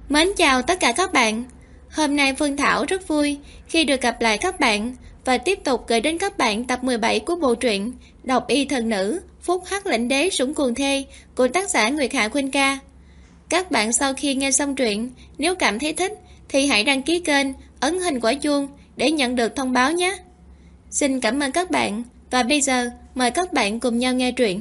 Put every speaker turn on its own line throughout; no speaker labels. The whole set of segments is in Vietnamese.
Mến chào tất cả các bạn. Hôm nay Phương Thảo rất vui khi được gặp lại các bạn và tiếp tục gửi đến các bạn tập 17 của bộ truyện Độc Y Thần Nữ Phúc Hắc Lệnh Đế Sủng Cuồng Thê của tác giả Nguyệt Hạ Khuynh Ca. Các bạn sau khi nghe xong truyện, nếu cảm thấy thích thì hãy đăng ký kênh, ấn hình quả chuông để nhận được thông báo nhé. Xin cảm ơn các bạn và bây giờ mời các bạn cùng nhau nghe truyện.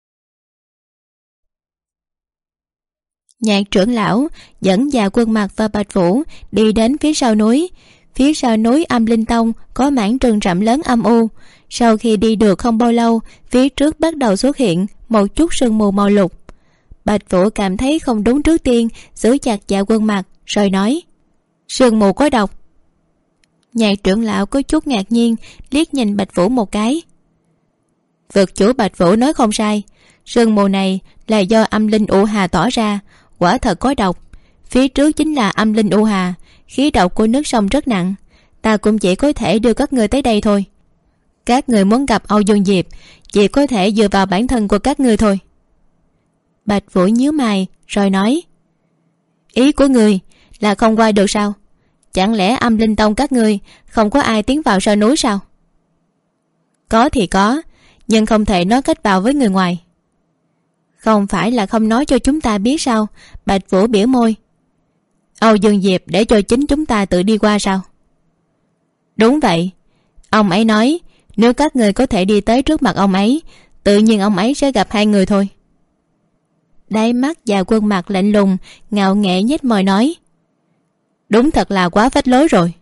Nhạc trưởng lão dẫn Dạ Quân Mặc và Bạch Vũ đi đến phía sau núi. Phía sau núi Âm Linh Tông có mảng rừng rậm lớn âm u. Sau khi đi được không bao lâu, phía trước bắt đầu xuất hiện một chút sương mù màu lục. Bạch Vũ cảm thấy không đúng, trước tiên giữ chặt Dạ Quân Mặc rồi nói: "Sương mù có độc." Nhạc trưởng lão có chút ngạc nhiên liếc nhìn Bạch Vũ một cái. Vực chủ Bạch Vũ nói không sai, sương mù này là do âm linh U Hà tỏ ra, quả thật có độc. Phía trước chính là âm linh U Hà, khí độc của nước sông rất nặng. Ta cũng chỉ có thể đưa các người tới đây thôi. Các người muốn gặp Âu Dương Diệp chỉ có thể dựa vào bản thân của các người thôi. Bạch Vũ nhíu mày rồi nói: "Ý của người là không qua được sao? Chẳng lẽ Âm Linh Tông các người không có ai tiến vào sau núi sao?" "Có thì có, nhưng không thể nói cách vào với người ngoài." "Không phải là không nói cho chúng ta biết sao?" Bạch Vũ biểu môi. "Âu Dương Diệp để cho chính chúng ta tự đi qua sao?" "Đúng vậy. Ông ấy nói nếu các người có thể đi tới trước mặt ông ấy, tự nhiên ông ấy sẽ gặp hai người thôi." Đáy mắt Dạ Quân Mặc lạnh lùng, ngạo nghễ nhếch môi nói: "Đúng thật là quá phách lối rồi."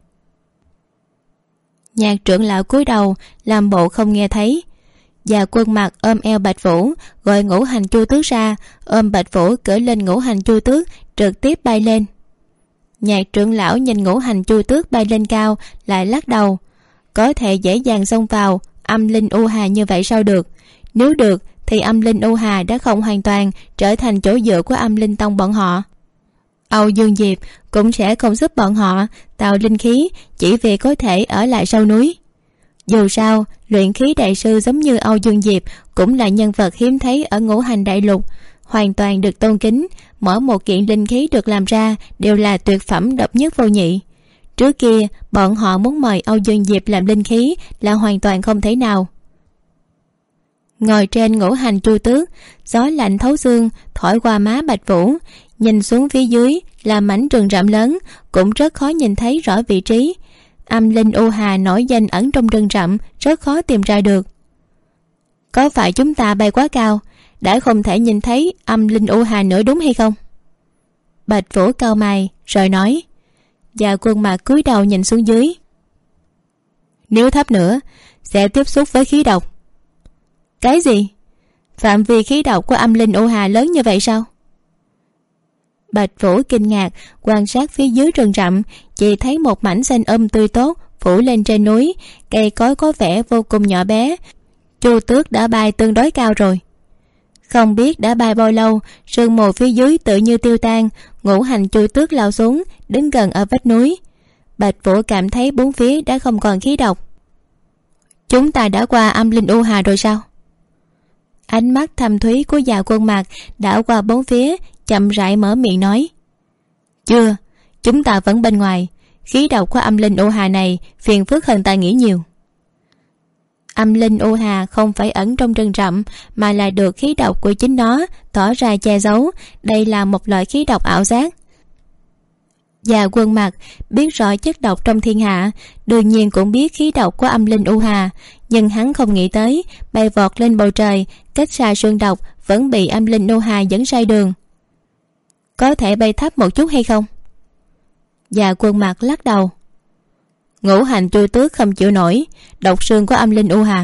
Nhạc trưởng lão cúi đầu làm bộ không nghe thấy. Dạ Quân Mặc ôm eo Bạch Vũ, gọi Ngũ Hành Chu Tước ra, ôm Bạch Vũ cưỡi lên Ngũ Hành Chu Tước, trực tiếp bay lên. Nhạc trưởng lão nhìn Ngũ Hành Chu Tước bay lên cao, lại lắc đầu. Có thể dễ dàng xông vào âm linh U Hà như vậy sao được? Nếu được thì âm linh U Hà đã không hoàn toàn trở thành chỗ dựa của Âm Linh Tông bọn họ. Âu Dương Diệp cũng sẽ không giúp bọn họ tạo linh khí chỉ vì có thể ở lại sau núi. Dù sao, luyện khí đại sư giống như Âu Dương Diệp cũng là nhân vật hiếm thấy ở Ngũ Hành Đại Lục, hoàn toàn được tôn kính. Mỗi một kiện linh khí được làm ra đều là tuyệt phẩm độc nhất vô nhị. Trước kia bọn họ muốn mời Âu Dương Diệp làm linh khí là hoàn toàn không thể nào. Ngồi trên Ngũ Hành Chu Tước, gió lạnh thấu xương thổi qua má Bạch Vũ, nhìn xuống phía dưới là mảnh rừng rậm lớn, cũng rất khó nhìn thấy rõ vị trí. Âm linh U Hà nổi danh ẩn trong rừng rậm, rất khó tìm ra được. Có phải chúng ta bay quá cao đã không thể nhìn thấy âm linh U Hà nữa đúng hay không? Bạch Vũ cau mày rồi nói. Dạ Quân Mặc cúi đầu nhìn xuống dưới. Nếu thấp nữa sẽ tiếp xúc với khí độc. Cái gì? Phạm vi khí độc của âm linh U Hà lớn như vậy sao? Bạch Vũ kinh ngạc quan sát phía dưới rừng rậm, chỉ thấy một mảnh xanh tươi tốt phủ lên trên núi, cây cối có vẻ vô cùng nhỏ bé. Chu Tước đã bay tương đối cao rồi. Không biết đã bay bao lâu, sương mù phía dưới tự như tiêu tan. Ngũ Hành Chu Tước lao xuống, đứng gần ở vách núi. Bạch Vũ cảm thấy bốn phía đã không còn khí độc. Chúng ta đã qua âm linh U Hà rồi sao? Ánh mắt thâm thúy của Dạ Quân Mặc đã qua bốn phía, chậm rãi mở miệng nói. Chưa, chúng ta vẫn bên ngoài. Khí độc của âm linh U Hà này phiền phức hơn ta nghĩ nhiều. Âm linh U Hà không phải ẩn trong rừng rậm, mà là được khí độc của chính nó tỏ ra che giấu. Đây là một loại khí độc ảo giác. Dạ Quân Mặc biết rõ chất độc trong thiên hạ, đương nhiên cũng biết khí độc của âm linh U Hà, nhưng hắn không nghĩ tới bay vọt lên bầu trời, cách xa sương độc vẫn bị âm linh U Hà dẫn sai đường. Có thể bay thấp một chút hay không? Dạ Quân Mặc lắc đầu. Ngũ Hành Chu Tước không chịu nổi độc xương của âm linh U Hà.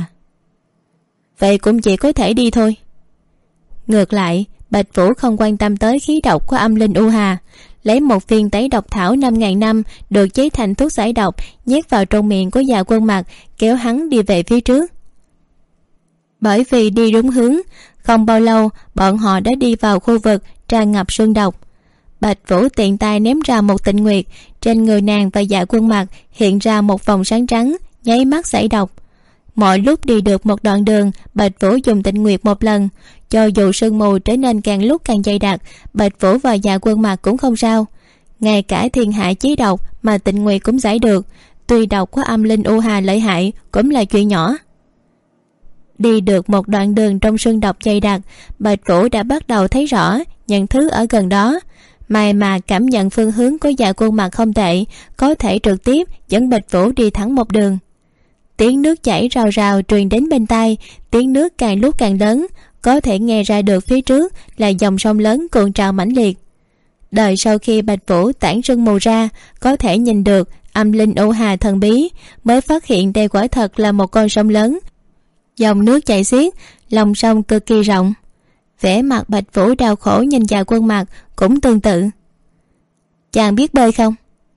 Vậy cũng chỉ có thể đi thôi. Ngược lại, Bạch Vũ không quan tâm tới khí độc của âm linh U Hà, lấy một viên tẩy độc thảo 5.000 năm được chế thành thuốc giải độc nhét vào trong miệng của Dạ Quân Mặc, kéo hắn đi về phía trước. Bởi vì đi đúng hướng, không bao lâu bọn họ đã đi vào khu vực tràn ngập sương độc. Bạch Vũ tiện tay ném ra một tịnh nguyệt, trên người nàng và Dạ Quân Mặc hiện ra một vòng sáng trắng, nháy mắt giải độc. Mọi lúc đi được một đoạn đường, Bạch Vũ dùng tịnh nguyệt một lần, cho dù sương mù trở nên càng lúc càng dày đặc, Bạch Vũ và Dạ Quân Mặc cũng không sao. Ngay cả thiên hạ chí độc mà Tịnh Nguyệt cũng giải được, tuy độc của âm linh u hà lợi hại cũng là chuyện nhỏ. Đi được một đoạn đường trong sương độc dày đặc, Bạch Vũ đã bắt đầu thấy rõ những thứ ở gần đó. May mà cảm nhận phương hướng của Dạ Quân Mặc không tệ, có thể trực tiếp dẫn Bạch Vũ đi thẳng một đường. Tiếng nước chảy rào rào truyền đến bên tai, tiếng nước càng lúc càng lớn, có thể nghe ra được phía trước là dòng sông lớn cuộn trào mãnh liệt. Đợi sau khi Bạch Vũ tản sương mù ra, có thể nhìn được âm linh u hà thần bí, mới phát hiện đây quả thật là một con sông lớn. Dòng nước chảy xiết, lòng sông cực kỳ rộng. Vẻ mặt Bạch Vũ đau khổ nhìn Dạ Quân Mặc cũng tương tự. Chàng biết bơi không?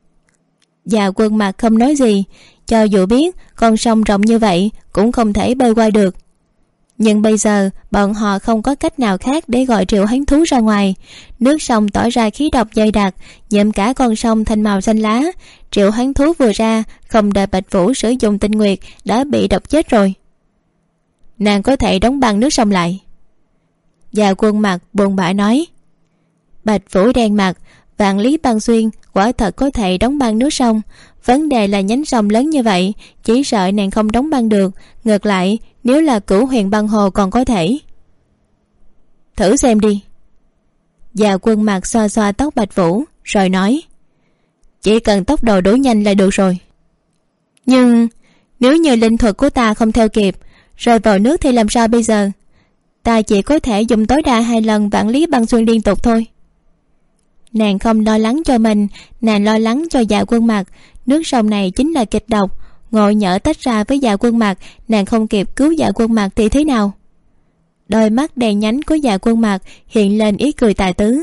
Dạ Quân Mặc không nói gì, cho dù biết con sông rộng như vậy cũng không thể bơi qua được. Nhưng bây giờ bọn họ không có cách nào khác để gọi Triệu Hoán Thú ra ngoài. Nước sông tỏ ra khí độc dày đặc, nhuộm cả con sông thành màu xanh lá. Triệu Hoán Thú vừa ra, không đợi Bạch Vũ sử dụng Tinh Nguyệt đã bị độc chết rồi. Nàng có thể đóng băng nước sông lại. Dạ Quân Mặc buồn bã nói. Bạch Vũ đen mặt, Vạn Lý Băng Xuyên quả thật có thể đóng băng nước sông. Vấn đề là nhánh sông lớn như vậy, chỉ sợ nàng không đóng băng được. Ngược lại, nếu là Cửu Huyền Băng Hồ còn có thể. Thử xem đi. Dạ Quân Mặc xoa xoa tóc Bạch Vũ rồi nói. Chỉ cần tốc độ đủ nhanh là được rồi. Nhưng nếu như linh thuật của ta không theo kịp, rơi vào nước thì làm sao bây giờ? Ta chỉ có thể dùng tối đa 2 lần Vạn Lý Băng Xuyên liên tục thôi. Nàng không lo lắng cho mình, nàng lo lắng cho Dạ Quân Mặc. Nước sông này chính là kịch độc, ngộ nhỡ tách ra với Dạ Quân Mặc, nàng không kịp cứu Dạ Quân Mặc thì thế nào? Đôi mắt đèn nhánh của Dạ Quân Mặc hiện lên ý cười tà tứ.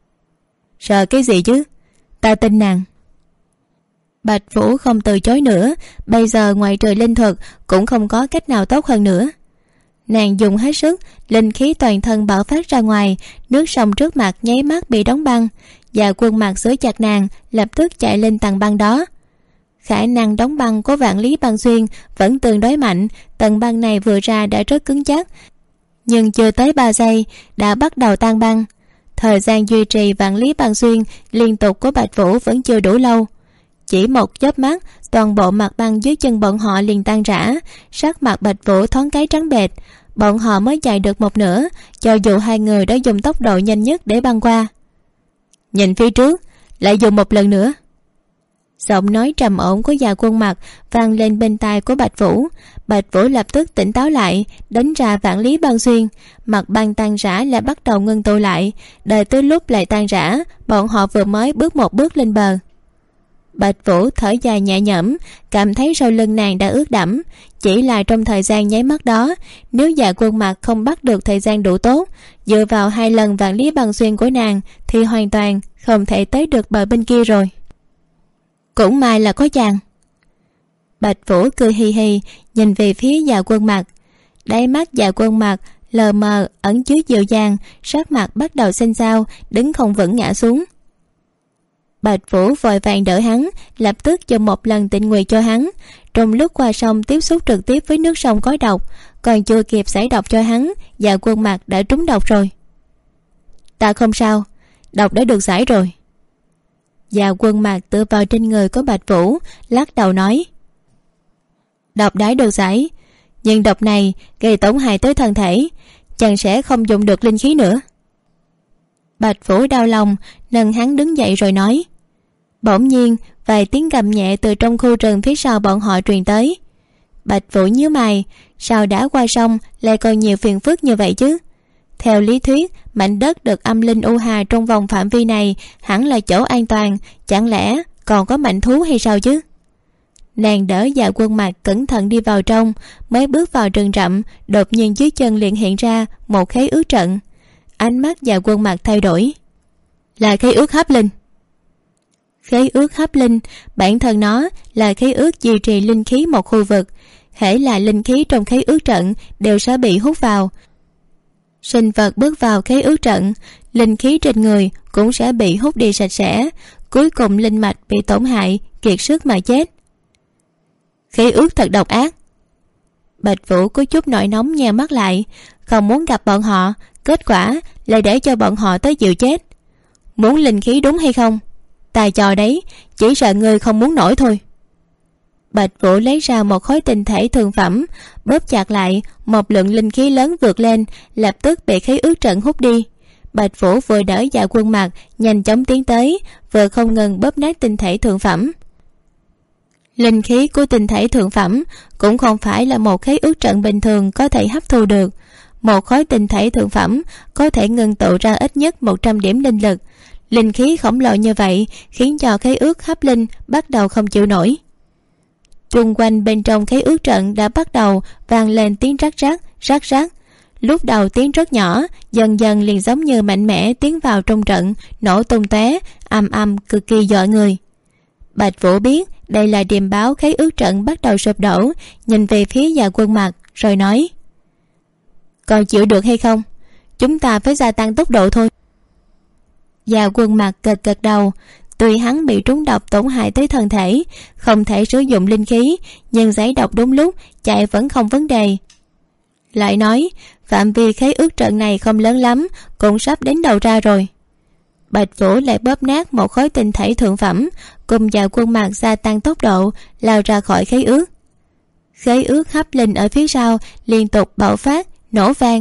Sợ cái gì chứ, ta tin nàng. Bạch Vũ không từ chối nữa, bây giờ ngoài trừ linh thuật cũng không có cách nào tốt hơn nữa. Nàng dùng hết sức, linh khí toàn thân bạo phát ra ngoài, nước sông trước mặt nháy mắt bị đóng băng. Dạ Quân Mặc giữ chặt nàng, lập tức chạy lên tầng băng đó. Khả năng đóng băng của Vạn Lý Băng Xuyên vẫn tương đối mạnh, tầng băng này vừa ra đã rất cứng chắc, nhưng chưa tới 3 giây đã bắt đầu tan băng. Thời gian duy trì Vạn Lý Băng Xuyên liên tục của Bạch Vũ vẫn chưa đủ lâu. Chỉ một chớp mắt, toàn bộ mặt băng dưới chân bọn họ liền tan rã, sắc mặt Bạch Vũ thoáng cái trắng bệch. Bọn họ mới chạy được một nửa, cho dù hai người đã dùng tốc độ nhanh nhất để băng qua. Nhìn phía trước, lại dùng một lần nữa. Giọng nói trầm ổn của Dạ Quân Mặc vang lên bên tai của Bạch Vũ. Bạch Vũ lập tức tỉnh táo lại, đánh ra Vạn Lý Băng Xuyên. Mặt băng tan rã lại bắt đầu ngưng tụ lại, đợi tới lúc lại tan rã, bọn họ vừa mới bước một bước lên bờ. Bạch Vũ thở dài nhẹ nhõm, cảm thấy sau lưng nàng đã ướt đẫm. Chỉ là trong thời gian nháy mắt đó, nếu Dạ Quân Mặc không bắt được thời gian đủ tốt, dựa vào 2 lần Vạn Lý Băng Xuyên của nàng thì hoàn toàn không thể tới được bờ bên kia rồi. Cũng may là có chàng. Bạch Vũ cười hì hì nhìn về phía Dạ Quân Mặc. Đáy mắt Dạ Quân Mặc lờ mờ ẩn chứa dịu dàng, sắc mặt bắt đầu xanh xao, đứng không vững ngã xuống. Bạch Vũ vội vàng đỡ hắn, lập tức dùng một lần Tịnh Nguyệt cho hắn. Trong lúc qua sông tiếp xúc trực tiếp với nước sông có độc, còn chưa kịp giải độc cho hắn, Dạ Quân Mặc đã trúng độc rồi. Ta không sao, độc đã được giải rồi. Dạ Quân Mặc tựa vào trên người của Bạch Vũ, lắc đầu nói. Độc đã được giải, nhưng độc này gây tổn hại tới thân thể, chàng sẽ không dùng được linh khí nữa. Bạch Vũ đau lòng, nâng hắn đứng dậy rồi nói. Bỗng nhiên vài tiếng gầm nhẹ từ trong khu rừng phía sau bọn họ truyền tới. Bạch Vũ nhíu mày, sao đã qua sông lại còn nhiều phiền phức như vậy chứ? Theo lý thuyết, mảnh đất được âm linh u hà trong vòng phạm vi này hẳn là chỗ an toàn, chẳng lẽ còn có mạnh thú hay sao chứ? Nàng đỡ Dạ Quân Mặc cẩn thận đi vào trong, mới bước vào rừng rậm, đột nhiên dưới chân liền hiện ra một khế ước trận. Ánh mắt Dạ Quân Mặc thay đổi. Là khế ước hấp linh. Khế ước hấp linh, bản thân nó là khế ước duy trì linh khí một khu vực. Hễ là linh khí trong khế ước trận đều sẽ bị hút vào. Sinh vật bước vào khế ước trận, linh khí trên người cũng sẽ bị hút đi sạch sẽ, cuối cùng linh mạch bị tổn hại, kiệt sức mà chết. Khế ước thật độc ác. Bạch Vũ có chút nổi nóng nheo mắt lại, không muốn gặp bọn họ, kết quả lại để cho bọn họ tới chịu chết. Muốn linh khí đúng hay không? tài trò đấy, chỉ sợ ngươi không muốn nổi thôi. Bạch Vũ lấy ra một khối tinh thể thượng phẩm, bóp chặt lại, một lượng linh khí lớn vượt lên, lập tức bị khí ước trận hút đi. Bạch Vũ vừa đỡ Dạ Quân Mặc nhanh chóng tiến tới, vừa không ngừng bóp nát tinh thể thượng phẩm. Linh khí của tinh thể thượng phẩm cũng không phải là một khí ước trận bình thường có thể hấp thu được. Một khối tinh thể thượng phẩm có thể ngưng tụ ra ít nhất 100 điểm linh lực. Linh khí khổng lồ như vậy khiến cho khí ước hấp linh bắt đầu không chịu nổi. Chung quanh bên trong khí ước trận đã bắt đầu vang lên tiếng rắc rắc, rắc rắc. Lúc đầu tiếng rất nhỏ, dần dần liền giống như mạnh mẽ tiến vào trong trận, nổ tung tóe, ầm ầm cực kỳ dọa người. Bạch Vũ biết đây là điềm báo khí ước trận bắt đầu sụp đổ, nhìn về phía Dạ Quân Mặc rồi nói: còn chịu được hay không? Chúng ta phải gia tăng tốc độ thôi. Dạ Quân Mặc gật gật đầu. Tuy hắn bị trúng độc tổn hại tới thân thể, không thể sử dụng linh khí, nhưng giải độc đúng lúc, chạy vẫn không vấn đề. Lại nói, phạm vi khí ước trận này không lớn lắm, cũng sắp đến đầu ra rồi. Bạch Vũ lại bóp nát một khối tinh thể thượng phẩm, cùng Dạ Quân Mặc gia tăng tốc độ, lao ra khỏi khí ước. Khí ước hấp linh ở phía sau liên tục bạo phát, nổ vang.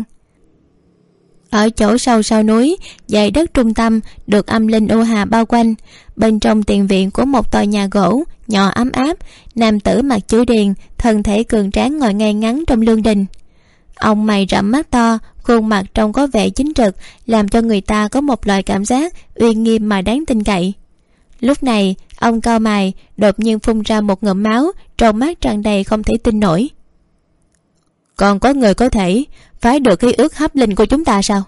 Ở chỗ sâu sau núi, dãy đất trung tâm được âm linh u hà bao quanh. Bên trong tiền viện của một tòa nhà gỗ nhỏ ấm áp, nam tử mặc chữ điền, thân thể cường tráng ngồi ngay ngắn trong lương đình. Ông mày rậm mắt to, khuôn mặt trông có vẻ chính trực, làm cho người ta có một loại cảm giác uy nghiêm mà đáng tin cậy. Lúc này ông cau mày, đột nhiên phun ra một ngụm máu, trong mắt tràn đầy không thể tin nổi. Còn có người có thể phá được cái ước hấp linh của chúng ta sao?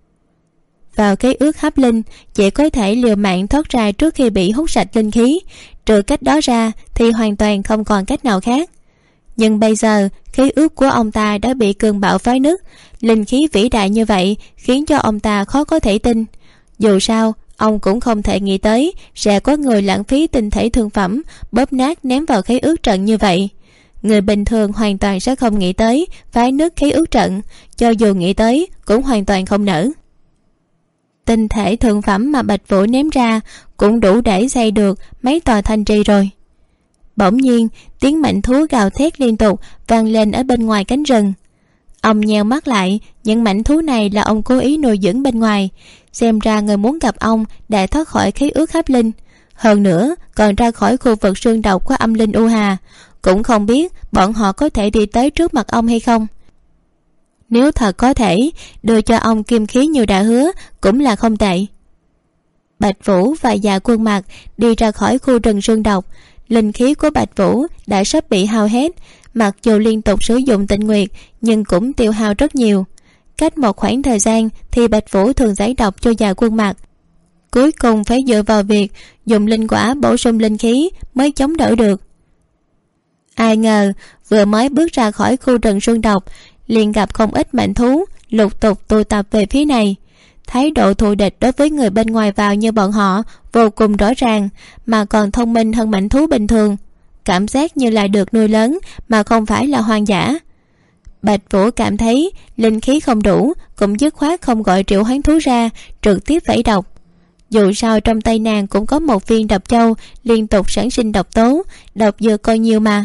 Vào cái ước hấp linh chỉ có thể liều mạng thoát ra trước khi bị hút sạch linh khí, trừ cách đó ra thì hoàn toàn không còn cách nào khác. Nhưng bây giờ khí ước của ông ta đã bị cường bạo phá nứt, linh khí vĩ đại như vậy khiến cho ông ta khó có thể tin. Dù sao ông cũng không thể nghĩ tới sẽ có người lãng phí tinh thể thương phẩm bóp nát ném vào khí ước trận như vậy. Người bình thường hoàn toàn sẽ không nghĩ tới phá nứt khí ước trận, cho dù nghĩ tới cũng hoàn toàn không nỡ. Tinh thể thượng phẩm mà Bạch Vũ ném ra cũng đủ để xây được mấy tòa thành trì rồi. Bỗng nhiên tiếng mạnh thú gào thét liên tục vang lên ở bên ngoài cánh rừng. Ông nheo mắt lại, những mảnh thú này là ông cố ý nuôi dưỡng bên ngoài. Xem ra người muốn gặp ông đã thoát khỏi khí ước hấp linh, hơn nữa còn ra khỏi khu vực sương độc của âm linh u hà. Cũng không biết bọn họ có thể đi tới trước mặt ông hay không. Nếu thật có thể, đưa cho ông kim khí như đã hứa cũng là không tệ. Bạch Vũ và Dạ Quân Mặc đi ra khỏi khu rừng sương độc. Linh khí của Bạch Vũ đã sắp bị hao hết, mặc dù liên tục sử dụng tịnh nguyệt nhưng cũng tiêu hao rất nhiều. Cách một khoảng thời gian thì Bạch Vũ thường giải độc cho Dạ Quân Mặc, cuối cùng phải dựa vào việc dùng linh quả bổ sung linh khí mới chống đỡ được. Ai ngờ vừa mới bước ra khỏi khu rừng sương độc liền gặp không ít mạnh thú lục tục tụ tập về phía này. Thái độ thù địch đối với người bên ngoài vào như bọn họ vô cùng rõ ràng, mà còn thông minh hơn mạnh thú bình thường. Cảm giác như là được nuôi lớn mà không phải là hoang dã. Bạch Vũ cảm thấy linh khí không đủ, cũng dứt khoát không gọi triệu hoán thú ra, trực tiếp vẫy độc. Dù sao trong tay nàng cũng có một viên độc châu liên tục sản sinh độc tố, độc dược coi nhiều mà.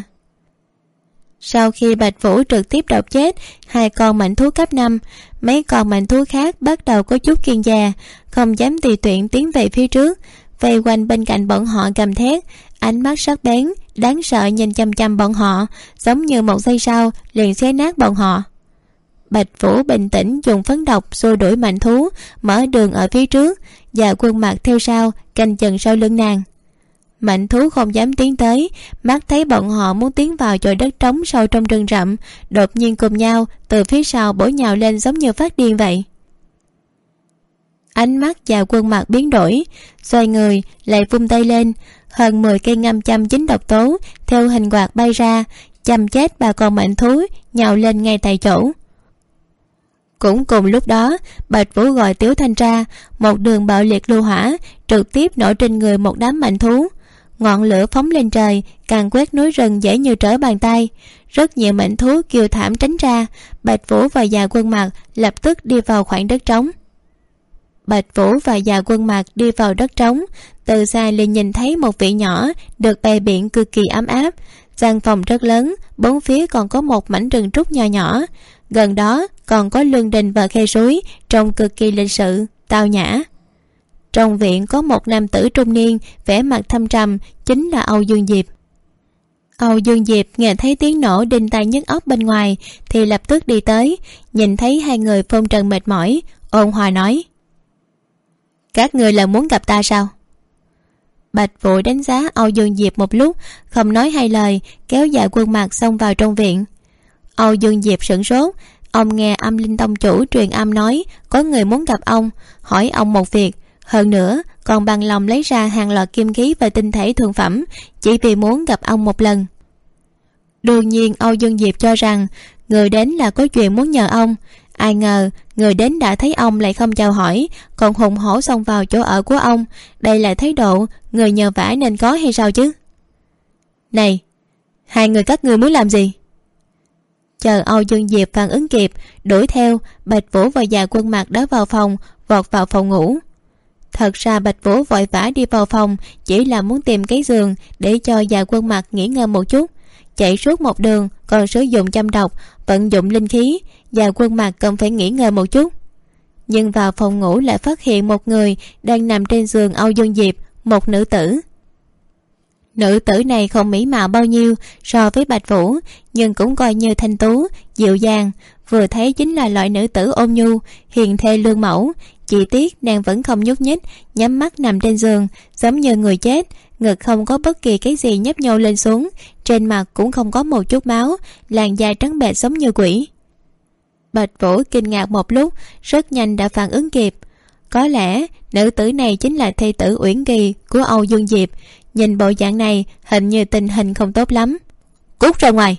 Sau khi Bạch Vũ trực tiếp độc chết 2 con mãnh thú cấp 5, mấy con mãnh thú khác bắt đầu có chút kiêng dè, không dám tùy tiện tiến về phía trước, vây quanh bên cạnh bọn họ gầm thét, ánh mắt sắc bén đáng sợ nhìn chăm chăm bọn họ, giống như một giây sau liền xé nát bọn họ. Bạch Vũ bình tĩnh dùng phấn độc xua đuổi mãnh thú, mở đường ở phía trước, Dạ Quân Mặc theo sau canh chừng sau lưng nàng. Mãnh thú không dám tiến tới, mắt thấy bọn họ muốn tiến vào chỗ đất trống sâu trong rừng rậm, đột nhiên cùng nhau từ phía sau bổ nhào lên giống như phát điên vậy. Ánh mắt Dạ Quân Mặc biến đổi, xoay người lại vung tay lên, hơn 10 cây ngâm châm chính độc tố theo hình quạt bay ra, châm chết 3 con mãnh thú nhào lên ngay tại chỗ. Cũng cùng lúc đó, Bạch Vũ gọi Tiểu Thanh ra, một đường bạo liệt lưu hỏa trực tiếp nổ trên người một đám mãnh thú. Ngọn lửa phóng lên trời, càng quét núi rừng dễ như trở bàn tay. Rất nhiều mãnh thú kêu thảm tránh ra. Bạch Vũ và Dạ Quân Mặc lập tức đi vào khoảng đất trống. Bạch Vũ và Dạ Quân Mặc đi vào đất trống, Từ xa liền nhìn thấy một viện nhỏ được bày biện cực kỳ ấm áp. Gian phòng rất lớn, bốn phía còn có một mảnh rừng trúc nhỏ nhỏ. Gần đó còn có lương đình và khe suối, trông cực kỳ lịch sự, tao nhã. Trong viện có một nam tử trung niên, vẻ mặt thâm trầm, chính là Âu Dương Diệp. Âu Dương Diệp nghe thấy tiếng nổ đinh tai nhức óc bên ngoài thì lập tức đi tới, nhìn thấy hai người phong trần mệt mỏi, ôn hòa nói: các người là muốn gặp ta sao? Bạch Vũ đánh giá Âu Dương Diệp một lúc, không nói hai lời, kéo Dạ Quân Mạc xông vào trong viện. Âu Dương Diệp sửng sốt. Ông nghe Âm Linh Tông chủ truyền âm nói có người muốn gặp ông, hỏi ông một việc, hơn nữa còn bằng lòng lấy ra hàng loạt kim khí và tinh thể thượng phẩm, chỉ vì muốn gặp ông một lần. Đương nhiên Âu Dương Diệp cho rằng người đến là có chuyện muốn nhờ ông. Ai ngờ người đến đã thấy ông lại không chào hỏi, còn hùng hổ xông vào chỗ ở của ông. Đây là thái độ người nhờ vả nên có hay sao chứ? Này, hai người các ngươi muốn làm gì? Chờ Âu Dương Diệp phản ứng kịp, đuổi theo, Bạch Vũ và Dạ Quân Mạc đã vào phòng, vọt vào phòng ngủ. Thật ra Bạch Vũ vội vã đi vào phòng chỉ là muốn tìm cái giường để cho Dạ Quân Mạc nghỉ ngơi một chút. Chạy suốt một đường còn sử dụng châm độc, vận dụng linh khí, Dạ Quân Mạc cần phải nghỉ ngơi một chút. Nhưng vào phòng ngủ lại phát hiện một người đang nằm trên giường Âu Dương Diệp, một nữ tử. Nữ tử này không mỹ mạo bao nhiêu so với Bạch Vũ, nhưng cũng coi như thanh tú, dịu dàng, vừa thấy chính là loại nữ tử ôn nhu, hiền thê lương mẫu. Chỉ tiếc nàng vẫn không nhúc nhích, nhắm mắt nằm trên giường giống như người chết, ngực không có bất kỳ cái gì nhấp nhô lên xuống, trên mặt cũng không có một chút máu, làn da trắng bệch giống như quỷ. Bạch Vũ kinh ngạc một lúc, rất nhanh đã phản ứng kịp. Có lẽ nữ tử này chính là thê tử Uyển Kỳ của Âu Dương Diệp. Nhìn bộ dạng này hình như tình hình không tốt lắm. Cút ra ngoài!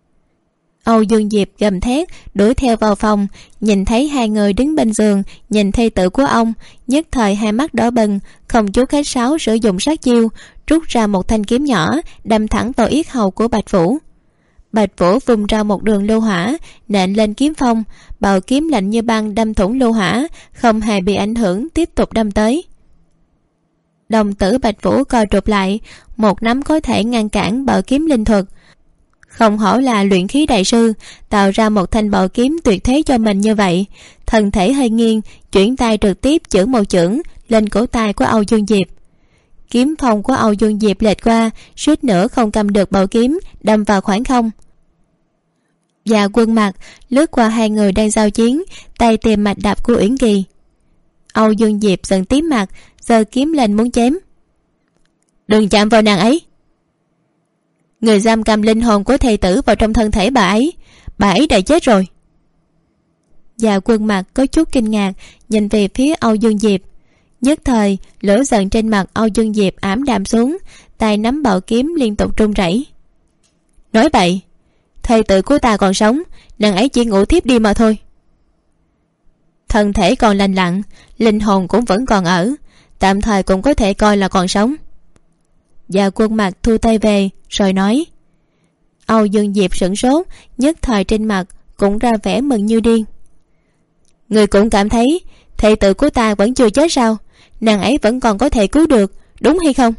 Âu Dương Diệp gầm thét đuổi theo vào phòng. Nhìn thấy hai người đứng bên giường, nhìn thê tử của ông, nhất thời hai mắt đỏ bừng, không chút khách sáo sử dụng sát chiêu, rút ra một thanh kiếm nhỏ đâm thẳng vào yết hầu của Bạch Vũ. Bạch Vũ vùng ra một đường lưu hỏa nện lên kiếm phong, bảo kiếm lạnh như băng đâm thủng lưu hỏa, không hề bị ảnh hưởng, tiếp tục đâm tới. Đồng tử Bạch Vũ co rụt lại, một nắm có thể ngăn cản bảo kiếm linh thuật. Không hổ là luyện khí đại sư, tạo ra một thanh bảo kiếm tuyệt thế cho mình như vậy. Thân thể hơi nghiêng, chuyển tay trực tiếp chưởng một chưởng lên cổ tay của Âu Dương Diệp. Kiếm phong của Âu Dương Diệp lệch qua, suýt nữa không cầm được bảo kiếm, đâm vào khoảng không. Dạ Quân Mạc lướt qua hai người đang giao chiến, tay tìm mạch đạp của Uyển Kỳ. Âu Dương Diệp giận tím mặt, giơ kiếm lên muốn chém. Đừng chạm vào nàng ấy! Người giam cầm linh hồn của thầy tử vào trong thân thể bà ấy đã chết rồi. Dạ Quân Mạc có chút kinh ngạc, nhìn về phía Âu Dương Diệp. Nhất thời lửa giận trên mặt Âu Dương Diệp ảm đạm xuống, tay nắm bảo kiếm liên tục run rẩy. Nói bậy, thầy tử của ta còn sống, nàng ấy chỉ ngủ thiếp đi mà thôi. Thân thể còn lành lặn, linh hồn cũng vẫn còn ở, tạm thời cũng có thể coi là còn sống. Dạ Quân Mạc thu tay về rồi nói. Âu Dương Diệp sửng sốt, nhất thời trên mặt cũng ra vẻ mừng như điên. Người cũng cảm thấy thầy tử của ta vẫn chưa chết sao? Nàng ấy vẫn còn có thể cứu được, đúng hay không?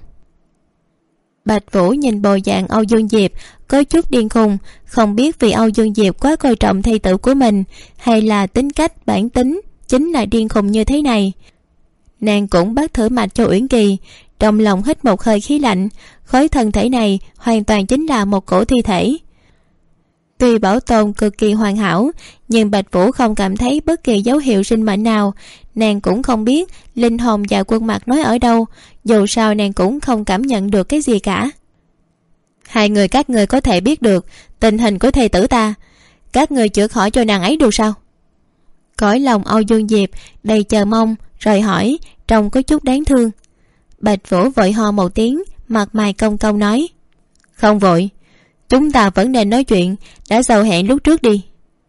Bạch Vũ nhìn bộ dạng Âu Dương Diệp có chút điên khùng, không biết vì Âu Dương Diệp quá coi trọng thầy tử của mình, hay là tính cách bản tính chính là điên khùng như thế này. Nàng cũng bắt thử mạch cho Uyển Kỳ, trong lòng hít một hơi khí lạnh. Khối thân thể này hoàn toàn chính là một cổ thi thể. Tuy bảo tồn cực kỳ hoàn hảo, nhưng Bạch Vũ không cảm thấy bất kỳ dấu hiệu sinh mệnh nào. Nàng cũng không biết linh hồn Dạ Quân Mạc nói ở đâu, dù sao nàng cũng không cảm nhận được cái gì cả. Hai người các người có thể biết được tình hình của thầy tử ta, các người chữa khỏi cho nàng ấy được sao? Cõi lòng Âu Dương Diệp đầy chờ mong, rồi hỏi, trông có chút đáng thương. Bạch Vũ vội ho một tiếng, mặt mày cong cong nói. Không vội, chúng ta vẫn nên nói chuyện, đã giao hẹn lúc trước đi.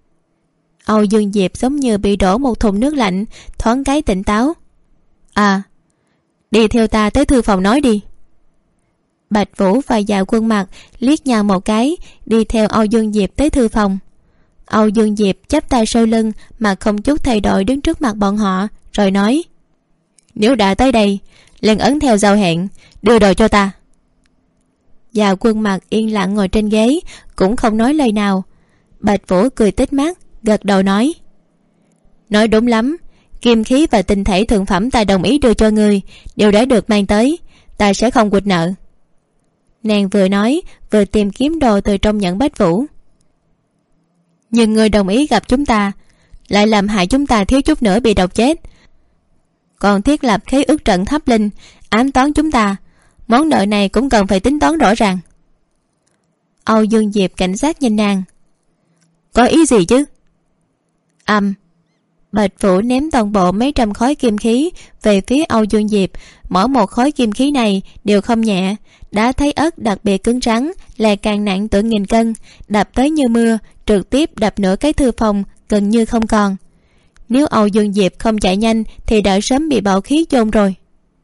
Âu Dương Diệp giống như bị đổ một thùng nước lạnh, thoáng cái tỉnh táo. À, đi theo ta tới thư phòng nói đi. Bạch Vũ và Dạ Quân Mạc liếc nhau một cái, đi theo Âu Dương Diệp tới thư phòng. Âu Dương Diệp chắp tay sau lưng mà không chút thay đổi đứng trước mặt bọn họ, rồi nói. Nếu đã tới đây liền ấn theo giao hẹn. Đưa đồ cho ta. Và Quân Mặc yên lặng ngồi trên ghế, cũng không nói lời nào. Bạch Vũ cười tít mắt, gật đầu nói: Nói đúng lắm. Kim khí và tinh thể thượng phẩm ta đồng ý đưa cho ngươi đều đã được mang tới, ta sẽ không quỵt nợ. Nàng vừa nói vừa tìm kiếm đồ từ trong nhẫn Bạch Vũ. Nhưng ngươi đồng ý gặp chúng ta, lại làm hại chúng ta thiếu chút nữa bị độc chết, còn thiết lập khế ước trận tháp linh ám toán chúng ta, món nợ này cũng cần phải tính toán rõ ràng. Âu Dương Diệp cảnh giác nhìn nàng. Có ý gì chứ? Bạch Vũ ném toàn bộ mấy trăm khối kim khí về phía Âu Dương Diệp. Mỗi một khối kim khí này đều không nhẹ. Đá thấy ớt đặc biệt cứng rắn, lại càng nặng tới 1000 cân, đập tới như mưa, trực tiếp đập nửa cái thư phòng gần như không còn. Nếu Âu Dương Diệp không chạy nhanh thì đã sớm bị bạo khí chôn rồi.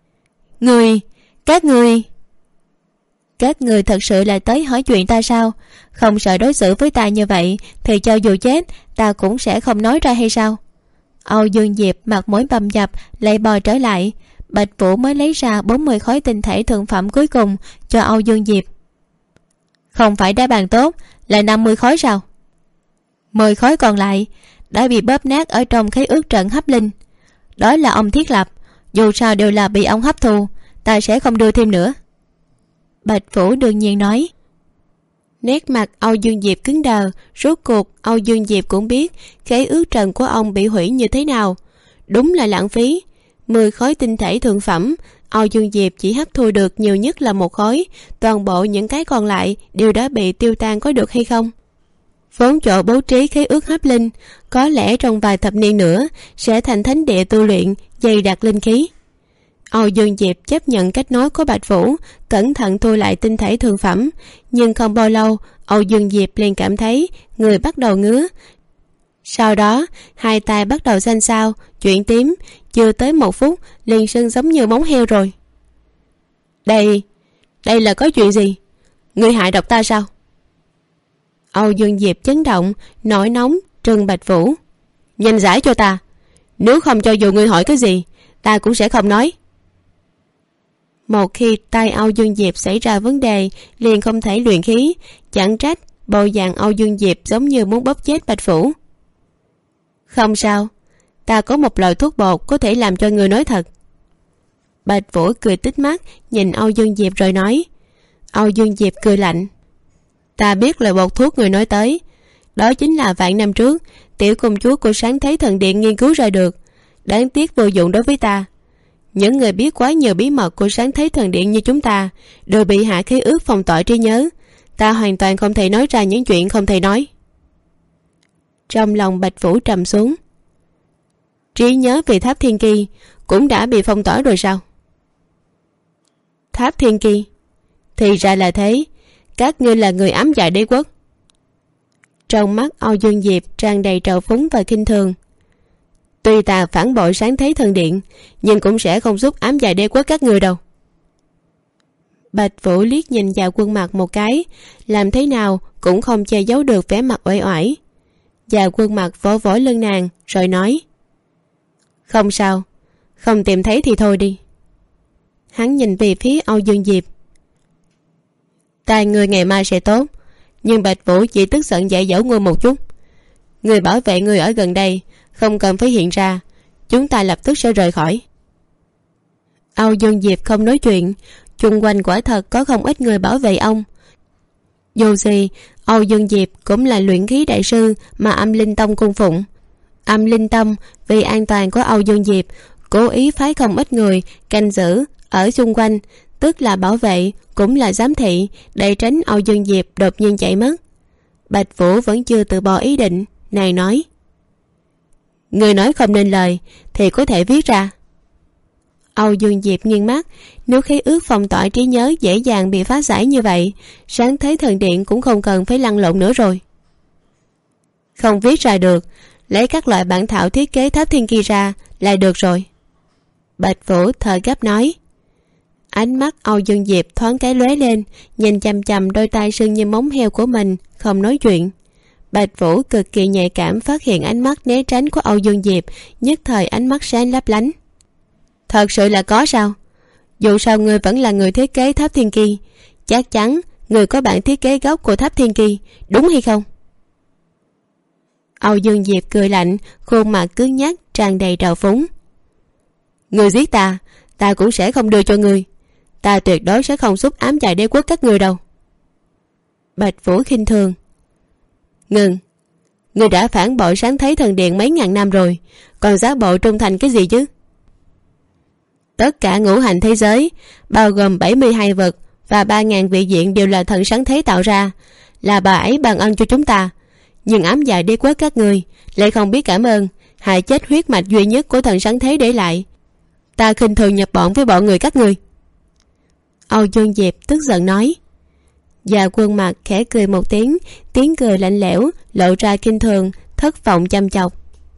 Các người thật sự là tới hỏi chuyện ta sao? Không sợ đối xử với ta như vậy thì cho dù chết ta cũng sẽ không nói ra hay sao? Âu Dương Diệp mặt mũi bầm dập lại bò trở lại. Bạch Vũ mới lấy ra 40 khối tinh thể thượng phẩm cuối cùng cho Âu Dương Diệp. Không phải đá bàn tốt là 50 khối sao? 10 khối còn lại đã bị bóp nát ở trong khế ước trận hấp linh. Đó là ông thiết lập, dù sao đều là bị ông hấp thu, ta sẽ không đưa thêm nữa. Bạch Vũ đương nhiên nói. Nét mặt Âu Dương Diệp cứng đờ. Rốt cuộc Âu Dương Diệp cũng biết khế ước trận của ông bị hủy như thế nào. Đúng là lãng phí. 10 khối tinh thể thượng phẩm, Âu Dương Diệp chỉ hấp thu được nhiều nhất là 1 khối. Toàn bộ những cái còn lại đều đã bị tiêu tan, có được hay không? Vốn chỗ bố trí khế ước hấp linh, có lẽ trong vài thập niên nữa sẽ thành thánh địa tu luyện dày đặc linh khí. Âu Dương Diệp chấp nhận cách nói của Bạch Vũ, cẩn thận thu lại tinh thể thượng phẩm. Nhưng không bao lâu Âu Dương Diệp liền cảm thấy người bắt đầu ngứa. Sau đó hai tay bắt đầu xanh xao, chuyển tím, chưa tới 1 phút liền sưng giống như móng heo rồi. Đây là có chuyện gì? Ngươi hại độc ta sao? Âu Dương Diệp chấn động, nổi nóng trừng Bạch Vũ. Nhanh giải cho ta, nếu không cho dù ngươi hỏi cái gì ta cũng sẽ không nói. Một khi tay Âu Dương Diệp xảy ra vấn đề liền không thể luyện khí, chẳng trách bộ dạng Âu Dương Diệp giống như muốn bóp chết Bạch Vũ. Không sao, ta có một loại thuốc bột có thể làm cho người nói thật. Bạch Vũ cười tít mắt nhìn Âu Dương Diệp rồi nói. Âu Dương Diệp cười lạnh. Ta biết loại bột thuốc người nói tới, đó chính là vạn năm trước tiểu công chúa của Sáng Thế Thần Điện nghiên cứu ra được. Đáng tiếc vô dụng đối với ta. Những người biết quá nhiều bí mật của Sáng Thế Thần Điện như chúng ta đều bị hạ khế ước phong tỏa trí nhớ. Ta hoàn toàn không thể nói ra những chuyện không thể nói. Trong lòng Bạch Vũ trầm xuống. Trí nhớ về Tháp Thiên Kỳ cũng đã bị phong tỏa rồi sao? Tháp Thiên Kỳ? Thì ra là thế. Các ngươi là người ám dạ đế quốc. Trong mắt Âu Dương Diệp tràn đầy trào phúng và khinh thường. Tuy ta phản bội Sáng Thế Thần Điện, nhưng cũng sẽ không giúp ám dạ đế quốc các ngươi đâu. Bạch Vũ liếc nhìn Dạ Quân Mặc một cái, làm thế nào cũng không che giấu được vẻ mặt uể oải. Dạ Quân Mặc vỗ vỗ lưng nàng rồi nói. Không sao, không tìm thấy thì thôi đi. Hắn nhìn về phía Âu Dương Diệp. Tai người ngày mai sẽ tốt, nhưng Bạch Vũ chỉ tức giận dạy dỗ ngươi một chút. Người bảo vệ người ở gần đây, không cần phải hiện ra, chúng ta lập tức sẽ rời khỏi. Âu Dương Diệp không nói chuyện. Chung quanh quả thật có không ít người bảo vệ ông. Dù gì Âu Dương Diệp cũng là luyện khí đại sư mà Âm Linh Tông cung phụng. Âm Linh Tông vì an toàn của Âu Dương Diệp cố ý phái không ít người canh giữ ở xung quanh, tức là bảo vệ cũng là giám thị, để tránh Âu Dương Diệp đột nhiên chạy mất. Bạch Vũ vẫn chưa từ bỏ ý định. Nàng nói. Người nói không nên lời thì có thể viết ra. Âu Dương Diệp nghiêng mắt. Nếu khế ước phong tỏa trí nhớ dễ dàng bị phá giải như vậy, Sáng Thế Thần Điện cũng không cần phải lăn lộn nữa rồi. Không viết ra được, lấy các loại bản thảo thiết kế Tháp Thiên Kỳ ra là được rồi. Bạch Vũ thở gấp nói. Ánh mắt Âu Dương Diệp thoáng cái lóe lên, nhìn chằm chằm đôi tay sưng như móng heo của mình, không nói chuyện. Bạch Vũ cực kỳ nhạy cảm phát hiện ánh mắt né tránh của Âu Dương Diệp, nhất thời ánh mắt sáng lấp lánh. Thật sự là có sao? Dù sao người vẫn là người thiết kế tháp thiên kỳ, chắc chắn người có bản thiết kế gốc của tháp thiên kỳ, đúng hay không? Âu Dương Diệp cười lạnh, khuôn mặt cứng nhắc tràn đầy trào phúng. Người giết ta, ta cũng sẽ không đưa cho người. Ta tuyệt đối sẽ không xúc ám chạy đế quốc các người đâu. Bạch Vũ khinh thường. Ngừng. Người đã phản bội sáng thấy thần điện mấy ngàn năm rồi, còn giả bộ trung thành cái gì chứ? Tất cả ngũ hành thế giới, bao gồm 72 vật và 3.000 vị diện đều là thần sáng thế tạo ra, là bà ấy ban ân cho chúng ta. Nhưng ám dài đế quốc các người lại không biết cảm ơn, hại chết huyết mạch duy nhất của thần sáng thế để lại. Ta khinh thường nhập bọn với bọn người các người. Âu Dương Diệp tức giận nói. Và Quân Mặc khẽ cười một tiếng, tiếng cười lạnh lẽo lộ ra kinh thường, thất vọng chăm chọc.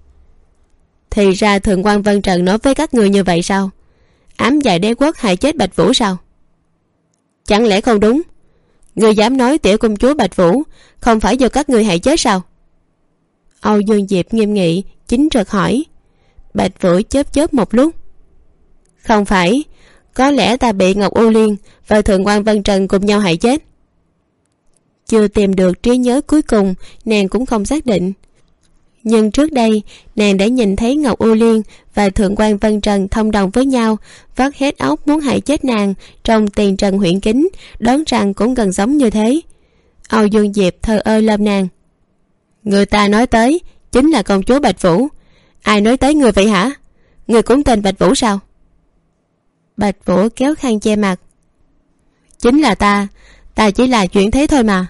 Thì ra Thượng quan Vân Trần nói với các người như vậy sao? Ám dài đế quốc hại chết Bạch Vũ sao? Chẳng lẽ không đúng? Người dám nói tiểu công chúa Bạch Vũ không phải do các người hại chết sao? Âu Dương Diệp nghiêm nghị chính trực hỏi. Bạch Vũ chớp chớp một lúc. Không phải, có lẽ ta bị Ngọc U Liên và Thượng quan Vân Trần cùng nhau hại chết. Chưa tìm được trí nhớ cuối cùng, nàng cũng không xác định. Nhưng trước đây nàng đã nhìn thấy Ngọc U Liên và Thượng quan Vân Trần thông đồng với nhau, vắt hết óc muốn hại chết nàng trong Tiền Trần huyện kính, đoán rằng cũng gần giống như thế. Âu Dương Diệp thờ ơ lâm nàng. Người ta nói tới chính là công chúa Bạch Vũ. Ai nói tới người vậy hả? Người cũng tên Bạch Vũ sao? Bạch Vũ kéo khăn che mặt. Chính là ta chỉ là chuyển thế thôi mà.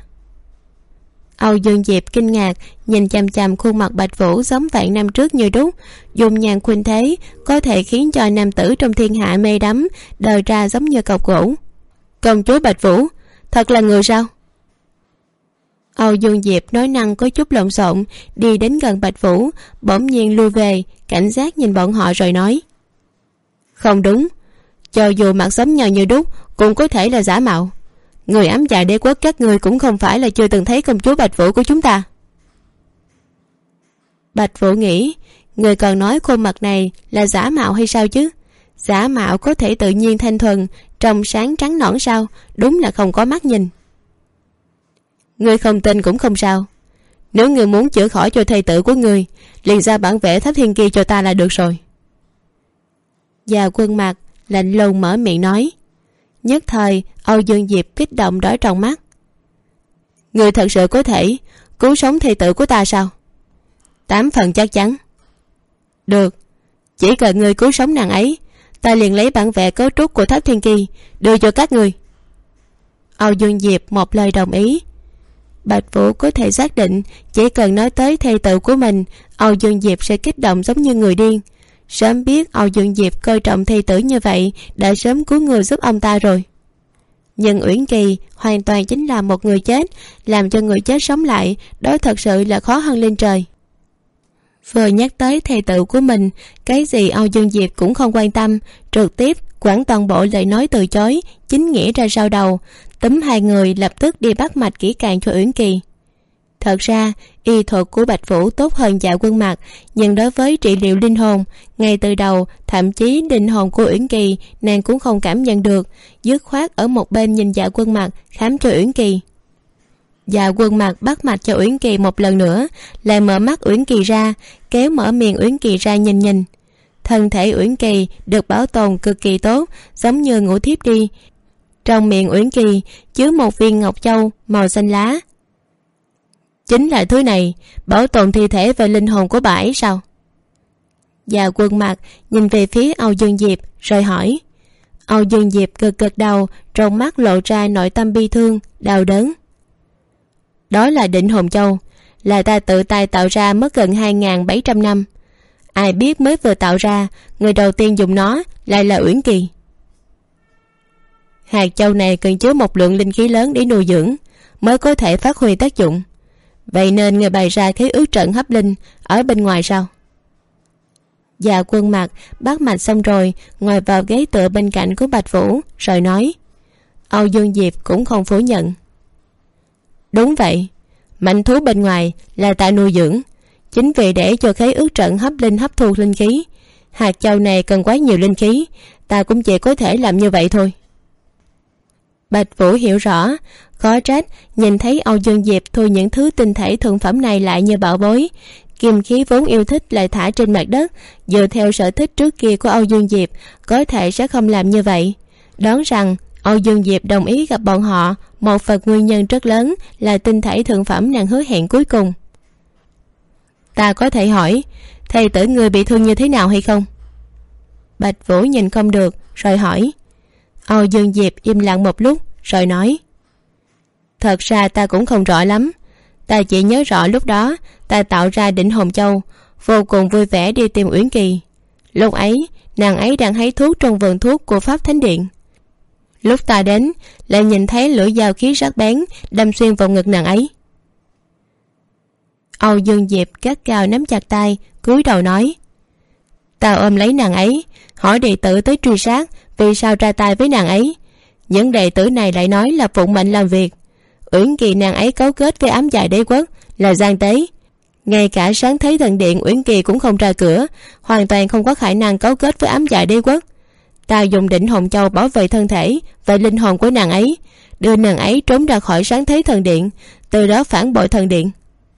Âu Dương Diệp kinh ngạc nhìn chằm chằm khuôn mặt Bạch Vũ giống vạn năm trước như đúc, dùng nhàn khuynh thế có thể khiến cho nam tử trong thiên hạ mê đắm, đời ra giống như cọc gỗ. Công chúa Bạch Vũ thật là người sao? Âu Dương Diệp nói năng có chút lộn xộn, đi đến gần Bạch Vũ, bỗng nhiên lui về, cảnh giác nhìn bọn họ rồi nói. Không đúng, cho dù mặt giống nhau như đúc cũng có thể là giả mạo. Người ám dài đế quốc các người cũng không phải là chưa từng thấy công chúa Bạch Vũ của chúng ta. Bạch Vũ nghĩ, người còn nói khuôn mặt này là giả mạo hay sao chứ? Giả mạo có thể tự nhiên thanh thuần, trong sáng trắng nõn sao? Đúng là không có mắt nhìn. Người không tin cũng không sao. Nếu người muốn chữa khỏi cho thầy tử của người, liền ra bản vẽ tháp thiên kỳ cho ta là được rồi. Và Quân Mặc lạnh lùng mở miệng nói. Nhất thời Âu Dương Diệp kích động đỏ trong mắt. Người thật sự có thể cứu sống thầy tử của ta sao? 8 phần chắc chắn. Được, chỉ cần người cứu sống nàng ấy, ta liền lấy bản vẽ cấu trúc của tháp thiên kỳ đưa cho các người. Âu Dương Diệp một lời đồng ý. Bạch Vũ có thể xác định chỉ cần nói tới thầy tử của mình, Âu Dương Diệp sẽ kích động giống như người điên. Sớm biết Âu Dương Diệp coi trọng thầy tử như vậy, đã sớm cứu người giúp ông ta rồi. Nhưng Uyển Kỳ hoàn toàn chính là một người chết, làm cho người chết sống lại, đó thật sự là khó hơn lên trời. Vừa nhắc tới thầy tử của mình, cái gì Âu Dương Diệp cũng không quan tâm, trực tiếp quẳng toàn bộ lời nói từ chối chính nghĩa ra sau đầu, túm hai người lập tức đi bắt mạch kỹ càng cho Uyển Kỳ. Thật ra y thuật của Bạch Vũ tốt hơn Dạ Quân Mặc, nhưng đối với trị liệu linh hồn, ngay từ đầu thậm chí linh hồn của Uyển Kỳ nàng cũng không cảm nhận được, dứt khoát ở một bên nhìn Dạ Quân Mặc khám cho Uyển Kỳ. Dạ Quân Mặc bắt mạch cho Uyển Kỳ một lần nữa, lại mở mắt Uyển Kỳ ra, kéo mở miệng Uyển Kỳ ra nhìn. Thân thể Uyển Kỳ được bảo tồn cực kỳ tốt, giống như ngủ thiếp đi. Trong miệng Uyển Kỳ chứa một viên ngọc châu màu xanh lá. Chính là thứ này bảo tồn thi thể và linh hồn của bà ấy sao? Dạ Quân Mặc nhìn về phía Âu Dương Diệp rồi hỏi. Âu Dương Diệp gật gật đầu, trong mắt lộ ra nội tâm bi thương, đau đớn. Đó là Định Hồn Châu, là ta tự tay tạo ra mất gần 2.700 năm. Ai biết mới vừa tạo ra, người đầu tiên dùng nó lại là Uyển Kỳ. Hạt châu này cần chứa một lượng linh khí lớn để nuôi dưỡng, mới có thể phát huy tác dụng. Vậy nên người bày ra khí ước trận hấp linh ở bên ngoài sao? Dạ Quân Mặc bắt mạch xong rồi, ngồi vào ghế tựa bên cạnh của Bạch Vũ rồi nói. Âu Dương Diệp cũng không phủ nhận. Đúng vậy, mạnh thú bên ngoài là ta nuôi dưỡng, chính vì để cho khí ước trận hấp linh hấp thu linh khí. Hạt châu này cần quá nhiều linh khí, ta cũng chỉ có thể làm như vậy thôi. Bạch Vũ hiểu rõ, khó trách nhìn thấy Âu Dương Diệp thu những thứ tinh thể thượng phẩm này lại như bảo bối. Kim khí vốn yêu thích lại thả trên mặt đất, dựa theo sở thích trước kia của Âu Dương Diệp có thể sẽ không làm như vậy. Đoán rằng Âu Dương Diệp đồng ý gặp bọn họ, một phần nguyên nhân rất lớn là tinh thể thượng phẩm nàng hứa hẹn cuối cùng. Ta có thể hỏi thầy tử người bị thương như thế nào hay không? Bạch Vũ nhìn không được rồi hỏi. Âu Dương Diệp im lặng một lúc rồi nói. Thật ra ta cũng không rõ lắm. Ta chỉ nhớ rõ lúc đó ta tạo ra Định Hồn Châu, vô cùng vui vẻ đi tìm Uyển Kỳ. Lúc ấy nàng ấy đang hái thuốc trong vườn thuốc của Pháp Thánh Điện. Lúc ta đến lại nhìn thấy lưỡi dao khí sắc bén đâm xuyên vào ngực nàng ấy. Âu Dương Diệp gắt gao nắm chặt tay, cúi đầu nói. Ta ôm lấy nàng ấy, hỏi đệ tử tới truy sát vì sao ra tay với nàng ấy. Những đệ tử này lại nói là phụng mệnh làm việc. Uyển Kỳ nàng ấy cấu kết với ám dạ đế quốc, là gian tế. Ngay cả sáng thấy thần điện Uyển Kỳ cũng không ra cửa, hoàn toàn không có khả năng cấu kết với ám dạ đế quốc. Ta dùng Định Hồn Châu bảo vệ thân thể và linh hồn của nàng ấy, đưa nàng ấy trốn ra khỏi sáng thế thần điện, từ đó phản bội thần điện.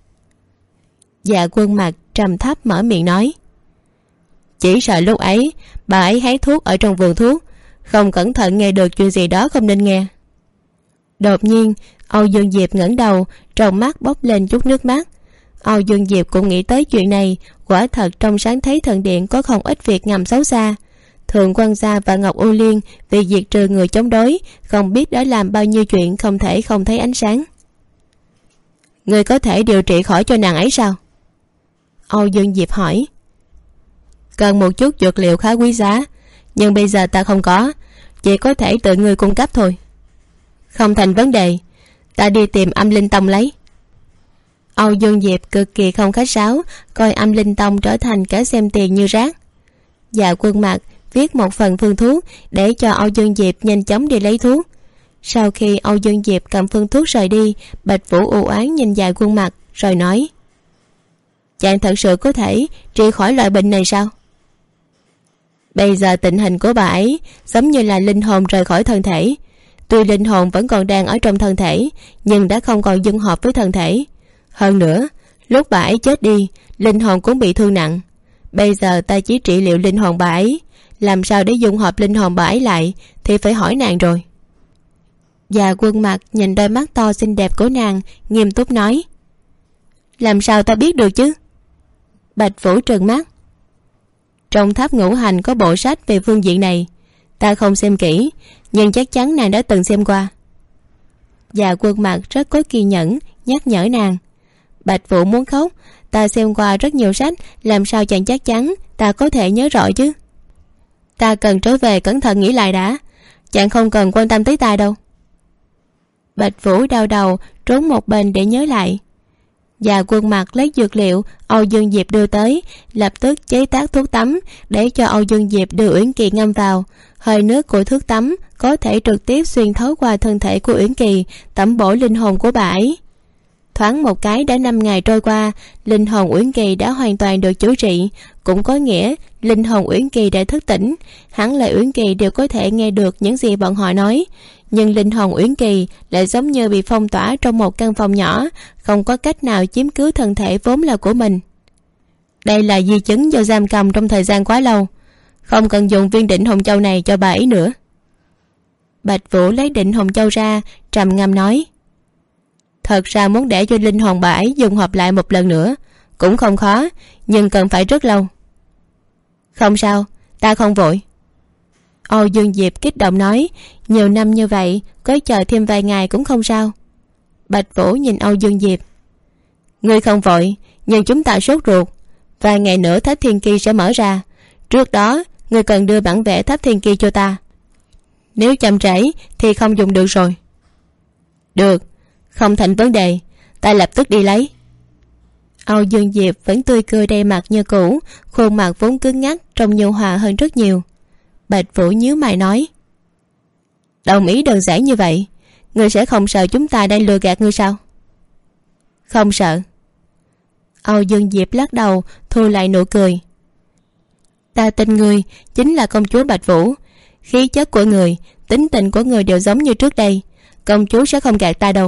Dạ Quân Mặc trầm thấp mở miệng nói. Chỉ sợ lúc ấy bà ấy hái thuốc ở trong vườn thuốc, không cẩn thận nghe được chuyện gì đó không nên nghe. Đột nhiên Âu Dương Diệp ngẩng đầu, trong mắt bốc lên chút nước mắt. Âu Dương Diệp cũng nghĩ tới chuyện này. Quả thật trong sáng thế thần điện có không ít việc ngầm xấu xa. Thượng Quan Gia và Ngọc U Liên vì diệt trừ người chống đối, không biết đã làm bao nhiêu chuyện không thể không thấy ánh sáng. Người có thể điều trị khỏi cho nàng ấy sao? Âu Dương Diệp hỏi. Cần một chút dược liệu khá quý giá, nhưng bây giờ ta không có, chỉ có thể tự người cung cấp thôi. Không thành vấn đề, ta đi tìm Âm Linh Tông lấy. Âu Dương Diệp cực kỳ không khách sáo, coi Âm Linh Tông trở thành cả xem tiền như rác. Dạ Quân Mặc viết một phần phương thuốc để cho Âu Dương Diệp nhanh chóng đi lấy thuốc. Sau khi Âu Dương Diệp cầm phương thuốc rời đi, Bạch Vũ u oán nhìn Dạ Quân Mặc rồi nói. Chàng thật sự có thể trị khỏi loại bệnh này sao? Bây giờ tình hình của bà ấy giống như là linh hồn rời khỏi thân thể. Tuy linh hồn vẫn còn đang ở trong thân thể, nhưng đã không còn dung hợp với thân thể. Hơn nữa, lúc bà ấy chết đi, linh hồn cũng bị thương nặng. Bây giờ ta chỉ trị liệu linh hồn bà ấy, làm sao để dung hợp linh hồn bà ấy lại thì phải hỏi nàng rồi. Dạ Quân Mặc nhìn đôi mắt to xinh đẹp của nàng, nghiêm túc nói. Làm sao ta biết được chứ? Bạch Vũ trừng mắt. Trong tháp ngũ hành có bộ sách về phương diện này, ta không xem kỹ, nhưng chắc chắn nàng đã từng xem qua. Dạ Quân Mặc rất có kiên nhẫn nhắc nhở nàng. Bạch Vũ muốn khóc. Ta xem qua rất nhiều sách, làm sao chẳng chắc chắn ta có thể nhớ rõ chứ? Ta cần trở về cẩn thận nghĩ lại đã, chàng không cần quan tâm tới ta đâu. Bạch Vũ đau đầu trốn một bên để nhớ lại. Dạ Quân Mặc lấy dược liệu Âu Dương Diệp đưa tới, lập tức chế tác thuốc tắm để cho Âu Dương Diệp đưa Uyển Kỳ ngâm vào. Hơi nước của thuốc tắm có thể trực tiếp xuyên thấu qua thân thể của Uyển Kỳ, tẩm bổ linh hồn của bà ấy. Thoáng một cái đã 5 ngày trôi qua, linh hồn Uyển Kỳ đã hoàn toàn được chữa trị, cũng có nghĩa linh hồn Uyển Kỳ đã thức tỉnh. Hẳn là Uyển Kỳ đều có thể nghe được những gì bọn họ nói, nhưng linh hồn Uyển Kỳ lại giống như bị phong tỏa trong một căn phòng nhỏ, không có cách nào chiếm cứ thân thể vốn là của mình. Đây là di chứng do giam cầm trong thời gian quá lâu, không cần dùng viên Định Hồn Châu này cho bà ấy nữa. Bạch Vũ lấy Định Hồn Châu ra, trầm ngâm nói. Thật ra muốn để cho linh hồn bà ấy dùng hợp lại một lần nữa cũng không khó, nhưng cần phải rất lâu. Không sao, ta không vội. Âu Dương Diệp kích động nói. Nhiều năm như vậy, có chờ thêm vài ngày cũng không sao. Bạch Vũ nhìn Âu Dương Diệp. Ngươi không vội, nhưng chúng ta sốt ruột. Vài ngày nữa Tháp Thiên Kỳ sẽ mở ra. Trước đó ngươi cần đưa bản vẽ Tháp Thiên Kỳ cho ta. Nếu chậm trễ thì không dùng được rồi. Được, không thành vấn đề, ta lập tức đi lấy. Âu Dương Diệp vẫn tươi cười đầy mặt như cũ, khuôn mặt vốn cứng ngắc trông nhu hòa hơn rất nhiều. Bạch Vũ nhíu mày nói. Đồng ý đơn giản như vậy, ngươi sẽ không sợ chúng ta đang lừa gạt ngươi sao? Không sợ. Âu Dương Diệp lắc đầu, thu lại nụ cười. Ta tin ngươi chính là công chúa Bạch Vũ, Khí chất của người, tính tình của người đều giống như trước đây. Công chúa sẽ không gạt ta đâu.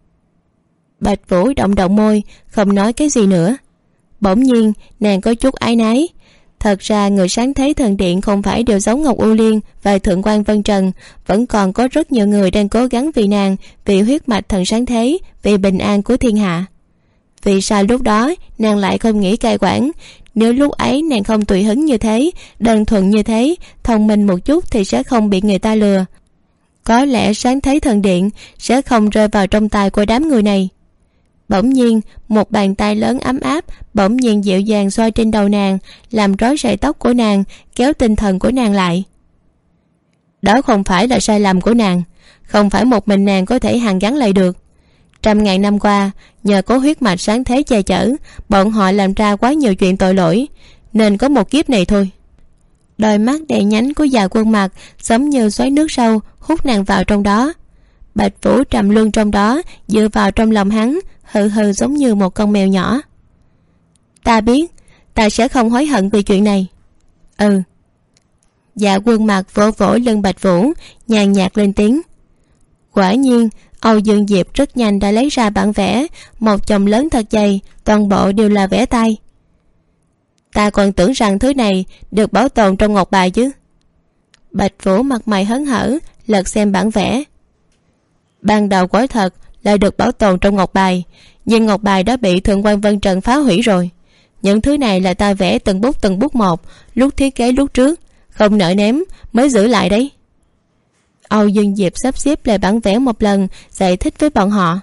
Bạch Vũ động động môi, không nói cái gì nữa. Bỗng nhiên nàng có chút áy náy. Thật ra người sáng thế thần điện không phải đều giống Ngọc U Liên và Thượng quan Vân Trần. Vẫn còn có rất nhiều người đang cố gắng vì nàng, vì huyết mạch thần sáng thế, vì bình an của thiên hạ. Vì sao lúc đó nàng lại không nghĩ cai quản? Nếu lúc ấy nàng không tùy hứng như thế, đơn thuần như thế, thông minh một chút thì sẽ không bị người ta lừa. Có lẽ sáng thế thần điện sẽ không rơi vào trong tay của đám người này. Bỗng nhiên một bàn tay lớn ấm áp bỗng nhiên dịu dàng xoa trên đầu nàng, làm rối sợi tóc của nàng, kéo tinh thần của nàng lại. Đó không phải là sai lầm của nàng, không phải một mình nàng có thể hàn gắn lại được. Trăm ngàn năm qua, nhờ có huyết mạch sáng thế che chở, bọn họ làm ra quá nhiều chuyện tội lỗi, nên có một kiếp này thôi. Đôi mắt đen nhánh của già Quân Mặc giống như xoáy nước sâu hút nàng vào trong đó. Bạch Vũ trầm luân trong đó, dựa vào trong lòng hắn, hừ hừ giống như một con mèo nhỏ. Ta biết, ta sẽ không hối hận vì chuyện này. Ừ. Dạ Quân Mặc vỗ vỗ lưng Bạch Vũ, nhàn nhạt lên tiếng. Quả nhiên Âu Dương Diệp rất nhanh đã lấy ra bản vẽ, một chồng lớn thật dày, toàn bộ đều là vẽ tay. Ta còn tưởng rằng thứ này được bảo tồn trong ngọc bài chứ. Bạch Vũ mặt mày hớn hở lật xem bản vẽ. Ban đầu quả thật là được bảo tồn trong ngọc bài, nhưng ngọc bài đã bị Thượng quan Vân Trần phá hủy rồi. Những thứ này là ta vẽ từng bút một, lúc thiết kế lúc trước, không nỡ ném mới giữ lại đấy. Âu Dương Diệp sắp xếp lại bản vẽ một lần, giải thích với bọn họ.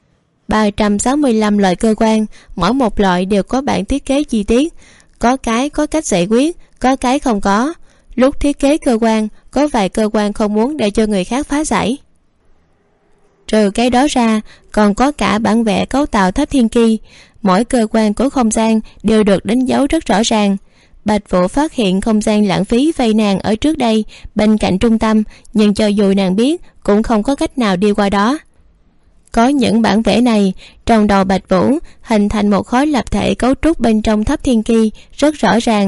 365 loại cơ quan, mỗi một loại đều có bản thiết kế chi tiết. Có cái có cách giải quyết, có cái không có. Lúc thiết kế cơ quan, có vài cơ quan không muốn để cho người khác phá giải. Trừ cái đó ra, còn có cả bản vẽ cấu tạo tháp thiên kỳ. Mỗi cơ quan của không gian đều được đánh dấu rất rõ ràng. Bạch Vũ phát hiện không gian lãng phí vây nàng ở trước đây bên cạnh trung tâm, nhưng cho dù nàng biết cũng không có cách nào đi qua đó. Có những bản vẽ này, trong đầu Bạch Vũ hình thành một khối lập thể cấu trúc bên trong tháp thiên kỳ rất rõ ràng.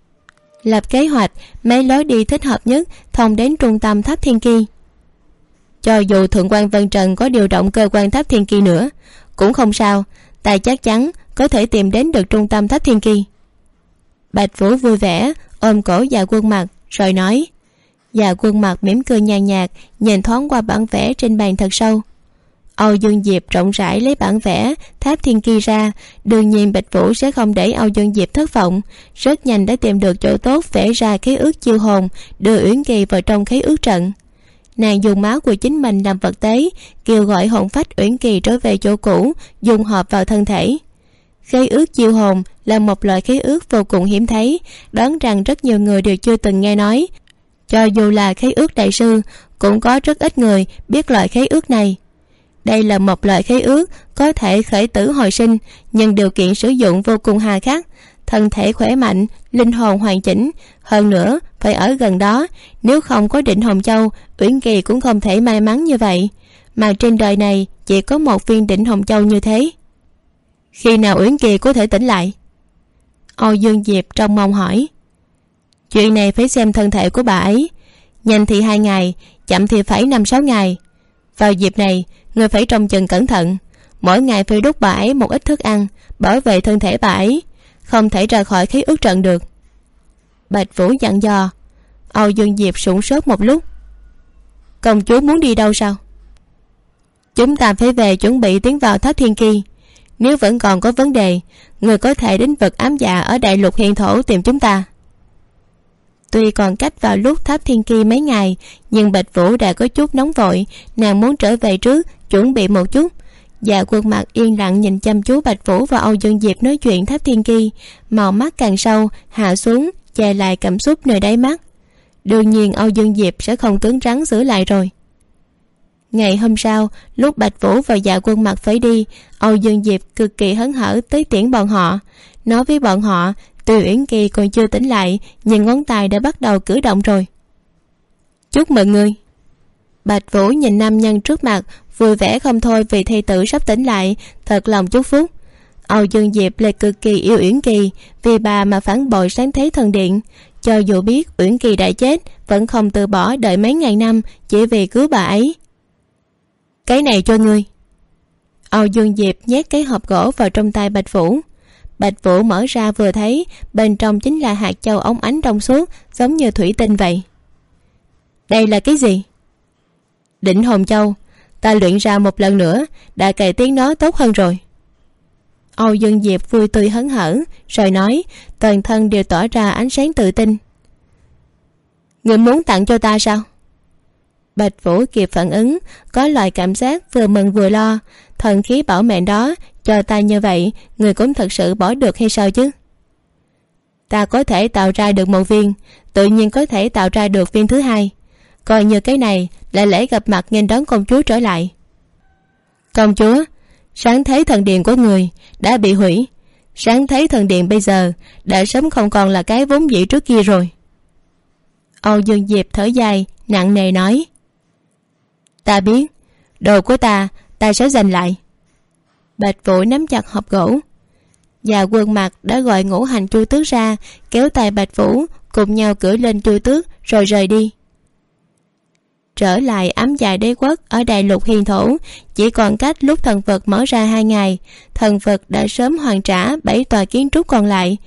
Lập kế hoạch mấy lối đi thích hợp nhất thông đến trung tâm tháp thiên kỳ. Cho dù Thượng quan Vân Trần có điều động cơ quan tháp thiên kỳ nữa cũng không sao, ta chắc chắn có thể tìm đến được trung tâm tháp thiên kỳ. Bạch Vũ vui vẻ ôm cổ Dạ Quân Mặc rồi nói. Dạ Quân Mặc mỉm cười nhàn nhạt, nhìn thoáng qua bản vẽ trên bàn thật sâu. Âu Dương Diệp rộng rãi lấy bản vẽ tháp thiên kỳ ra. Đương nhiên Bạch Vũ sẽ không để Âu Dương Diệp thất vọng, rất nhanh đã tìm được chỗ tốt vẽ ra khế ước chiêu hồn, đưa Uyển Kỳ vào trong khế ước trận. Nàng dùng máu của chính mình làm vật tế, kêu gọi hồn phách Uyển Kỳ trở về chỗ cũ, dung hợp vào thân thể. Khế ước chiêu hồn là một loại khế ước vô cùng hiếm thấy, đoán rằng rất nhiều người đều chưa từng nghe nói. Cho dù là khế ước đại sư, cũng có rất ít người biết loại khế ước này. Đây là một loại khế ước có thể khởi tử hồi sinh, nhưng điều kiện sử dụng vô cùng hà khắc. Thân thể khỏe mạnh, linh hồn hoàn chỉnh, hơn nữa phải ở gần đó. Nếu không có Định Hồng Châu, Uyển Kỳ cũng không thể may mắn như vậy. Mà trên đời này chỉ có một viên Định Hồng Châu như thế. Khi nào Uyển Kỳ có thể tỉnh lại? Âu Dương Diệp trong mong hỏi. Chuyện này phải xem thân thể của bà ấy. Nhanh thì 2 ngày, chậm thì phải 5-6 ngày. Vào dịp này người phải trông chừng cẩn thận, mỗi ngày phải đút bà ấy một ít thức ăn, bảo vệ thân thể bà ấy, không thể ra khỏi khế ước trận được. Bạch Vũ dặn dò. Âu Dương Diệp sửng sốt một lúc. Công chúa muốn đi đâu sao? Chúng ta phải về chuẩn bị tiến vào tháp thiên kỳ. Nếu vẫn còn có vấn đề, người có thể đến vực ám dạ ở đại lục hiền thổ tìm chúng ta. Tuy còn cách vào lúc tháp thiên kỳ mấy ngày, nhưng Bạch Vũ đã có chút nóng vội. Nàng muốn trở về trước, chuẩn bị một chút. Dạ Quân Mặc yên lặng nhìn chăm chú Bạch Vũ và Âu Dương Diệp nói chuyện tháp thiên kỳ, màu mắt càng sâu hạ xuống, che lại cảm xúc nơi đáy mắt. Đương nhiên Âu Dương Diệp sẽ không cứng rắn giữ lại rồi. Ngày hôm sau, lúc Bạch Vũ và Dạ Quân Mặc phải đi, Âu Dương Diệp cực kỳ hớn hở tới tiễn bọn họ, nói với bọn họ tuy Uyển Kỳ còn chưa tỉnh lại, nhưng ngón tay đã bắt đầu cử động rồi. Chúc mừng ngươi. Bạch Vũ nhìn nam nhân trước mặt, vui vẻ không thôi vì thê tử sắp tỉnh lại, thật lòng chúc phúc. Âu Dương Diệp lại cực kỳ yêu Uyển Kỳ, vì bà mà phản bội sáng thế thần điện. cho dù biết Uyển Kỳ đã chết vẫn không từ bỏ đợi mấy ngàn năm chỉ vì cứu bà ấy. Cái này cho ngươi. Âu Dương Diệp nhét cái hộp gỗ vào trong tay Bạch Vũ. Bạch Vũ mở ra vừa thấy bên trong chính là hạt châu óng ánh trong suốt giống như thủy tinh vậy. Đây là cái gì? Đỉnh Hồn Châu. Ta luyện ra một lần nữa đã cải tiến nó tốt hơn rồi. Âu Dương Diệp vui tươi hớn hở rồi nói, toàn thân đều tỏ ra ánh sáng tự tin. Ngươi muốn tặng cho ta sao? Bạch Vũ kịp phản ứng, có loại cảm giác vừa mừng vừa lo. Thần khí bảo mệnh đó cho ta như vậy, người cũng thật sự bỏ được hay sao chứ? Ta có thể tạo ra được một viên, tự nhiên có thể tạo ra được viên thứ hai. Coi như cái này là lễ gặp mặt nghênh đón công chúa trở lại. Công chúa, sáng thế thần điện của người đã bị hủy. Sáng thế thần điện bây giờ đã sớm không còn là cái vốn dĩ trước kia rồi. Âu Dương Diệp thở dài nặng nề nói, ta biết, đồ của ta sẽ giành lại. Bạch Vũ nắm chặt hộp gỗ. Và Quân Mặc đã gọi Ngũ Hành Chu Tước ra, kéo tay Bạch Vũ cùng nhau cưỡi lên Chu Tước rồi rời đi. Trở lại ám dài đế quốc ở đại lục hiền thổ, chỉ còn cách lúc thần vật mở ra 2 ngày. Thần vật đã sớm hoàn trả 7 tòa kiến trúc còn lại.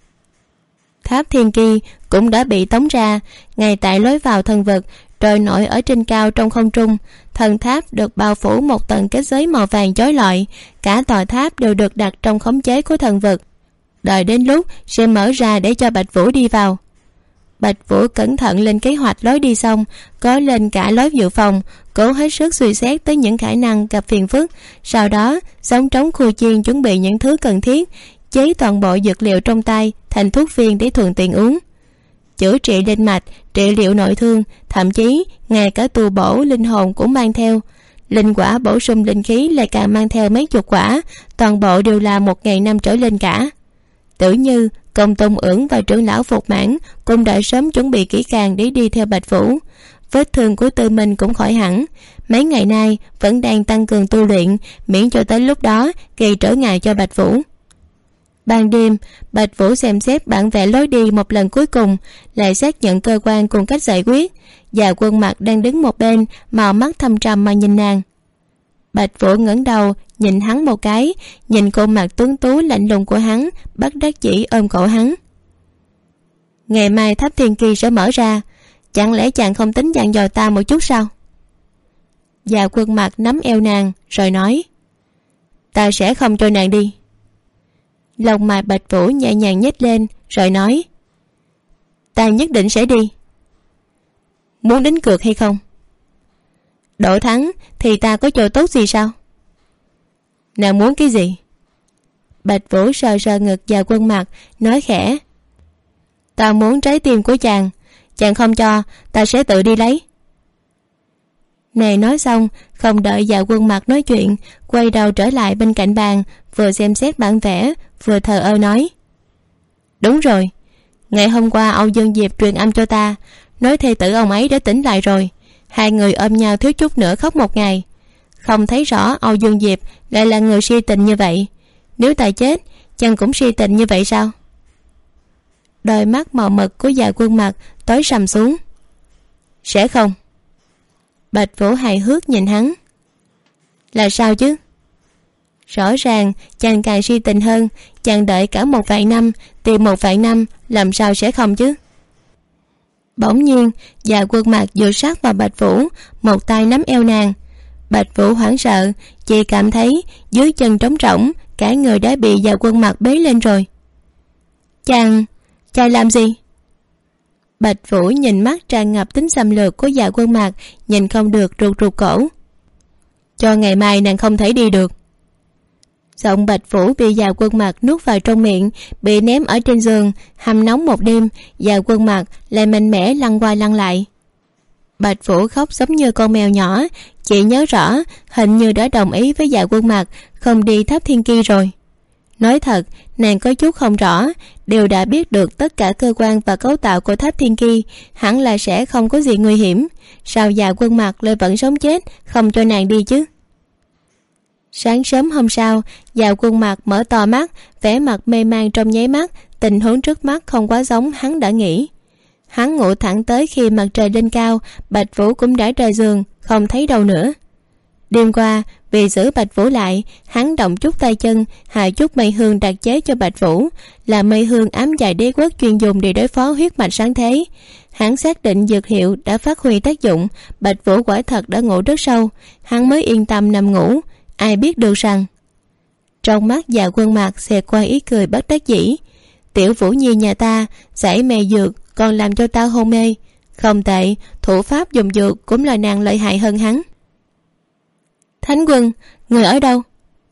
Tháp Thiên Kỳ cũng đã bị tống ra. Ngay tại lối vào thần vật trôi nổi ở trên cao trong không trung, thần tháp được bao phủ một tầng kết giới màu vàng chói lọi. Cả tòa tháp đều được đặt trong khống chế của thần vật, đợi đến lúc sẽ mở ra để cho Bạch Vũ đi vào. Bạch Vũ cẩn thận lên kế hoạch lối đi, xong có lên cả lối dự phòng, cố hết sức suy xét tới những khả năng gặp phiền phức. Sau đó sống trống khu chiên chuẩn bị những thứ cần thiết, chế toàn bộ dược liệu trong tay thành thuốc viên để thuận tiện uống, chữa trị linh mạch, trị liệu nội thương, thậm chí ngay cả tu bổ linh hồn cũng mang theo. Linh quả bổ sung linh khí lại càng mang theo mấy chục quả, toàn bộ đều là 1000 năm trở lên cả. Tử Như, Công Tôn Ưỡng và trưởng lão Phục Mãn cũng đã sớm chuẩn bị kỹ càng để đi theo Bạch Vũ. Vết thương của Tư Minh cũng khỏi hẳn, mấy ngày nay vẫn đang tăng cường tu luyện, miễn cho tới lúc đó gây trở ngại cho Bạch Vũ. Ban đêm, Bạch Vũ xem xét bản vẽ lối đi một lần cuối cùng, lại xác nhận cơ quan cùng cách giải quyết. Và Quân Mặc đang đứng một bên, màu mắt thâm trầm mà nhìn nàng. Bạch Vũ ngẩng đầu nhìn hắn một cái, nhìn khuôn mặt tuấn tú lạnh lùng của hắn, bất đắc dĩ ôm cổ hắn. Ngày mai Tháp Thiên Kỳ sẽ mở ra, chẳng lẽ chàng không tính dặn dò ta một chút sao? Và Quân Mặc nắm eo nàng rồi nói, ta sẽ không cho nàng đi. Lông mày Bạch Vũ nhẹ nhàng nhếch lên rồi nói, ta nhất định sẽ đi. Muốn đánh cược hay không? Đổ thắng thì ta có chỗ tốt gì sao? Nàng muốn cái gì? Bạch Vũ sờ sờ ngực và Quân Mặc nói khẽ, ta muốn trái tim của chàng. Chàng không cho, ta sẽ tự đi lấy. Này nói xong, không đợi Dạ Quân Mặc nói chuyện, quay đầu trở lại bên cạnh bàn, vừa xem xét bản vẽ vừa thờ ơ nói, đúng rồi, ngày hôm qua Âu Dương Diệp truyền âm cho ta, nói thê tử ông ấy đã tỉnh lại rồi. Hai người ôm nhau thiếu chút nữa khóc một ngày. Không thấy rõ Âu Dương Diệp lại là người si tình như vậy. Nếu ta chết, chàng cũng si tình như vậy sao? Đôi mắt màu mực của Dạ Quân Mặc tối sầm xuống. Sẽ không. Bạch Vũ hài hước nhìn hắn. Là sao chứ? Rõ ràng chàng càng si tình hơn. Chàng đợi cả 1 vạn năm, tìm 1 vạn năm, làm sao sẽ không chứ? Bỗng nhiên Dạ Quân Mặc dựa sát vào Bạch Vũ, một tay nắm eo nàng. Bạch Vũ hoảng sợ, chỉ cảm thấy dưới chân trống rỗng, cả người đã bị Dạ Quân Mặc bế lên rồi. Chàng làm gì? Bạch Vũ nhìn mắt tràn ngập tính xâm lược của Dạ Quân Mặc, nhìn không được rụt cổ. Cho ngày mai nàng không thể đi được. Giọng Bạch Vũ bị Dạ Quân Mặc nuốt vào trong miệng, bị ném ở trên giường, hầm nóng một đêm. Dạ Quân Mặc lại mạnh mẽ lăn qua lăn lại. Bạch Vũ khóc giống như con mèo nhỏ. Chị nhớ rõ hình như đã đồng ý với Dạ Quân Mặc không đi Tháp Thiên Kỳ rồi. Nói thật, nàng có chút không rõ, đều đã biết được tất cả cơ quan và cấu tạo của Tháp Thiên Kỳ, hẳn là sẽ không có gì nguy hiểm. Sao Dạ Quân Mặc lại vẫn sống chết, không cho nàng đi chứ? Sáng sớm hôm sau, Dạ Quân Mặc mở to mắt, vẻ mặt mê man trong nháy mắt. Tình huống trước mắt không quá giống hắn đã nghĩ. Hắn ngủ thẳng tới khi mặt trời lên cao, Bạch Vũ cũng đã rời giường, không thấy đâu nữa. Đêm qua vì giữ Bạch Vũ lại, hắn động chút tay chân hạ chút mây hương đặc chế cho Bạch Vũ, là mây hương ám dài đế quốc chuyên dùng để đối phó huyết mạch sáng thế. Hắn xác định dược hiệu đã phát huy tác dụng, Bạch Vũ quả thật đã ngủ rất sâu, hắn mới yên tâm nằm ngủ. Ai biết được rằng trong mắt Dạ Quân Mạc xẹt qua ý cười bất đắc dĩ. Tiểu Vũ Nhi nhà ta giải mê dược còn làm cho ta hôn mê. Không tệ, thủ pháp dùng dược cũng là nàng lợi hại hơn hắn. Thánh Quân, người ở đâu?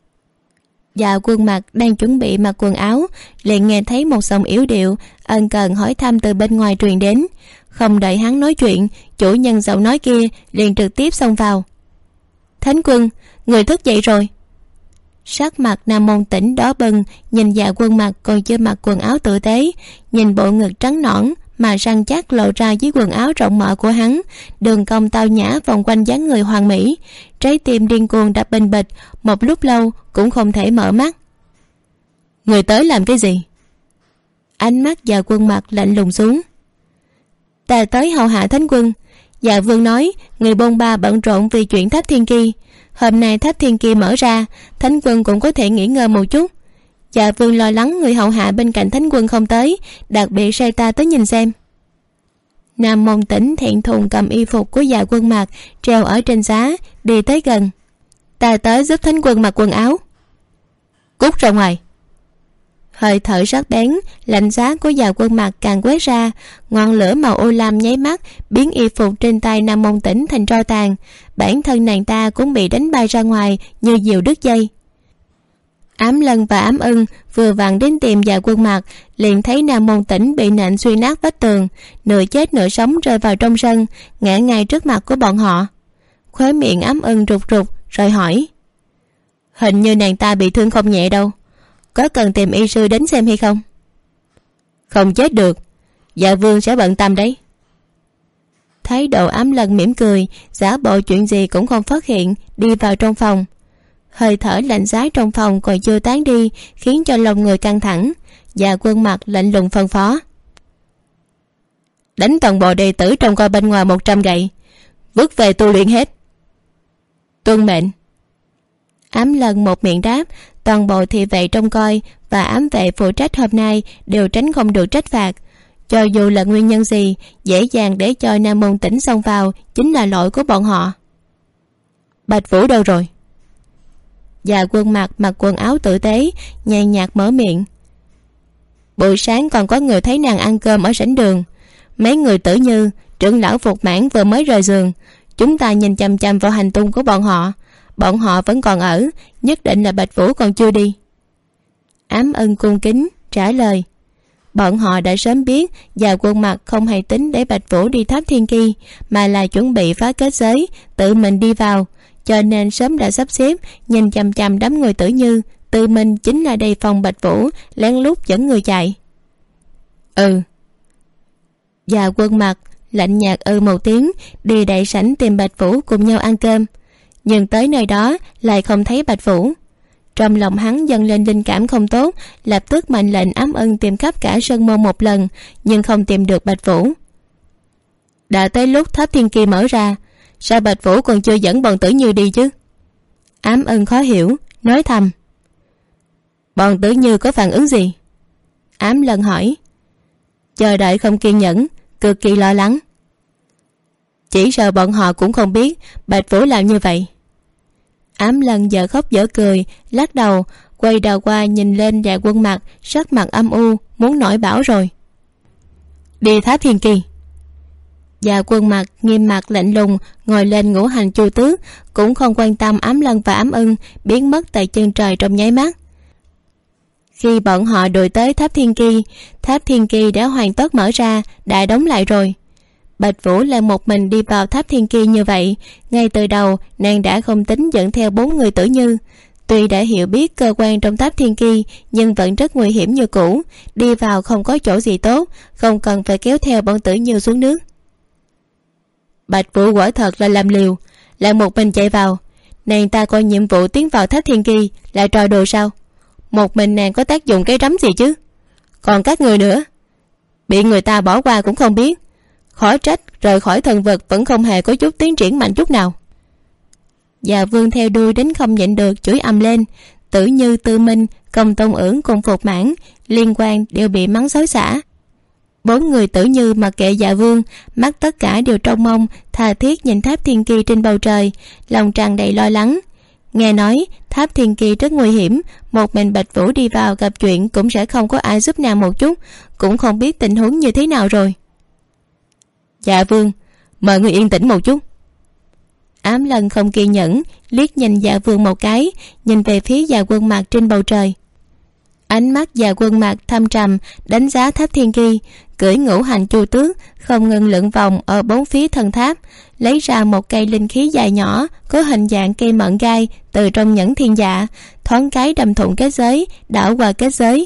Dạ Quân Mạc đang chuẩn bị mặc quần áo, liền nghe thấy một giọng yếu điệu ân cần hỏi thăm từ bên ngoài truyền đến. Không đợi hắn nói chuyện, chủ nhân giọng nói kia liền trực tiếp xông vào. Thánh Quân, người thức dậy rồi. Sắc mặt Nam Môn Tĩnh đỏ bừng, nhìn Dạ Quân Mạc còn chưa mặc quần áo tử tế, nhìn bộ ngực trắng nõn mà răng chắc lộ ra dưới quần áo rộng mở của hắn, đường cong tao nhã vòng quanh dáng người hoàn mỹ. Trái tim điên cuồng đập bình bịch, một lúc lâu cũng không thể mở mắt. Người tới làm cái gì? Ánh mắt Dạ Quân Mạc lạnh lùng xuống. Ta tới hầu hạ Thánh Quân. Dạ Vương nói người bôn ba bận rộn vì chuyện Tháp Thiên Kỳ. Hôm nay Tháp Thiên Kỳ mở ra, Thánh Quân cũng có thể nghỉ ngơi một chút. Dạ Vương lo lắng người hầu hạ bên cạnh Thánh Quân không tới, đặc biệt sai ta tới nhìn xem. Nam Môn Tĩnh thẹn thùng cầm y phục của Dạ Quân Mạc treo ở trên giá, đi tới gần. Ta tới giúp Thánh Quân mặc quần áo. Cút ra ngoài. Hơi thở sắc bén lạnh giá của Dạ Quân Mạc càng quét ra, ngọn lửa màu ô lam nháy mắt biến y phục trên tay Nam Môn Tĩnh thành tro tàn. Bản thân nàng ta cũng bị đánh bay ra ngoài như diều đứt dây. Ám Lân và Ám Ưng vừa vặn đến tìm Dạ Quân Mạc, liền thấy Nam Môn Tĩnh bị nện xuyên nát vách tường, nửa chết nửa sống rơi vào trong sân, ngã ngay trước mặt của bọn họ. Khóe miệng Ám Ưng rụt rụt rồi hỏi: Hình như nàng ta bị thương không nhẹ đâu, có cần tìm y sư đến xem hay không? Không chết được, Dạ Vương sẽ bận tâm đấy. Thái độ Ám Lân mỉm cười, giả bộ chuyện gì cũng không phát hiện, đi vào trong phòng. Hơi thở lạnh giá trong phòng còn chưa tán đi, khiến cho lòng người căng thẳng. Dạ Quân Mạc lạnh lùng phân phó: Đánh toàn bộ đệ tử trong coi bên ngoài 100 gậy, vứt về tu luyện hết. Tuân mệnh. Ám Lân một miệng đáp. Toàn bộ thị vệ trông coi và ám vệ phụ trách hôm nay đều tránh không được trách phạt. Cho dù là nguyên nhân gì, dễ dàng để cho Nam Môn Tĩnh xông vào chính là lỗi của bọn họ. Bạch Vũ đâu rồi? Dạ Quân Mạc mặc quần áo tử tế, nhàn nhạt mở miệng. Buổi sáng còn có người thấy nàng ăn cơm ở sảnh đường. Mấy người Tử Như, trưởng lão Phục Mãn vừa mới rời giường. Chúng ta nhìn chằm chằm vào hành tung của bọn họ. Bọn họ vẫn còn ở, nhất định là Bạch Vũ còn chưa đi. Ám Ưng cung kính trả lời. Bọn họ đã sớm biết Dạ Quân Mạc không hề tính để Bạch Vũ đi Tháp Thiên Kỳ, mà là chuẩn bị phá kết giới, tự mình đi vào, cho nên sớm đã sắp xếp nhìn chằm chằm đám người Tử Như, tự mình chính là đề phòng Bạch Vũ lén lút dẫn người chạy. Dạ Quân Mạc lạnh nhạt một tiếng, đi đại sảnh tìm Bạch Vũ cùng nhau ăn cơm. Nhưng tới nơi đó lại không thấy Bạch Vũ. Trong lòng hắn dâng lên linh cảm không tốt, lập tức mệnh lệnh Ám Ưng tìm khắp cả sơn môn một lần, nhưng không tìm được Bạch Vũ. Đã tới lúc Tháp Thiên Kỳ mở ra, sao Bạch Vũ còn chưa dẫn bọn Tử Như đi chứ? Ám Ưng khó hiểu, nói thầm. Bọn Tử Như có phản ứng gì? Ám Lân hỏi. Chờ đợi không kiên nhẫn, cực kỳ lo lắng. Chỉ sợ bọn họ cũng không biết Bạch Vũ làm như vậy. Ám Lân dở khóc dở cười, lắc đầu, quay đầu qua nhìn lên Dạ Quân Mạc, sắc mặt âm u, muốn nổi bão rồi. Đi Tháp Thiên Kỳ. Dạ Quân Mạc nghiêm mặt lạnh lùng ngồi lên ngũ hành chu tước, cũng không quan tâm Ám Lân và Ám Ưng biến mất tại chân trời trong nháy mắt. Khi bọn họ đuổi tới Tháp Thiên Kỳ đã hoàn tất mở ra, đã đóng lại rồi. Bạch Vũ lại một mình đi vào Tháp Thiên Kỳ như vậy, ngay từ đầu nàng đã không tính dẫn theo 4 người Tử Như. Tuy đã hiểu biết cơ quan trong Tháp Thiên Kỳ, nhưng vẫn rất nguy hiểm như cũ, đi vào không có chỗ gì tốt, không cần phải kéo theo bọn Tử Như xuống nước. Bạch Vũ quả thật là làm liều, lại một mình chạy vào. Nàng ta coi nhiệm vụ tiến vào Tháp Thiên Kỳ là trò đùa sao? Một mình nàng có tác dụng cái rắm gì chứ? Còn các người nữa, bị người ta bỏ qua cũng không biết, Khó trách rời khỏi thần vực vẫn không hề có chút tiến triển mạnh chút nào. Dạ Vương theo đuôi đến không nhịn được chửi ầm lên. Tử Như, Tư Minh, Công Tôn Ưởng cùng Phục Mãn liên quan đều bị mắng xối xả. 4 người Tử Như mặc kệ Dạ Vương, mắt tất cả đều trông mong tha thiết nhìn tháp thiên kỳ trên bầu trời, lòng tràn đầy lo lắng. Nghe nói tháp thiên kỳ rất nguy hiểm, một mình Bạch Vũ đi vào gặp chuyện cũng sẽ không có ai giúp nàng một chút, cũng không biết tình huống như thế nào rồi. Dạ Vương, mời người yên tĩnh một chút. Ám Lân không kiên nhẫn liếc nhìn Dạ Vương một cái, nhìn về phía Dạ Quân Mạc trên bầu trời. Ánh mắt Dạ Quân Mạc thâm trầm đánh giá tháp thiên kỳ, cưỡi ngũ hành chu tước không ngừng lượn vòng ở bốn phía thân tháp, lấy ra một cây linh khí dài nhỏ có hình dạng cây mận gai từ trong nhẫn thiên dạ, thoáng cái đâm thủng kết giới, đảo qua kết giới.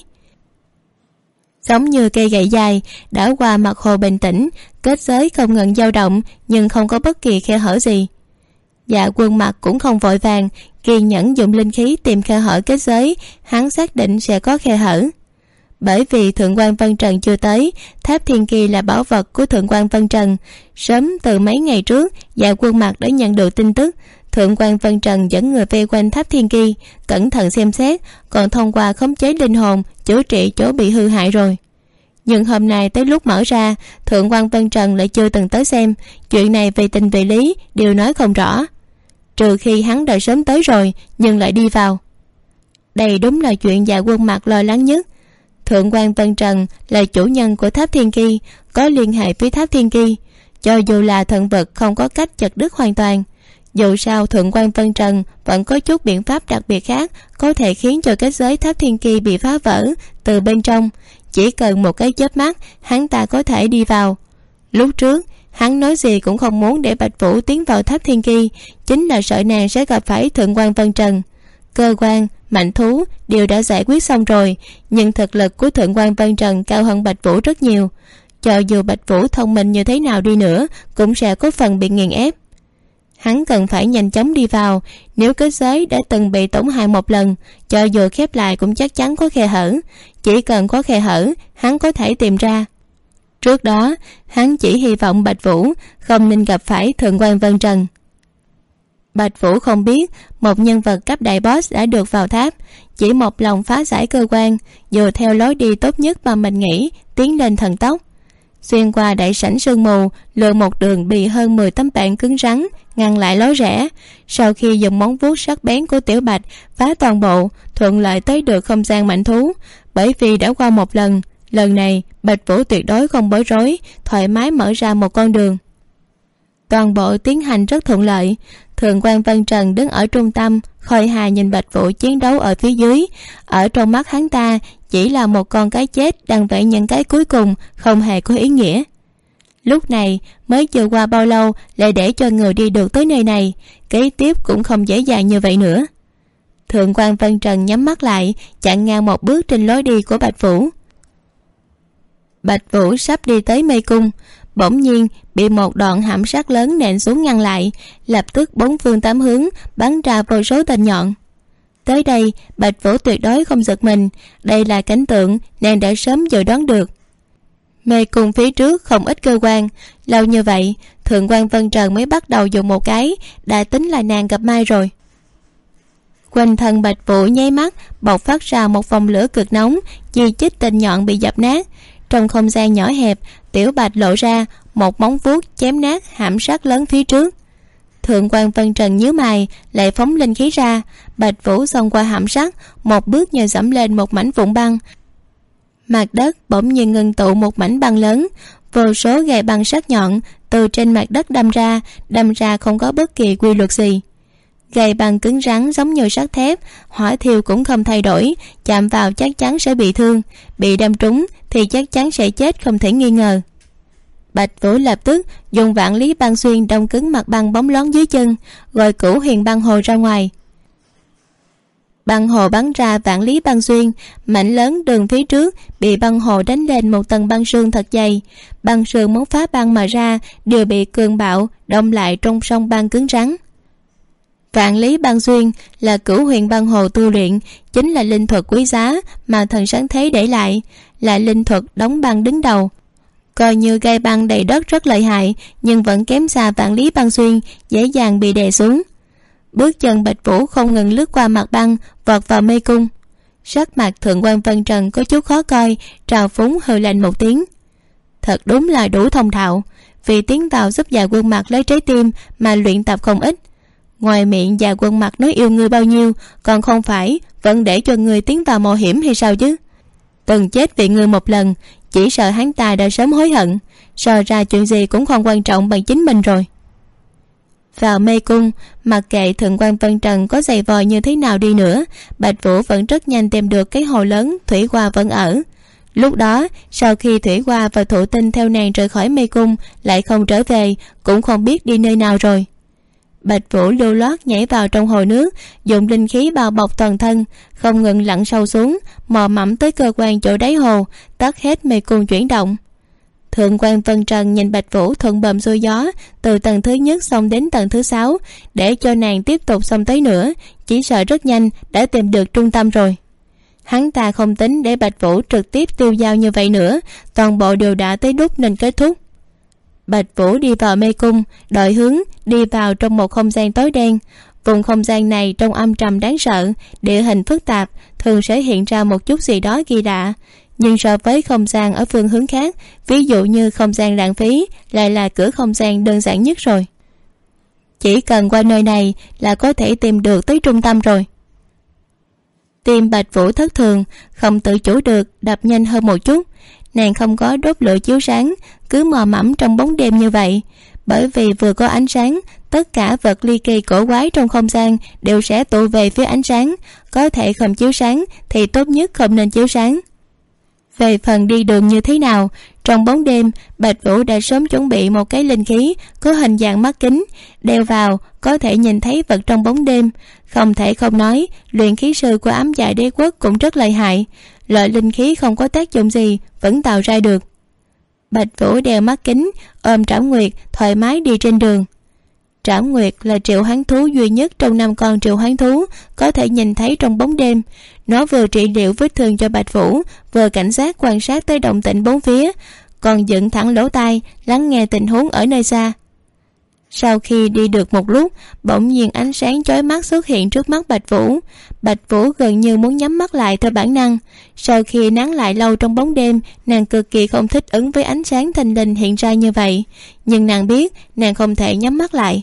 Giống như cây gậy dài đảo qua mặt hồ bình tĩnh, kết giới không ngừng dao động nhưng không có bất kỳ khe hở gì. Dạ Quân Mạc cũng không vội vàng, kiên nhẫn dùng linh khí tìm khe hở kết giới, hắn xác định sẽ có khe hở. Bởi vì Thượng quan Vân Trần chưa tới, tháp thiên kỳ là bảo vật của Thượng quan Vân Trần. Sớm từ mấy ngày trước, Dạ Quân Mạc đã nhận được tin tức Thượng quan Vân Trần dẫn người vây quanh tháp thiên kỳ, cẩn thận xem xét, còn thông qua khống chế linh hồn chữa trị chỗ bị hư hại rồi. Nhưng hôm nay tới lúc mở ra, Thượng quan Vân Trần lại chưa từng tới xem, chuyện này về tình về lý đều nói không rõ, trừ khi hắn đã sớm tới rồi nhưng lại đi vào. Đây đúng là chuyện Dạ Quân Mạc lo lắng nhất. Thượng quan Vân Trần là chủ nhân của tháp thiên kỳ, có liên hệ với tháp thiên kỳ, cho dù là thần vật không có cách chặt đứt hoàn toàn. Dù sao Thượng quan Vân Trần vẫn có chút biện pháp đặc biệt khác có thể khiến cho kết giới tháp thiên kỳ bị phá vỡ từ bên trong, chỉ cần một cái chớp mắt hắn ta có thể đi vào. Lúc trước hắn nói gì cũng không muốn để Bạch Vũ tiến vào tháp thiên kỳ, chính là sợ nàng sẽ gặp phải Thượng quan Vân Trần. Cơ quan, mạnh thú đều đã giải quyết xong rồi, nhưng thực lực của Thượng quan Vân Trần cao hơn Bạch Vũ rất nhiều. Cho dù Bạch Vũ thông minh như thế nào đi nữa cũng sẽ có phần bị nghiền ép. Hắn cần phải nhanh chóng đi vào, nếu kết giới đã từng bị tổn hại một lần, cho dù khép lại cũng chắc chắn có khe hở. Chỉ cần có khe hở hắn có thể tìm ra. Trước đó hắn chỉ hy vọng Bạch Vũ không nên gặp phải Thượng quan Vân Trần. Bạch Vũ không biết một nhân vật cấp đại boss đã được vào tháp, chỉ một lòng phá giải cơ quan, dựa theo lối đi tốt nhất mà mình nghĩ, tiến lên thần tốc. Xuyên qua đại sảnh sương mù, lựa một đường bị hơn 10 tấm bảng cứng rắn ngăn lại lối rẽ. Sau khi dùng móng vuốt sắc bén của Tiểu Bạch phá toàn bộ, thuận lợi tới được không gian mạnh thú. Bởi vì đã qua một lần, lần này Bạch Vũ tuyệt đối không bối rối, thoải mái mở ra một con đường. Toàn bộ tiến hành rất thuận lợi. Thượng quan Vân Trần đứng ở trung tâm, khôi hài nhìn Bạch Vũ chiến đấu ở phía dưới. Ở trong mắt hắn ta chỉ là một con cái chết đang vẽ những cái cuối cùng, không hề có ý nghĩa. Lúc này mới chưa qua bao lâu lại để cho người đi được tới nơi này, kế tiếp cũng không dễ dàng như vậy nữa. Thượng quan Vân Trần nhắm mắt lại, chặn ngang một bước trên lối đi của Bạch Vũ. Bạch Vũ sắp đi tới mê cung, bỗng nhiên bị một đoạn hãm sắt lớn nện xuống ngăn lại, lập tức bốn phương tám hướng bắn ra vô số tên nhọn. Tới đây Bạch Vũ tuyệt đối không giật mình, đây là cảnh tượng nàng đã sớm dự đoán được. Mê cung phía trước không ít cơ quan, lâu như vậy Thượng quan Vân Trần mới bắt đầu dùng một cái, đã tính là nàng gặp may rồi. Quanh thân Bạch Vũ nháy mắt bộc phát ra một vòng lửa cực nóng, chi chít tên nhọn bị dập nát. Trong không gian nhỏ hẹp, Tiểu Bạch lộ ra một móng vuốt chém nát hãm sắt lớn phía trước. Thượng quan Vân Trần nhíu mày, lại phóng linh khí ra. Bạch Vũ xông qua hãm sắt, một bước nhờ dẫm lên một mảnh vụn băng. Mặt đất bỗng nhiên ngưng tụ một mảnh băng lớn, vô số gậy băng sắc nhọn từ trên mặt đất đâm ra không có bất kỳ quy luật gì. Gậy băng cứng rắn giống như sắt thép, hỏa thiêu cũng không thay đổi, chạm vào chắc chắn sẽ bị thương, bị đâm trúng thì chắc chắn sẽ chết không thể nghi ngờ. Bạch Vũ lập tức dùng vạn lý băng xuyên đông cứng mặt băng bóng loáng dưới chân, gọi Cửu Huyền băng hồ ra ngoài. Băng hồ bắn ra vạn lý băng xuyên, mảnh lớn đường phía trước bị băng hồ đánh lên một tầng băng sương thật dày. Băng sương muốn phá băng mà ra đều bị cường bạo đông lại trong sông băng cứng rắn. Vạn lý băng xuyên là Cửu Huyền băng hồ tu luyện, chính là linh thuật quý giá mà thần sáng thế để lại, là linh thuật đóng băng đứng đầu. coi như gai băng đầy đất rất lợi hại, nhưng vẫn kém xa vạn lý băng xuyên, dễ dàng bị đè xuống. Bước chân Bạch Vũ không ngừng lướt qua mặt băng, vọt vào mê cung. Sắc mặt Thượng quan Vân Trần có chút khó coi, trào phúng hừ lạnh một tiếng. Thật đúng là đủ thông thạo, vì tiến vào giúp Dạ Quân Mặc lấy trái tim mà luyện tập không ít. Ngoài miệng Dạ Quân Mặc nói yêu ngươi bao nhiêu, còn không phải vẫn để cho ngươi tiến vào mạo hiểm hay sao chứ? Từng chết vì ngươi một lần, chỉ sợ hắn ta đã sớm hối hận, so ra chuyện gì cũng không quan trọng bằng chính mình rồi. Vào mê cung, mặc kệ Thượng quan Vân Trần có giày vò như thế nào đi nữa, Bạch Vũ vẫn rất nhanh tìm được cái hồ lớn Thủy Hoa vẫn ở. Lúc đó, sau khi Thủy Hoa và Thụ Tinh theo nàng rời khỏi mê cung lại không trở về, cũng không biết đi nơi nào rồi. Bạch Vũ lưu lót nhảy vào trong hồ nước, dùng linh khí bao bọc toàn thân, không ngừng lặn sâu xuống, mò mẫm tới cơ quan chỗ đáy hồ, tắt hết mê cung chuyển động. Thượng quan Vân Trần nhìn Bạch Vũ thuận bầm xuôi gió, từ tầng thứ nhất xông đến tầng thứ 6, để cho nàng tiếp tục xông tới nữa, chỉ sợ rất nhanh đã tìm được trung tâm rồi. Hắn ta không tính để Bạch Vũ trực tiếp tiêu dao như vậy nữa, toàn bộ đều đã tới lúc nên kết thúc. Bạch Vũ đi vào mê cung, đổi hướng đi vào trong một không gian tối đen. Vùng không gian này trông âm trầm đáng sợ, địa hình phức tạp, thường sẽ hiện ra một chút gì đó kỳ lạ. Nhưng so với không gian ở phương hướng khác, ví dụ như không gian lãng phí, lại là cửa không gian đơn giản nhất rồi. Chỉ cần qua nơi này là có thể tìm được tới trung tâm rồi. Tim Bạch Vũ thất thường, không tự chủ được đập nhanh hơn một chút. Nàng không có đốt lửa chiếu sáng, cứ mò mẫm trong bóng đêm như vậy. Bởi vì vừa có ánh sáng, tất cả vật ly kỳ cổ quái trong không gian đều sẽ tụ về phía ánh sáng. Có thể không chiếu sáng thì tốt nhất không nên chiếu sáng. Về phần đi đường như thế nào, trong bóng đêm Bạch Vũ đã sớm chuẩn bị một cái linh khí có hình dạng mắt kính, đeo vào có thể nhìn thấy vật trong bóng đêm. Không thể không nói, luyện khí sư của Ám Dạ Đế Quốc cũng rất lợi hại, loại linh khí không có tác dụng gì vẫn tạo ra được. Bạch Vũ đeo mắt kính, ôm Trảm Nguyệt thoải mái đi trên đường. Trảm Nguyệt là triệu hoán thú duy nhất trong 5 con triệu hoán thú có thể nhìn thấy trong bóng đêm. Nó vừa trị liệu vết thương cho Bạch Vũ, vừa cảnh giác quan sát tới động tĩnh bốn phía, còn dựng thẳng lỗ tai lắng nghe tình huống ở nơi xa. Sau khi đi được một lúc, bỗng nhiên ánh sáng chói mắt xuất hiện trước mắt Bạch Vũ. Bạch Vũ gần như muốn nhắm mắt lại theo bản năng. Sau khi nán lại lâu trong bóng đêm, nàng cực kỳ không thích ứng với ánh sáng thanh linh hiện ra như vậy, nhưng nàng biết nàng không thể nhắm mắt lại.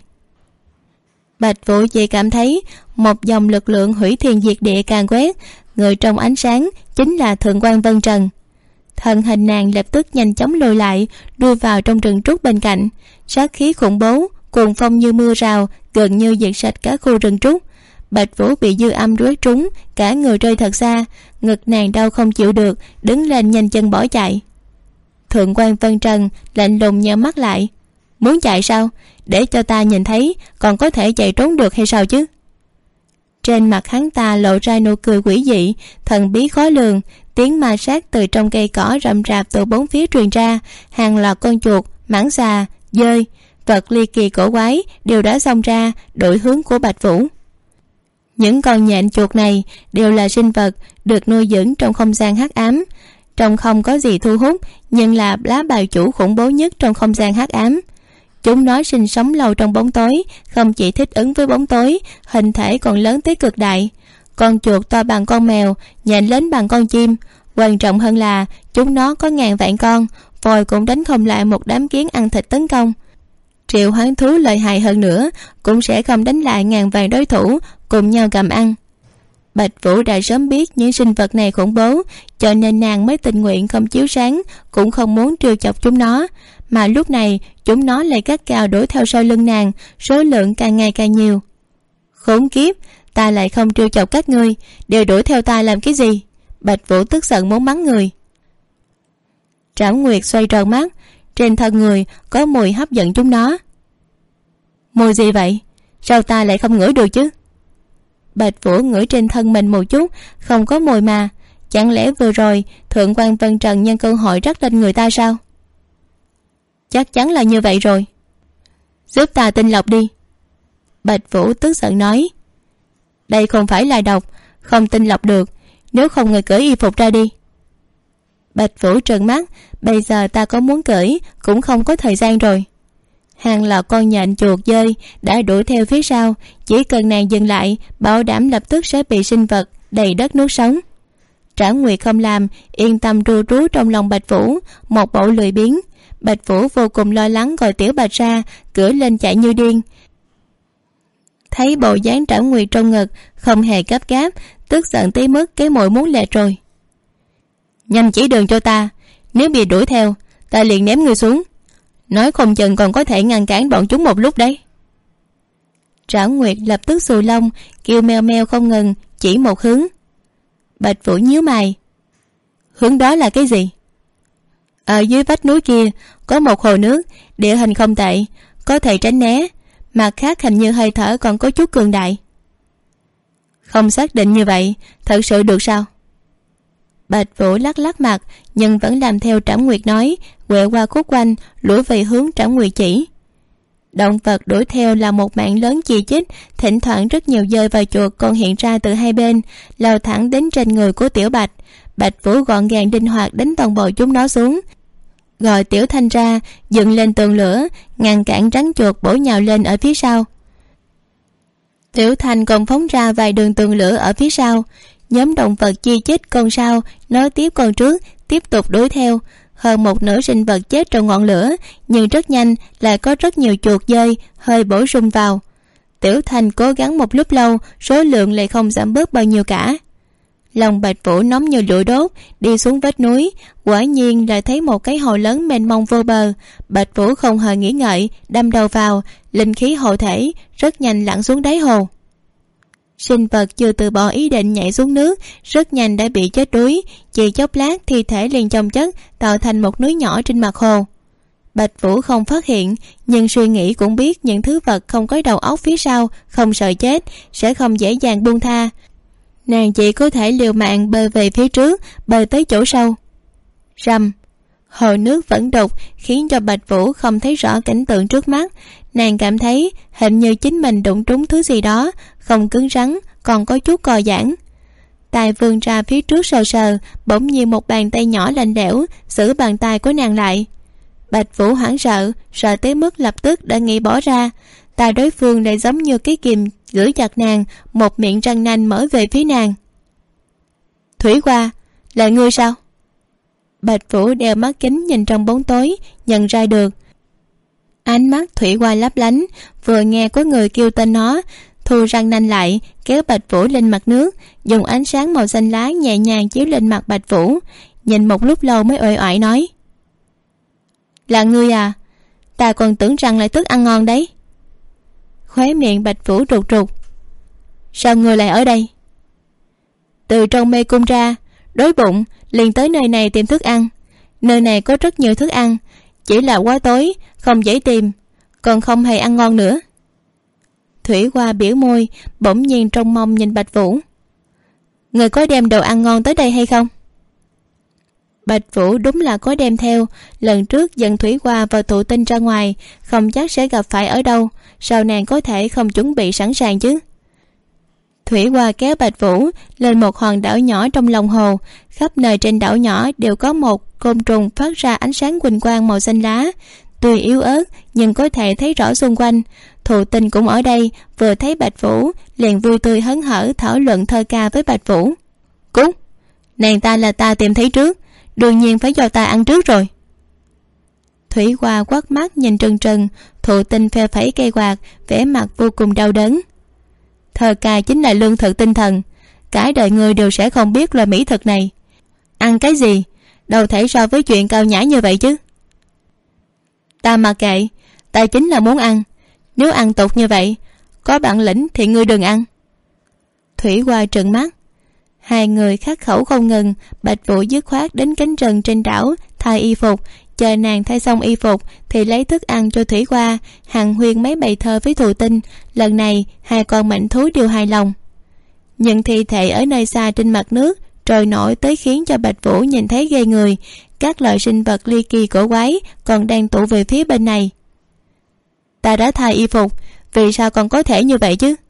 Bạch Vũ chỉ cảm thấy một dòng lực lượng hủy thiên diệt địa càn quét, người trong ánh sáng chính là Thượng quan Vân Trần. Thân hình nàng lập tức nhanh chóng lùi lại, đuôi vào trong rừng trúc bên cạnh. Sát khí khủng bố, cuồng phong như mưa rào, gần như diệt sạch cả khu rừng trúc. Bạch Vũ bị dư âm đuối trúng, cả người rơi thật xa, ngực nàng đau không chịu được, đứng lên nhanh chân bỏ chạy. Thượng quan Vân Trần lạnh lùng nhắm mắt lại. Muốn chạy sao? Để cho ta nhìn thấy, còn có thể chạy trốn được hay sao chứ? Trên mặt hắn ta lộ ra nụ cười quỷ dị, thần bí khó lường. Tiếng ma sát từ trong cây cỏ rậm rạp từ bốn phía truyền ra, hàng loạt con chuột, mãng xà, dơi, vật ly kỳ cổ quái đều đã xông ra đổi hướng của Bạch Vũ. Những con nhện chuột này đều là sinh vật được nuôi dưỡng trong không gian hắc ám, trông không có gì thu hút, nhưng là lá bài chủ khủng bố nhất trong không gian hắc ám. Chúng nó sinh sống lâu trong bóng tối, không chỉ thích ứng với bóng tối, hình thể còn lớn tới cực đại. Con chuột to bằng con mèo, nhện lớn bằng con chim. Quan trọng hơn là chúng nó có ngàn vạn con, vòi cũng đánh không lại một đám kiến ăn thịt tấn công. Triệu hoán thú lợi hại hơn nữa cũng sẽ không đánh lại ngàn vạn đối thủ cùng nhau gặm ăn. Bạch Vũ đã sớm biết những sinh vật này khủng bố, cho nên nàng mới tình nguyện không chiếu sáng, cũng không muốn trêu chọc chúng nó. Mà lúc này chúng nó lại gắt gao đuổi theo sau lưng nàng, số lượng càng ngày càng nhiều. Khốn kiếp, ta lại không trêu chọc các ngươi, đều đuổi theo ta làm cái gì? Bạch Vũ tức giận muốn mắng người. Trảm Nguyệt xoay tròn mắt, trên thân người có mùi hấp dẫn chúng nó. Mùi gì vậy? Sao ta lại không ngửi được chứ? Bạch Vũ ngửi trên thân mình một chút, không có mùi mà. Chẳng lẽ vừa rồi Thượng quan Vân Trần nhân cơ hội rắc lên người ta sao? Chắc chắn là như vậy rồi. Giúp ta tinh lọc đi. Bạch Vũ tức giận nói. Đây không phải là độc, không tinh lọc được, nếu không người cởi y phục ra đi. Bạch Vũ trợn mắt, bây giờ ta có muốn cưỡi cũng không có thời gian rồi. Hàng loạt con nhện chuột dơi đã đuổi theo phía sau, chỉ cần nàng dừng lại, bảo đảm lập tức sẽ bị sinh vật đầy đất nuốt sống. Trảm Nguyệt không làm, yên tâm ru rú trong lòng Bạch Vũ, một bộ lười biếng. Bạch Vũ vô cùng lo lắng gọi Tiểu Bạch ra, cưỡi lên chạy như điên. Thấy bộ dáng Trảm Nguyệt trong ngực không hề gấp gáp, tức giận tới mức cái môi muốn lệch rồi. Nhanh chỉ đường cho ta, nếu bị đuổi theo ta liền ném ngươi xuống, nói không chừng còn có thể ngăn cản bọn chúng một lúc đấy. Trảm Nguyệt lập tức xù lông, kêu meo meo không ngừng, chỉ một hướng. Bạch Vũ nhíu mày. Hướng đó là cái gì? Ở dưới vách núi kia có một hồ nước, địa hình không tệ, có thể tránh né, mặt khác hình như hơi thở còn có chút cường đại. Không xác định như vậy, thật sự được sao? Bạch Vũ lắc lắc mặt, nhưng vẫn làm theo Trảm Nguyệt nói, quẹo qua khúc quanh, lủi về hướng Trảm Nguyệt chỉ. Động vật đuổi theo là một mảng lớn chi chít, thỉnh thoảng rất nhiều dơi và chuột còn hiện ra từ hai bên, lao thẳng đến trên người của Tiểu Bạch. Bạch Vũ gọn gàng linh hoạt đánh toàn bộ chúng nó xuống, gọi Tiểu Thanh ra, dựng lên tường lửa, ngăn cản rắn chuột bổ nhào lên ở phía sau. Tiểu Thanh còn phóng ra vài đường tường lửa ở phía sau. Nhóm động vật chi chít con sau nối tiếp con trước, tiếp tục đuổi theo. Hơn một nửa sinh vật chết trong ngọn lửa, nhưng rất nhanh lại có rất nhiều chuột dơi hơi bổ sung vào. Tiểu Thanh cố gắng một lúc lâu, số lượng lại không giảm bớt bao nhiêu cả. Lòng Bạch Vũ nóng như lửa đốt, đi xuống vách núi, quả nhiên lại thấy một cái hồ lớn mênh mông vô bờ. Bạch Vũ không hề nghĩ ngợi, đâm đầu vào, linh khí hộ thể rất nhanh lặn xuống đáy hồ. Sinh vật chưa từ bỏ ý định nhảy xuống nước, rất nhanh đã bị chết đuối, chỉ chốc lát thi thể liền chồng chất tạo thành một núi nhỏ trên mặt hồ. Bạch Vũ không phát hiện, nhưng suy nghĩ cũng biết những thứ vật không có đầu óc phía sau không sợ chết sẽ không dễ dàng buông tha. Nàng chỉ có thể liều mạng bơi về phía trước, bơi tới chỗ sâu. Rầm, hồ nước vẫn đục khiến cho Bạch Vũ không thấy rõ cảnh tượng trước mắt. Nàng cảm thấy hình như chính mình đụng trúng thứ gì đó không cứng rắn, còn có chút cò giãn. Tay vươn ra phía trước sờ sờ, bỗng nhiên một bàn tay nhỏ lạnh lẽo giữ bàn tay của nàng lại. Bạch Vũ hoảng sợ, sợ tới mức lập tức đã nghĩ bỏ ra. Tay đối phương lại giống như cái kìm giữ chặt nàng, một miệng răng nanh mở về phía nàng. Thủy Hoa, là ngươi sao? Bạch Vũ đeo mắt kính nhìn trong bóng tối, nhận ra được. Ánh mắt Thủy Hoa lấp lánh, vừa nghe có người kêu tên nó, thu răng nanh lại, kéo Bạch Vũ lên mặt nước, dùng ánh sáng màu xanh lá nhẹ nhàng chiếu lên mặt Bạch Vũ, nhìn một lúc lâu mới uể oải nói: Là ngươi à? Ta còn tưởng rằng lại thức ăn ngon đấy. Khóe miệng Bạch Vũ rụt rụt. Sao ngươi lại ở đây? Từ trong mê cung ra, đói bụng liền tới nơi này tìm thức ăn. Nơi này có rất nhiều thức ăn, chỉ là quá tối không dễ tìm, còn không hề ăn ngon nữa. Thủy Hoa biểu môi, bỗng nhiên trông mong nhìn Bạch Vũ. Người có đem đồ ăn ngon tới đây hay không? Bạch Vũ đúng là có đem theo. Lần trước dẫn Thủy Hoa vào thụ tinh ra ngoài, không chắc sẽ gặp phải ở đâu, sao nàng có thể không chuẩn bị sẵn sàng chứ? Thủy Hoa kéo Bạch Vũ lên một hòn đảo nhỏ trong lòng hồ. Khắp nơi trên đảo nhỏ đều có một côn trùng phát ra ánh sáng huỳnh quang màu xanh lá, tuy yếu ớt nhưng có thể thấy rõ xung quanh. Thụ tinh cũng ở đây, vừa thấy Bạch Vũ liền vui tươi hớn hở thảo luận thơ ca với Bạch Vũ. Cút, nàng ta là ta tìm thấy trước, đương nhiên phải do ta ăn trước rồi. Thủy Hoa quát mắt nhìn trừng trừng. Thụ tinh phe phẩy cây quạt, vẻ mặt vô cùng đau đớn. Thơ ca chính là lương thực tinh thần, cả đời người đều sẽ không biết loại mỹ thực này. Ăn cái gì đâu thể so với chuyện cao nhã như vậy chứ. Ta mặc kệ, ta chính là muốn ăn. Nếu ăn tục như vậy, có bản lĩnh thì ngươi đừng ăn. Thủy Hoa trợn mắt. Hai người khắc khẩu không ngừng. Bạch Vũ dứt khoát đến cánh rừng trên đảo thay y phục, chờ nàng thay xong y phục thì lấy thức ăn cho Thủy Hoa, hàn huyên mấy bài thơ với thụ tinh. Lần này hai con mảnh thú đều hài lòng. Những thi thể ở nơi xa trên mặt nước trôi nổi tới khiến cho Bạch Vũ nhìn thấy ghê người. Các loại sinh vật ly kỳ cổ quái còn đang tụ về phía bên này. Ta đã thay y phục, vì sao còn có thể như vậy chứ?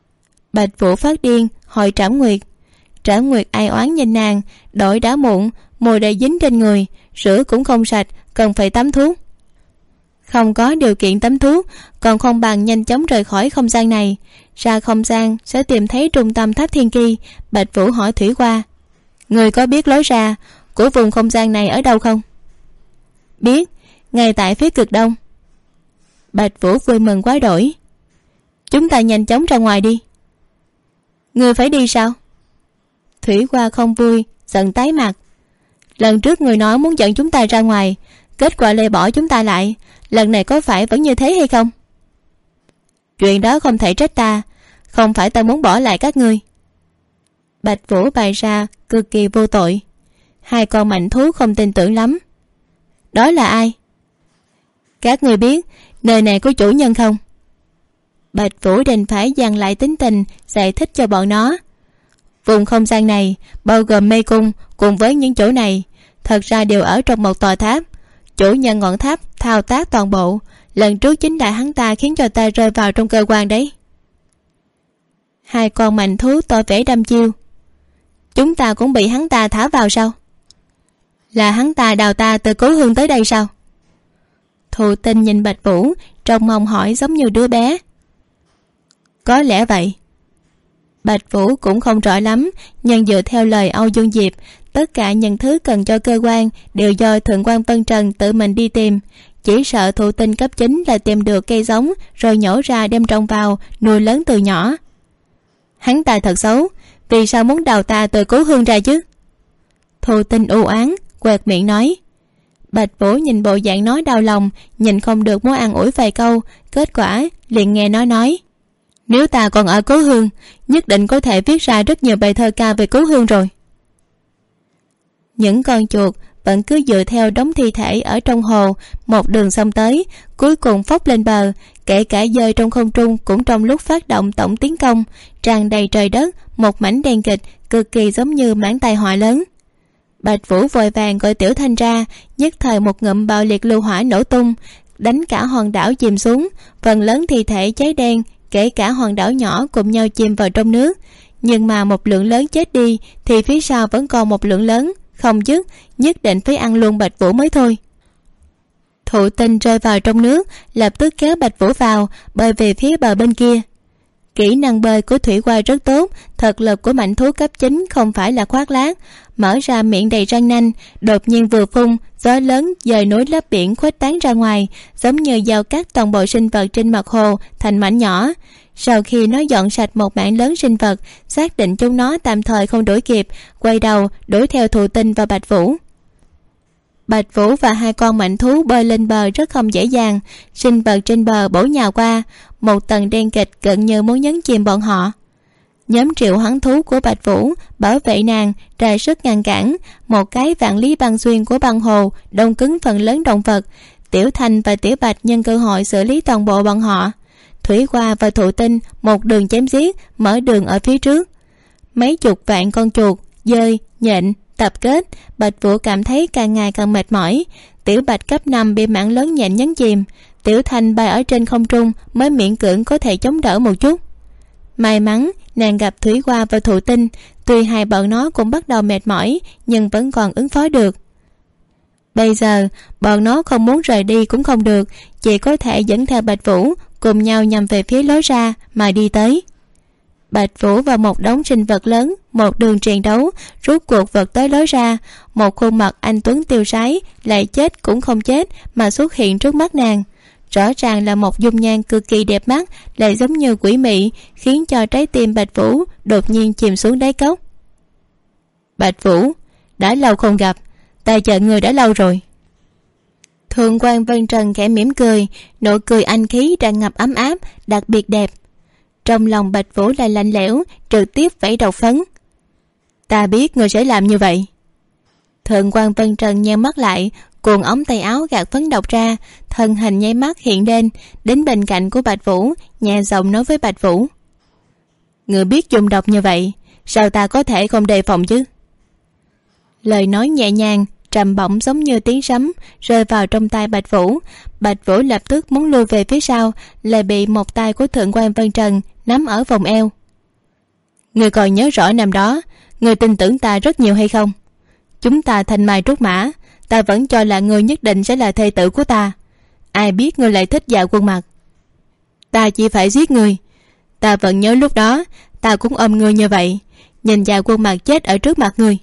Bạch Vũ phát điên hỏi Trảm Nguyệt. Trảm Nguyệt ai oán nhìn nàng, đổi đã muộn, mùi đã dính trên người, rửa cũng không sạch, cần phải tắm thuốc. Không có điều kiện tắm thuốc, còn không bằng nhanh chóng rời khỏi không gian này. Ra không gian sẽ tìm thấy trung tâm tháp thiên kỳ. Bạch Vũ hỏi Thủy Hoa: người có biết lối ra của vùng không gian này ở đâu không? Biết, ngay tại phía cực đông. Bạch Vũ vui mừng quá đổi. Chúng ta nhanh chóng ra ngoài đi. Người phải đi sao? Thủy Hoa không vui, giận tái mặt. Lần trước người nói muốn dẫn chúng ta ra ngoài, kết quả lại bỏ chúng ta lại. Lần này có phải vẫn như thế hay không? Chuyện đó không thể trách ta, không phải ta muốn bỏ lại các ngươi. Bạch Vũ bày ra cực kỳ vô tội. Hai con mảnh thú không tin tưởng lắm. Đó là ai? Các ngươi biết nơi này có chủ nhân không? Bạch Vũ đành phải dằn lại tính tình, giải thích cho bọn nó. Vùng không gian này bao gồm mê cung cùng với những chỗ này, thật ra đều ở trong một tòa tháp. Chủ nhân ngọn tháp thao tác toàn bộ. Lần trước chính là hắn ta khiến cho ta rơi vào trong cơ quan đấy. Hai con mảnh thú tỏ vẻ đăm chiêu. Chúng ta cũng bị hắn ta thả vào sao? Là hắn ta đào ta từ cố hương tới đây sao? Thụ Tinh nhìn Bạch Vũ trong mong hỏi giống như đứa bé. Có lẽ vậy. Bạch Vũ cũng không rõ lắm, nhưng dựa theo lời Âu Dương Diệp, tất cả những thứ cần cho cơ quan đều do Thượng quan Vân Trần tự mình đi tìm. Chỉ sợ Thụ Tinh cấp 9 là tìm được cây giống rồi nhổ ra đem trồng vào, nuôi lớn từ nhỏ. Hắn ta thật xấu, vì sao muốn đào ta từ cố hương ra chứ? Thụ Tinh u oán quẹt miệng nói. Bạch Vũ nhìn bộ dạng nói đau lòng, nhìn không được muốn an ủi vài câu, kết quả liền nghe nó nói: nếu ta còn ở cố hương, nhất định có thể viết ra rất nhiều bài thơ ca về cố hương rồi. Những con chuột vẫn cứ dựa theo đống thi thể ở trong hồ một đường xông tới, cuối cùng phốc lên bờ. Kể cả dơi trong không trung cũng trong lúc phát động tổng tiến công, tràn đầy trời đất, một mảnh đen kịch, cực kỳ giống như mảng tai họa lớn. Bạch Vũ vội vàng gọi Tiểu Thanh ra, nhất thời một ngụm bạo liệt lưu hỏa nổ tung, đánh cả hòn đảo chìm xuống. Phần lớn thi thể cháy đen, kể cả hòn đảo nhỏ cùng nhau chìm vào trong nước. Nhưng mà một lượng lớn chết đi thì phía sau vẫn còn một lượng lớn không dứt, nhất định phải ăn luôn Bạch Vũ mới thôi. Thụ Tinh rơi vào trong nước, lập tức kéo Bạch Vũ vào, bơi về phía bờ bên kia. Kỹ năng bơi của Thủy Hoa rất tốt, thực lực của mảnh thú cấp 9 không phải là khoác lác. Mở ra miệng đầy răng nanh, đột nhiên vừa phun, gió lớn dời núi lấp biển khuếch tán ra ngoài, giống như dao cắt toàn bộ sinh vật trên mặt hồ thành mảnh nhỏ. Sau khi nó dọn sạch một mảng lớn sinh vật, xác định chúng nó tạm thời không đuổi kịp, quay đầu đuổi theo Thụ Tinh và Bạch Vũ. Bạch Vũ và hai con mảnh thú bơi lên bờ rất không dễ dàng, sinh vật trên bờ bổ nhào qua, một tầng đen kịch gần như muốn nhấn chìm bọn họ. Nhóm triệu hoán thú của Bạch Vũ bảo vệ nàng ra sức ngăn cản, một cái vạn lý băng xuyên của băng hồ đông cứng phần lớn động vật. Tiểu Thanh và Tiểu Bạch nhân cơ hội xử lý toàn bộ bọn họ. Thủy Hoa và Thụ Tinh một đường chém giết, mở đường ở phía trước. Mấy chục vạn con chuột, dơi, nhện tập kết, Bạch Vũ cảm thấy càng ngày càng mệt mỏi. Tiểu Bạch cấp 5 bị mảng lớn nhện nhấn chìm, Tiểu Thanh bay ở trên không trung mới miễn cưỡng có thể chống đỡ một chút. May mắn nàng gặp Thủy Hoa và Thụ Tinh, tuy hai bọn nó cũng bắt đầu mệt mỏi nhưng vẫn còn ứng phó được. Bây giờ bọn nó không muốn rời đi cũng không được, chỉ có thể dẫn theo Bạch Vũ cùng nhau nhằm về phía lối ra mà đi tới. Bạch Vũ và một đống sinh vật lớn một đường chiến đấu, rút cuộc vượt tới lối ra. Một khuôn mặt anh tuấn tiêu sái lại chết cũng không chết mà xuất hiện trước mắt nàng. Rõ ràng là một dung nhan cực kỳ đẹp mắt, lại giống như quỷ mị, khiến cho trái tim Bạch Vũ đột nhiên chìm xuống đáy cốc. Bạch Vũ, đã lâu không gặp, ta chờ người đã lâu rồi. Thượng quan Vân Trần khẽ mỉm cười, nụ cười anh khí tràn ngập ấm áp, đặc biệt đẹp. Trong lòng Bạch Vũ lại lạnh lẽo, trực tiếp vẫy đầu phấn. Ta biết người sẽ làm như vậy. Thượng quan Vân Trần nheo mắt lại, cuồng ống tay áo gạt phấn độc ra, thân hình nháy mắt hiện lên, đến bên cạnh của Bạch Vũ, nhẹ giọng nói với Bạch Vũ: người biết dùng độc như vậy, sao ta có thể không đề phòng chứ? Lời nói nhẹ nhàng, trầm bổng giống như tiếng sấm rơi vào trong tai Bạch Vũ. Bạch Vũ lập tức muốn lui về phía sau, lại bị một tay của Thượng quan Vân Trần nắm ở vòng eo. Người còn nhớ rõ năm đó, người tin tưởng ta rất nhiều hay không? Chúng ta thanh mai trúc mã, ta vẫn cho là ngươi nhất định sẽ là thê tử của ta. Ai biết ngươi lại thích Dạ Quân Mặc. Ta chỉ phải giết ngươi. Ta vẫn nhớ lúc đó ta cũng ôm ngươi như vậy, nhìn Dạ Quân Mặc chết ở trước mặt ngươi.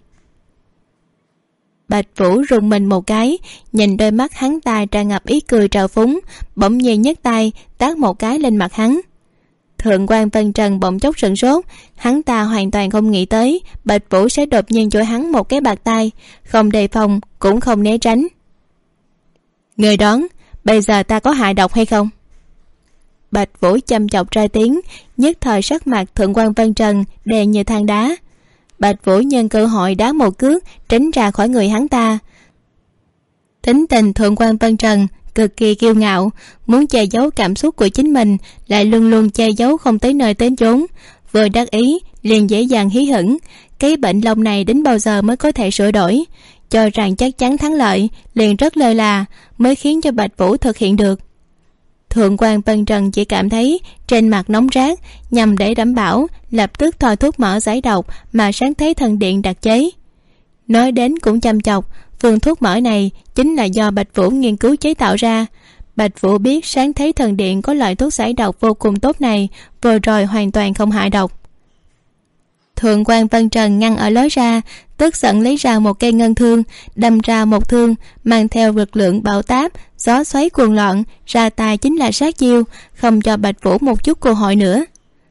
Bạch Vũ rùng mình một cái, nhìn đôi mắt hắn ta tràn ngập ý cười trào phúng, bỗng nhiên nhấc tay tát một cái lên mặt hắn. Thượng quan Vân Trần bỗng chốc sửng sốt, hắn ta hoàn toàn không nghĩ tới Bạch Vũ sẽ đột nhiên chổi hắn một cái bạt tay, không đề phòng cũng không né tránh. Người đoán bây giờ ta có hại độc hay không? Bạch Vũ chăm chọc ra tiếng, nhất thời sắc mặt Thượng quan Vân Trần đè như than đá. Bạch Vũ nhân cơ hội đá một cước tránh ra khỏi người hắn ta. Tính tình Thượng quan Vân Trần cực kỳ kiêu ngạo, muốn che giấu cảm xúc của chính mình, lại luôn luôn che giấu không tới nơi tới chốn. Vừa đắc ý liền dễ dàng hí hửng. Cái bệnh lòng này đến bao giờ mới có thể sửa đổi? Cho rằng chắc chắn thắng lợi liền rất lơ là, mới khiến cho Bạch Vũ thực hiện được. Thượng quan Vân Trần chỉ cảm thấy trên mặt nóng rát, nhằm để đảm bảo lập tức thoa thuốc mỡ giải độc mà Sáng Thế Thần Điện đặc chế. Nói đến cũng chăm chọc, phương thuốc mỡ này chính là do Bạch Vũ nghiên cứu chế tạo ra. Bạch Vũ biết Sáng Thế Thần Điện có loại thuốc giải độc vô cùng tốt này, vừa rồi hoàn toàn không hại độc. Thượng quan Vân Trần ngăn ở lối ra, tức giận lấy ra một cây ngân thương, đâm ra một thương mang theo lực lượng bão táp, gió xoáy cuồng loạn, ra tay chính là sát chiêu, không cho Bạch Vũ một chút cơ hội nữa.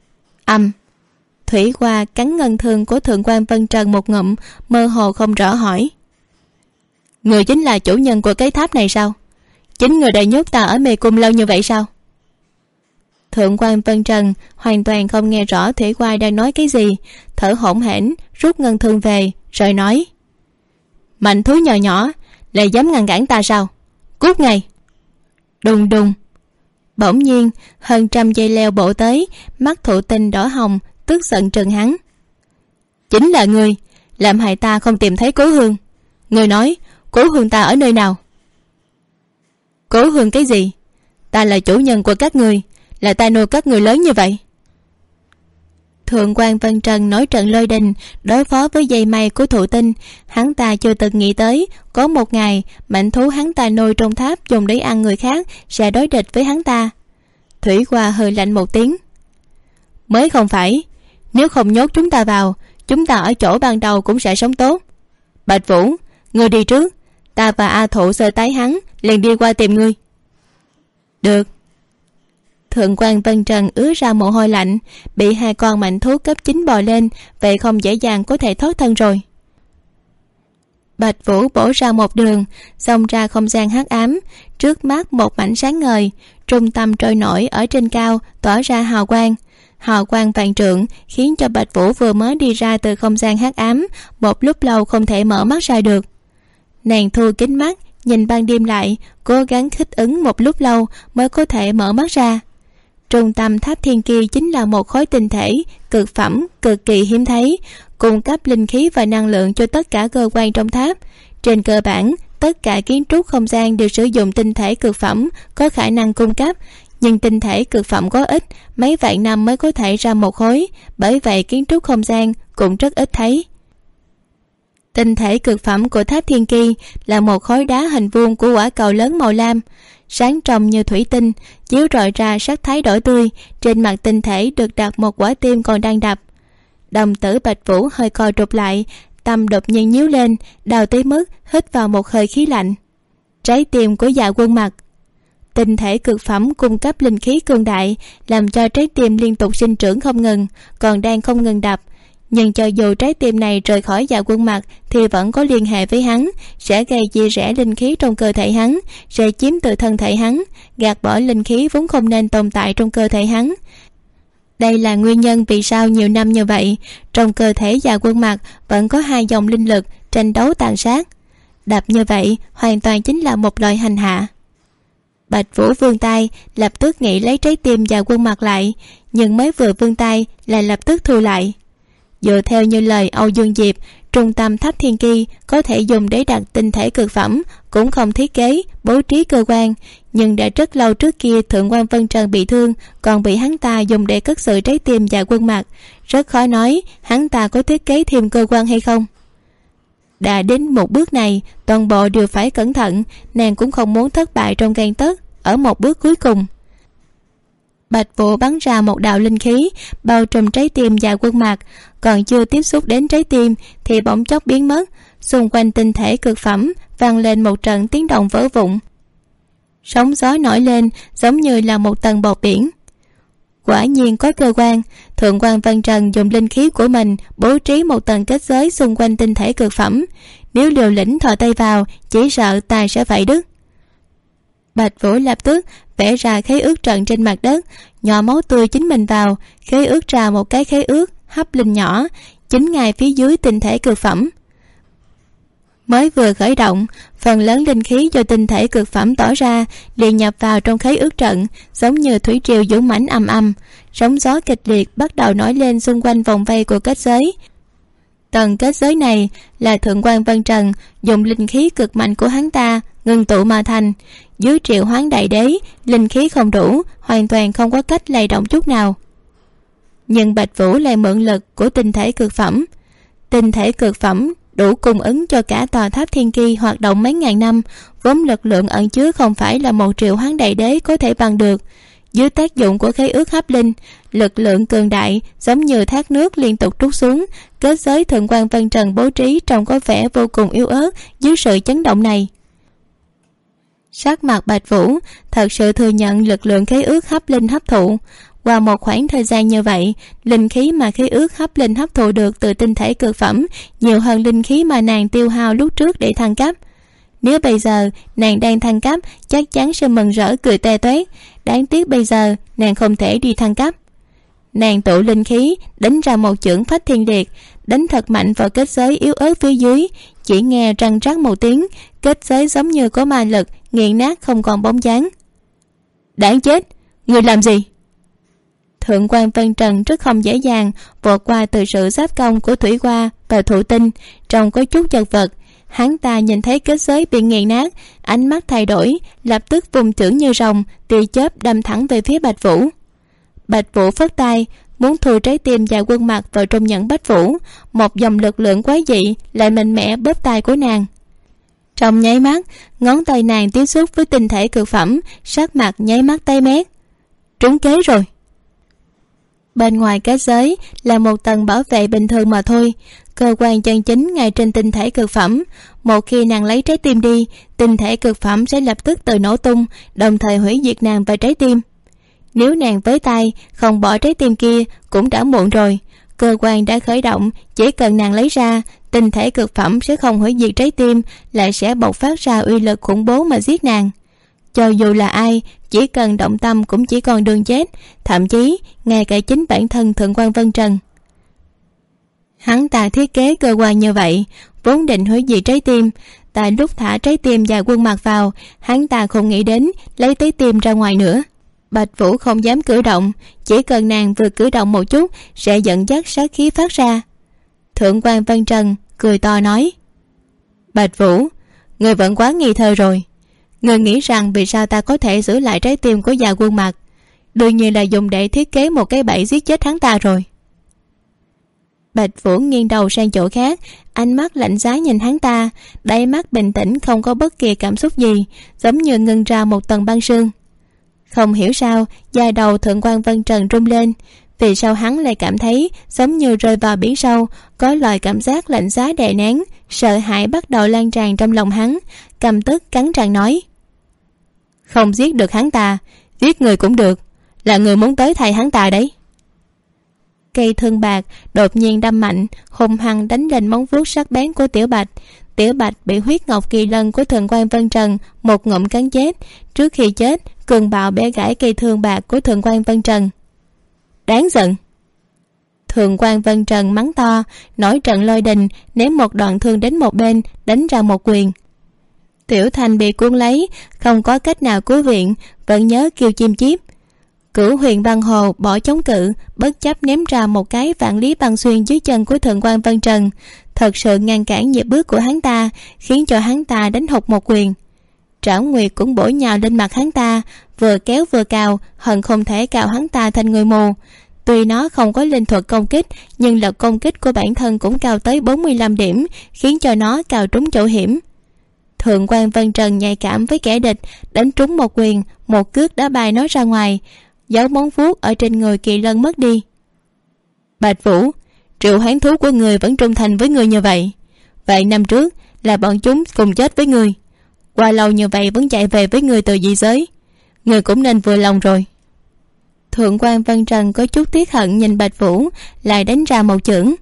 Thủy Hoa cắn ngân thương của Thượng quan Vân Trần một ngụm, mơ hồ không rõ hỏi: người chính là chủ nhân của cái tháp này sao? Chính người đã nhốt ta ở mê cung lâu như vậy sao? Thượng quan Vân Trần hoàn toàn không nghe rõ Thủy Hoa đang nói cái gì, thở hổn hển rút ngân thương về rồi nói: mạnh thú nhỏ nhỏ lại dám ngăn cản ta sao? Cút ngay! Đùng đùng. Bỗng nhiên hơn trăm dây leo bổ tới, mắt Thụ Tinh đỏ hồng, tức giận trừng hắn: chính là ngươi làm hại ta không tìm thấy Cố Hương. Ngươi nói Cố Hương ta ở nơi nào? Cố Hương cái gì? Ta là chủ nhân của các ngươi, là ta nuôi các người lớn như vậy. Thượng quan Vân Trần nói trận lôi đình đối phó với dây mây của Thụ Tinh, hắn ta chưa từng nghĩ tới có một ngày mảnh thú hắn ta nuôi trong tháp dùng để ăn người khác sẽ đối địch với hắn ta. Thủy Hoa hơi lạnh một tiếng: mới không phải, nếu không nhốt chúng ta vào, chúng ta ở chỗ ban đầu cũng sẽ sống tốt. Bạch Vũ, ngươi đi trước, ta và A Thụ sơ tái hắn liền đi qua tìm ngươi. Được. Thượng quan Vân Trần ứa ra mồ hôi lạnh, bị hai con mạnh thú cấp 9 bò lên, vậy không dễ dàng có thể thoát thân rồi. Bạch Vũ bổ ra một đường, xông ra không gian hắc ám, trước mắt một mảnh sáng ngời, trung tâm trôi nổi ở trên cao tỏa ra hào quang vạn trượng, khiến cho Bạch Vũ vừa mới đi ra từ không gian hắc ám, một lúc lâu không thể mở mắt ra được. Nàng thu kính mắt nhìn ban đêm lại, cố gắng thích ứng một lúc lâu mới có thể mở mắt ra. Trung tâm tháp thiên kia chính là một khối tinh thể cực phẩm cực kỳ hiếm thấy, cung cấp linh khí và năng lượng cho tất cả cơ quan trong tháp. Trên cơ bản tất cả kiến trúc không gian đều sử dụng tinh thể cực phẩm có khả năng cung cấp, nhưng tinh thể cực phẩm có ít, mấy vạn năm mới có thể ra một khối, bởi vậy kiến trúc không gian cũng rất ít thấy. Tinh thể cực phẩm của tháp thiên kỳ là một khối đá hình vuông của quả cầu lớn màu lam, sáng trong như thủy tinh, chiếu rọi ra sắc thái đỏ tươi. Trên mặt tinh thể được đặt một quả tim còn đang đập. Đồng tử Bạch Vũ hơi co rụt lại, tâm đột nhiên nhíu lên, đau tới mức hít vào một hơi khí lạnh. Trái tim của Dạ Quân Mặc. Tinh thể cực phẩm cung cấp linh khí cường đại, làm cho trái tim liên tục sinh trưởng không ngừng, còn đang không ngừng đập. Nhưng cho dù trái tim này rời khỏi Dạ Quân Mặc thì vẫn có liên hệ với hắn, sẽ gây chia rẽ linh khí trong cơ thể hắn, sẽ chiếm từ thân thể hắn, gạt bỏ linh khí vốn không nên tồn tại trong cơ thể hắn. Đây là nguyên nhân vì sao nhiều năm như vậy trong cơ thể Dạ Quân Mặc vẫn có hai dòng linh lực tranh đấu tàn sát. Đập như vậy hoàn toàn chính là một loại hành hạ. Bạch Vũ vươn tay lập tức nghĩ lấy trái tim Dạ Quân Mặc lại, nhưng mới vừa vươn tay lại lập tức thu lại. Dựa theo như lời Âu Dương Diệp, trung tâm tháp thiên kỳ có thể dùng để đặt tinh thể cực phẩm, cũng không thiết kế bố trí cơ quan, nhưng đã rất lâu trước kia Thượng quan Vân Trần bị thương, còn bị hắn ta dùng để cất giữ trái tim Dạ Quân Mặc, rất khó nói hắn ta có thiết kế thêm cơ quan hay không. Đã đến một bước này, toàn bộ đều phải cẩn thận. Nàng cũng không muốn thất bại trong gang tấc ở một bước cuối cùng. Bạch Vũ bắn ra một đạo linh khí bao trùm trái tim và Quân Mạc, còn chưa tiếp xúc đến trái tim thì bỗng chốc biến mất. Xung quanh tinh thể cực phẩm vang lên một trận tiếng động vỡ vụn. Sóng gió nổi lên giống như là một tầng bọt biển. Quả nhiên có cơ quan. Thượng quan Vân Trần dùng linh khí của mình bố trí một tầng kết giới xung quanh tinh thể cực phẩm. Nếu liều lĩnh thò tay vào, chỉ sợ tài sẽ vảy đứt. Bạch Vũ lập tức vẽ ra khế ước trận trên mặt đất, nhỏ máu tươi chính mình vào, khế ước ra một cái khế ước hấp linh nhỏ chính ngay phía dưới tinh thể cực phẩm. Mới vừa khởi động, phần lớn linh khí do tinh thể cực phẩm tỏ ra liền nhập vào trong khế ước trận, giống như thủy triều dũng mãnh ầm ầm. Sóng gió kịch liệt bắt đầu nổi lên xung quanh vòng vây của kết giới. Tầng kết giới này là Thượng quan Vân Trần dùng linh khí cực mạnh của hắn ta ngưng tụ mà thành. Dưới triệu hoán đại đế, linh khí không đủ, hoàn toàn không có cách lay động chút nào. Nhưng Bạch Vũ lại mượn lực của tinh thể cực phẩm. Tinh thể cực phẩm đủ cung ứng cho cả tòa tháp thiên kỳ hoạt động mấy ngàn năm, vốn lực lượng ẩn chứa không phải là một triệu hoán đại đế có thể bằng được. Dưới tác dụng của khế ước hấp linh, lực lượng cường đại giống như thác nước liên tục trút xuống. Kết giới Thượng quan Vân Trần bố trí trông có vẻ vô cùng yếu ớt dưới sự chấn động này. Sắc mặt Bạch Vũ thật sự thừa nhận lực lượng khế ước hấp linh hấp thụ. Qua một khoảng thời gian như vậy, linh khí mà khế ước hấp linh hấp thụ được từ tinh thể cực phẩm nhiều hơn linh khí mà nàng tiêu hao lúc trước để thăng cấp. Nếu bây giờ nàng đang thăng cấp, chắc chắn sẽ mừng rỡ cười toe toét. Đáng tiếc bây giờ nàng không thể đi thăng cấp. Nàng tụ linh khí đánh ra một chưởng phách thiên liệt, đánh thật mạnh vào kết giới yếu ớt phía dưới. Chỉ nghe răng rắc một tiếng, kết giới giống như có ma lực nghiền nát không còn bóng dáng. Đáng chết, người làm gì? Thượng quan Vân Trần rất không dễ dàng vượt qua từ sự giáp công của Thủy Hoa và Thụ Tinh, trông có chút chật vật. Hắn ta nhìn thấy kết giới bị nghiền nát, ánh mắt thay đổi, lập tức vùng chưởng như rồng, tia chớp đâm thẳng về phía Bạch Vũ. Bạch Vũ phất tay muốn thu trái tim và Quân Mạc vào trong nhẫn Bách Vũ. Một dòng lực lượng quái dị lại mạnh mẽ bóp tay của nàng. Trong nháy mắt, ngón tay nàng tiếp xúc với tinh thể cực phẩm, sắc mặt nháy mắt tái mét. Trúng kế rồi. Bên ngoài kết giới là một tầng bảo vệ bình thường mà thôi. Cơ quan chân chính ngay trên tinh thể cực phẩm. Một khi nàng lấy trái tim đi, tinh thể cực phẩm sẽ lập tức tự nổ tung, đồng thời hủy diệt nàng và trái tim. Nếu nàng với tay không bỏ trái tim kia cũng đã muộn rồi. Cơ quan đã khởi động, chỉ cần nàng lấy ra, tinh thể cực phẩm sẽ không hủy diệt trái tim, lại sẽ bộc phát ra uy lực khủng bố mà giết nàng. Cho dù là ai, chỉ cần động tâm cũng chỉ còn đường chết, thậm chí ngay cả chính bản thân Thượng quan Vân Trần. Hắn ta thiết kế cơ quan như vậy, vốn định hủy diệt trái tim. Tại lúc thả trái tim và Quân Mạc vào, hắn ta không nghĩ đến lấy trái tim ra ngoài nữa. Bạch Vũ không dám cử động, chỉ cần nàng vừa cử động một chút sẽ dẫn dắt sát khí phát ra. Thượng quan Vân Trần cười to nói: Bạch Vũ, người vẫn quá nghi thơ rồi. Người nghĩ rằng vì sao ta có thể giữ lại trái tim của già Quân Mạc? Đương nhiên là dùng để thiết kế một cái bẫy giết chết hắn ta rồi. Bạch Vũ nghiêng đầu sang chỗ khác, ánh mắt lạnh giá nhìn hắn ta, đáy mắt bình tĩnh không có bất kỳ cảm xúc gì, giống như ngưng ra một tầng băng sương. Không hiểu sao, da đầu Thượng quan Vân Trần rung lên. Vì sao hắn lại cảm thấy giống như rơi vào biển sâu, có loại cảm giác lạnh giá đè nén, sợ hãi bắt đầu lan tràn trong lòng hắn. Căm tức cắn răng nói: Không giết được hắn ta, giết người cũng được. Là người muốn tới thay hắn ta đấy. Cây thương bạc đột nhiên đâm mạnh, hung hăng đánh lên móng vuốt sắc bén của Tiểu Bạch. Tiểu Bạch bị huyết ngọc kỳ lân của Thượng quan Vân Trần một ngụm cắn chết. Trước khi chết, cường bạo bẻ gãy cây thương bạc của Thượng quan Vân Trần. Đáng giận. Thượng quan Vân Trần mắng to, nổi trận lôi đình, ném một đoạn thương đến một bên, đánh ra một quyền. Tiểu Thành bị cuốn lấy, không có cách nào cứu viện, vẫn nhớ kêu chim chiếp. Cửu Huyền Băng Hồ bỏ chống cự, bất chấp ném ra một cái vạn lý băng xuyên dưới chân của Thượng quan Vân Trần, thật sự ngăn cản nhịp bước của hắn ta, khiến cho hắn ta đánh hụt một quyền. Trảo Nguyệt cũng bổ nhào lên mặt hắn ta, vừa kéo vừa cào, hận không thể cào hắn ta thành người mù. Tuy nó không có linh thuật công kích, nhưng lực công kích của bản thân cũng cao tới 45 điểm, khiến cho nó cào trúng chỗ hiểm. Thượng quan Vân Trần nhạy cảm với kẻ địch, đánh trúng một quyền, một cước đã bay nó ra ngoài, dấu móng vuốt ở trên người Kỳ Lân mất đi. Bạch Vũ, triệu hoán thú của người vẫn trung thành với người như vậy. Vậy năm trước là bọn chúng cùng chết với người, qua lâu như vậy vẫn chạy về với người từ dị giới, người cũng nên vừa lòng rồi. Thượng quan Vân Trần có chút tiếc hận nhìn Bạch Vũ, lại đánh ra một chưởng.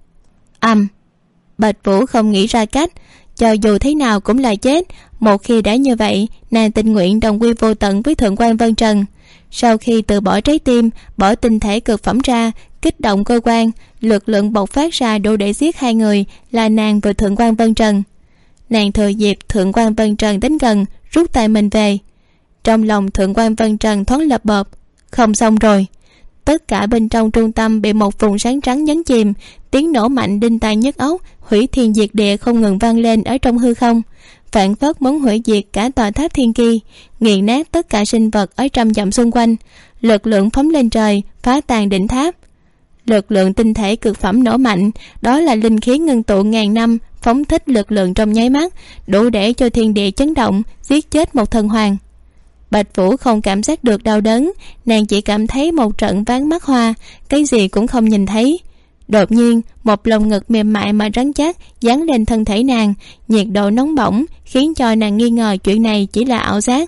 Bạch Vũ không nghĩ ra cách, cho dù thế nào cũng là chết. Một khi đã như vậy, nàng tình nguyện đồng quy vô tận với Thượng quan Vân Trần. Sau khi từ bỏ trái tim, bỏ tinh thể cực phẩm ra, kích động cơ quan, lực lượng bộc phát ra đủ để giết hai người, là nàng và Thượng quan Vân Trần. Nàng thừa dịp Thượng quan Vân Trần đến gần, rút tay mình về. Trong lòng Thượng quan Vân Trần thoáng lập bợp, không xong rồi. Tất cả bên trong trung tâm bị một vùng sáng trắng nhấn chìm, tiếng nổ mạnh đinh tai nhức óc, hủy thiên diệt địa không ngừng vang lên ở trong hư không, phảng phất muốn hủy diệt cả tòa tháp thiên kỳ, nghiền nát tất cả sinh vật ở trăm dặm xung quanh. Lực lượng phóng lên trời, phá tan đỉnh tháp. Lực lượng tinh thể cực phẩm nổ mạnh, đó là linh khí ngưng tụ ngàn năm, phóng thích lực lượng trong nháy mắt, đủ để cho thiên địa chấn động, giết chết một thần hoàng. Bạch Vũ không cảm giác được đau đớn, nàng chỉ cảm thấy một trận váng mắt hoa, cái gì cũng không nhìn thấy. Đột nhiên, một lồng ngực mềm mại mà rắn chắc dán lên thân thể nàng, nhiệt độ nóng bỏng khiến cho nàng nghi ngờ chuyện này chỉ là ảo giác.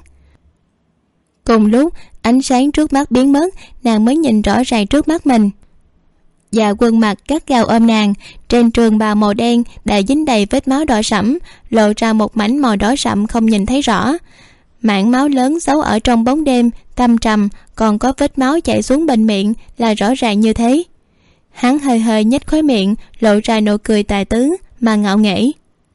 Cùng lúc ánh sáng trước mắt biến mất, nàng mới nhìn rõ ràng trước mắt mình. Dạ Quân Mặc gắt gao ôm nàng, trên trường bào màu đen đã dính đầy vết máu đỏ sẫm, lộ ra một mảnh màu đỏ sẫm không nhìn thấy rõ. Mảng máu lớn giấu ở trong bóng đêm thâm trầm, còn có vết máu chảy xuống bên miệng là rõ ràng như thế. Hắn hơi hơi nhếch khóe miệng, lộ ra nụ cười tài tứ mà ngạo nghễ.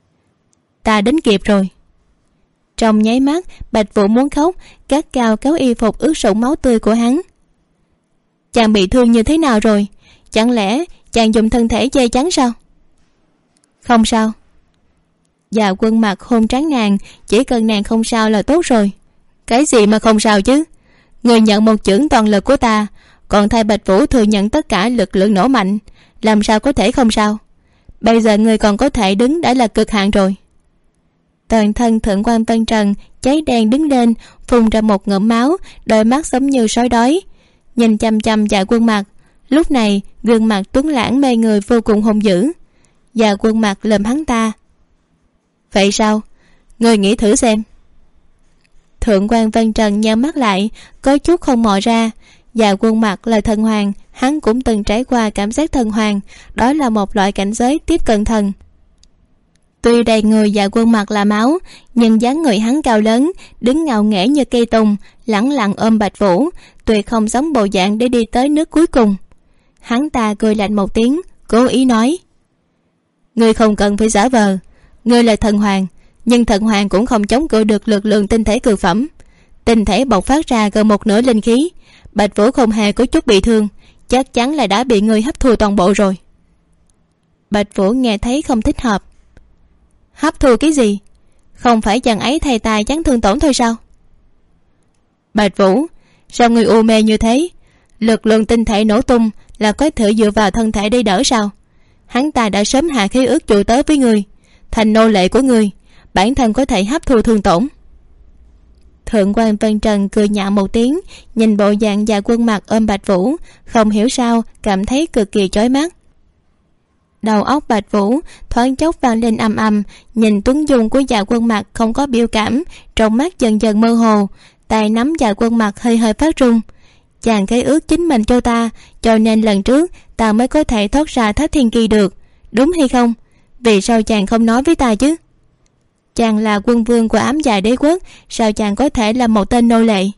Ta đến kịp rồi. Trong nháy mắt, Bạch Vũ muốn khóc, gắt cao kéo y phục ướt sũng máu tươi của hắn. Chàng bị thương như thế nào rồi? Chẳng lẽ chàng dùng thân thể che chắn sao? Không sao. Dạ Quân Mặc hôn trán nàng, chỉ cần nàng không sao là tốt rồi. Cái gì mà không sao chứ? Người nhận một chưởng toàn lực của ta, còn thay Bạch Vũ thừa nhận tất cả lực lượng nổ mạnh, làm sao có thể không sao? Bây giờ người còn có thể đứng đã là cực hạn rồi. Toàn thân Thượng quan Vân Trần cháy đen đứng lên, phun ra một ngụm máu, đôi mắt giống như sói đói, nhìn chăm chăm Dạ Quân Mặc. Lúc này gương mặt tuấn lãng mê người vô cùng hung dữ. Dạ Quân Mặc lườm hắn ta. Vậy sao? Người nghĩ thử xem. Thượng quan Vân Trần nhắm mắt lại, có chút không mò ra. Dạ Quân Mặc là thần hoàng, hắn cũng từng trải qua cảm giác thần hoàng, đó là một loại cảnh giới tiếp cận thần. Tuy đầy người Dạ Quân Mặc là máu, nhưng dáng người hắn cao lớn, đứng ngạo nghễ như cây tùng, lẳng lặng ôm Bạch Vũ, tuyệt không giống bộ dạng để đi tới nước cuối cùng. Hắn ta cười lạnh một tiếng, cố ý nói: Ngươi không cần phải giả vờ, ngươi là thần hoàng, nhưng thần hoàng cũng không chống cự được lực lượng tinh thể cực phẩm. Tinh thể bộc phát ra gần một nửa linh khí, Bạch Vũ không hề có chút bị thương, chắc chắn là đã bị ngươi hấp thu toàn bộ rồi. Bạch Vũ nghe thấy không thích hợp. Hấp thu cái gì? Không phải chàng ấy thay tài chắn thương tổn thôi sao? Bạch Vũ, sao ngươi u mê như thế? Lực lượng tinh thể nổ tung là có thể dựa vào thân thể để đỡ sao? Hắn ta đã sớm hạ khí ước chủ tớ với ngươi, thành nô lệ của ngươi, bản thân có thể hấp thu thương tổn. Thượng quan Vân Trần cười nhạo một tiếng, nhìn bộ dạng Dạ Quân Mặc ôm Bạch Vũ, không hiểu sao cảm thấy cực kỳ chói mắt. Đầu óc Bạch Vũ thoáng chốc vang lên ầm ầm, nhìn tuấn dung của Dạ Quân Mặc không có biểu cảm, trong mắt dần dần mơ hồ, tay nắm Dạ Quân Mặc hơi hơi phát run. Chàng khế ước chính mình cho ta, cho nên lần trước ta mới có thể thoát ra Tháp Thiên Kỳ được, đúng hay không? Vì sao chàng không nói với ta chứ? Chàng là quân vương của Ám Dạ Đế quốc, sao chàng có thể là một tên nô lệ?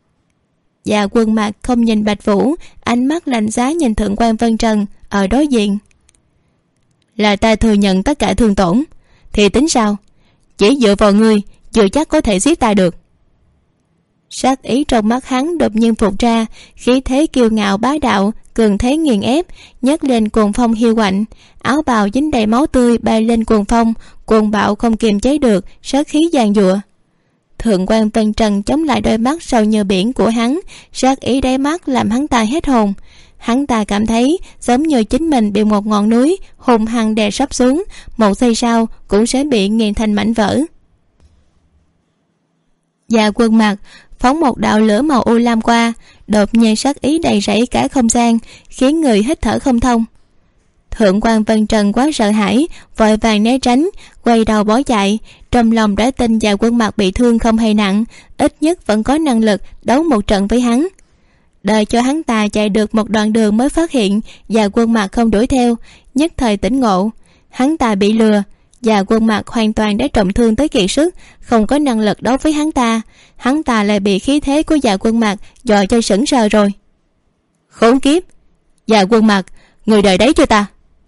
Dạ Quân Mặc không nhìn Bạch Vũ, ánh mắt lạnh giá nhìn Thượng quan Vân Trần ở đối diện. Là ta thừa nhận tất cả thương tổn, thì tính sao? Chỉ dựa vào ngươi chưa chắc có thể giết ta được. Sát ý trong mắt hắn đột nhiên phục ra, khí thế kiêu ngạo bá đạo, cường thế nghiền ép, nhấc lên cuồng phong hiu quạnh, áo bào dính đầy máu tươi bay lên cuồng phong, cuồng bạo không kiềm chế được, sát khí giàn giụa. Thượng quan Vân Trần chống lại đôi mắt sâu như biển của hắn, sát ý đáy mắt làm hắn ta hết hồn. Hắn ta cảm thấy giống như chính mình bị một ngọn núi hùng hăng đè sắp xuống, một giây sau cũng sẽ bị nghiền thành mảnh vỡ. Dạ Quân Mặc phóng một đạo lửa màu u lam qua, đột nhiên sát ý đầy rẫy cả không gian, khiến người hít thở không thông. Thượng quan Vân Trần quá sợ hãi, vội vàng né tránh, quay đầu bỏ chạy. Trong lòng đã tin Dạ Quân Mặc bị thương không hề nặng, ít nhất vẫn có năng lực đấu một trận với hắn. Đợi cho hắn ta chạy được một đoạn đường mới phát hiện Dạ Quân Mặc không đuổi theo, nhất thời tỉnh ngộ. Hắn ta bị lừa, Dạ Quân Mặc hoàn toàn đã trọng thương tới kiệt sức, không có năng lực đấu với hắn ta. Hắn ta lại bị khí thế của Dạ Quân Mặc dọa cho sững sờ rồi. Khốn kiếp! Dạ Quân Mặc, người đợi đấy cho ta!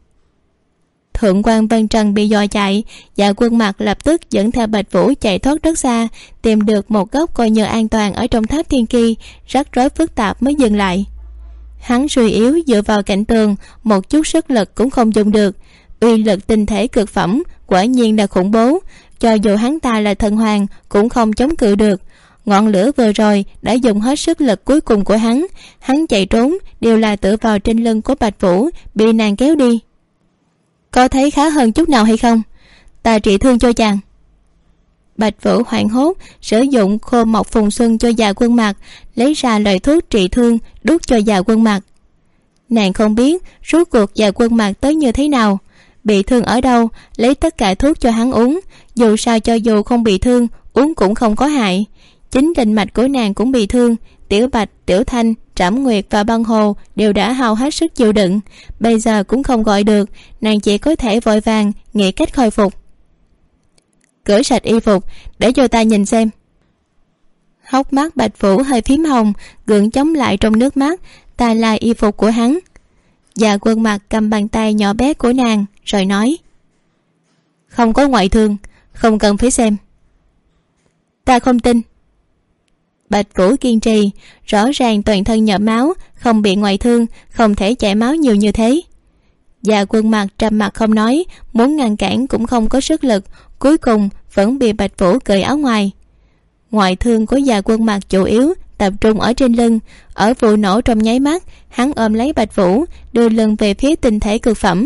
Thượng quan Vân Trần bị dọa chạy, Dạ Quân Mặc lập tức dẫn theo Bạch Vũ chạy thoát rất xa, tìm được một góc coi như an toàn ở trong tháp thiên kỳ, rắc rối phức tạp mới dừng lại. Hắn suy yếu dựa vào cạnh tường, một chút sức lực cũng không dùng được. Uy lực tinh thể cực phẩm quả nhiên là khủng bố, cho dù hắn ta là thần hoàng cũng không chống cự được. Ngọn lửa vừa rồi đã dùng hết sức lực cuối cùng của hắn. Hắn chạy trốn đều là tựa vào trên lưng của Bạch Vũ, bị nàng kéo đi. Có thấy khá hơn chút nào hay không? Ta trị thương cho chàng. Bạch Vũ hoảng hốt sử dụng khô mộc phùng xuân cho Dạ Quân Mặc, lấy ra loại thuốc trị thương đút cho Dạ Quân Mặc. Nàng không biết rốt cuộc Dạ Quân Mặc tới như thế nào, bị thương ở đâu, lấy tất cả thuốc cho hắn uống. Dù sao cho dù không bị thương, uống cũng không có hại. Chính định mạch của nàng cũng bị thương, Tiểu Bạch, Tiểu Thanh, Trảm Nguyệt và Băng Hồ đều đã hao hết sức chịu đựng, bây giờ cũng không gọi được. Nàng chỉ có thể vội vàng nghĩ cách khôi phục. Cởi sạch y phục để cho ta nhìn xem. Hốc mắt Bạch Vũ hơi phím hồng, gượng chống lại trong nước mắt, ta là y phục của hắn. Dạ Quân Mặc cầm bàn tay nhỏ bé của nàng rồi nói: Không có ngoại thương, không cần phải xem. Ta không tin. Bạch Vũ kiên trì, rõ ràng toàn thân nhỏ máu, không bị ngoại thương, không thể chảy máu nhiều như thế. Dạ Quân Mặc trầm mặt không nói, muốn ngăn cản cũng không có sức lực, cuối cùng vẫn bị Bạch Vũ cởi áo ngoài. Ngoại thương của Dạ Quân Mặc chủ yếu tập trung ở trên lưng, ở vụ nổ trong nháy mắt, hắn ôm lấy Bạch Vũ, đưa lưng về phía tinh thể cực phẩm.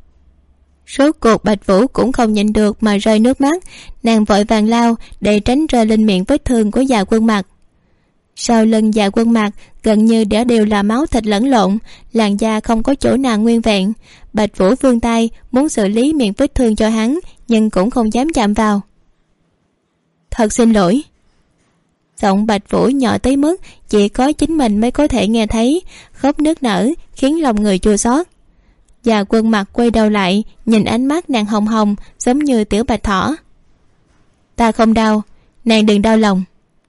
Rốt cuộc Bạch Vũ cũng không nhịn được mà rơi nước mắt, nàng vội vàng lao để tránh rơi lên miệng vết thương của Dạ Quân Mặc. Sau lưng Dạ Quân Mặc gần như đã đều là máu thịt lẫn lộn, làn da không có chỗ nào nguyên vẹn. Bạch Vũ vươn tay muốn xử lý miệng vết thương cho hắn, nhưng cũng không dám chạm vào. Thật xin lỗi. Giọng Bạch Vũ nhỏ tới mức chỉ có chính mình mới có thể nghe thấy, khóc nức nở khiến lòng người chua xót. Dạ Quân Mặc quay đầu lại, nhìn ánh mắt nàng hồng hồng giống như tiểu bạch thỏ. Ta không đau, nàng đừng đau lòng.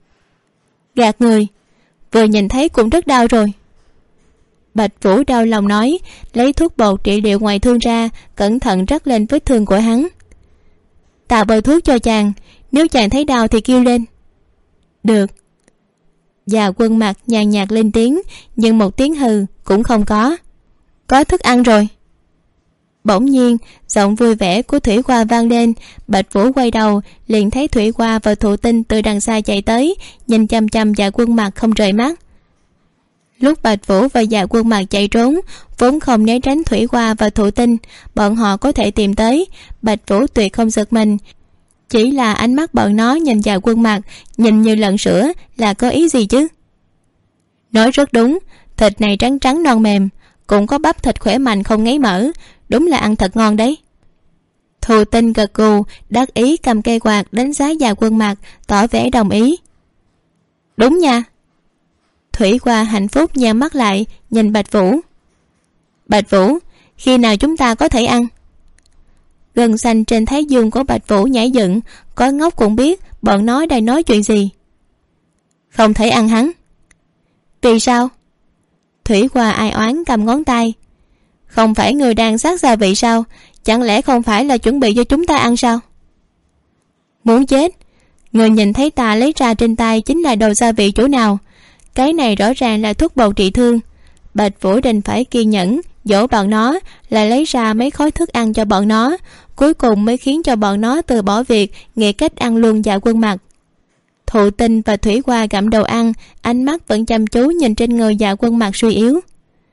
Gạt người, vừa nhìn thấy cũng rất đau rồi. Bạch Vũ đau lòng nói, lấy thuốc bột trị liệu ngoại thương ra, cẩn thận rắc lên vết thương của hắn. Ta bôi thuốc cho chàng, nếu chàng thấy đau thì kêu lên. Được. Dạ Quân Mặc nhàn nhạt lên tiếng, nhưng một tiếng hừ cũng không có. Có thức ăn rồi. Bỗng nhiên giọng vui vẻ của Thủy Hoa vang lên. Bạch Vũ quay đầu liền thấy Thủy Hoa và Thụ Tinh từ đằng xa chạy tới, nhìn chăm chăm Dạ Quân Mặc không rời mắt. Lúc Bạch Vũ và Dạ Quân Mặc chạy trốn, vốn không né tránh Thủy Hoa và Thụ Tinh, bọn họ có thể tìm tới. Bạch Vũ tuyệt không giật mình, chỉ là ánh mắt bọn nó nhìn Dạ Quân Mặc, nhìn như lợn sữa, là có ý gì chứ? Nói rất đúng, thịt này trắng trắng non mềm, cũng có bắp thịt khỏe mạnh không ngấy mỡ, đúng là ăn thật ngon đấy. Thù Tinh gật gù, đắc ý cầm cây quạt đánh giá Dạ Quân Mặc, tỏ vẻ đồng ý. Đúng nha. Thủy Hoa hạnh phúc nheo mắt lại nhìn Bạch Vũ. Bạch Vũ, khi nào chúng ta có thể ăn? Gân xanh trên thái dương của Bạch Vũ nhảy dựng, có ngốc cũng biết bọn nó đang nói chuyện gì. Không thể ăn hắn. Vì sao? Thủy Hoa ai oán cầm ngón tay. Không phải người đang sát gia vị sao? Chẳng lẽ không phải là chuẩn bị cho chúng ta ăn sao? Muốn chết. Người nhìn thấy ta lấy ra trên tay chính là đồ gia vị chỗ nào? Cái này rõ ràng là thuốc bột trị thương. Bạch Vũ đành phải kiên nhẫn dỗ bọn nó, lại lấy ra mấy khối thức ăn cho bọn nó, cuối cùng mới khiến cho bọn nó từ bỏ việc nghĩ cách ăn luôn Dạ Quân Mặc. Thụ Tinh và Thủy Hoa gặm đầu ăn, ánh mắt vẫn chăm chú nhìn trên người Dạ Quân Mặc suy yếu.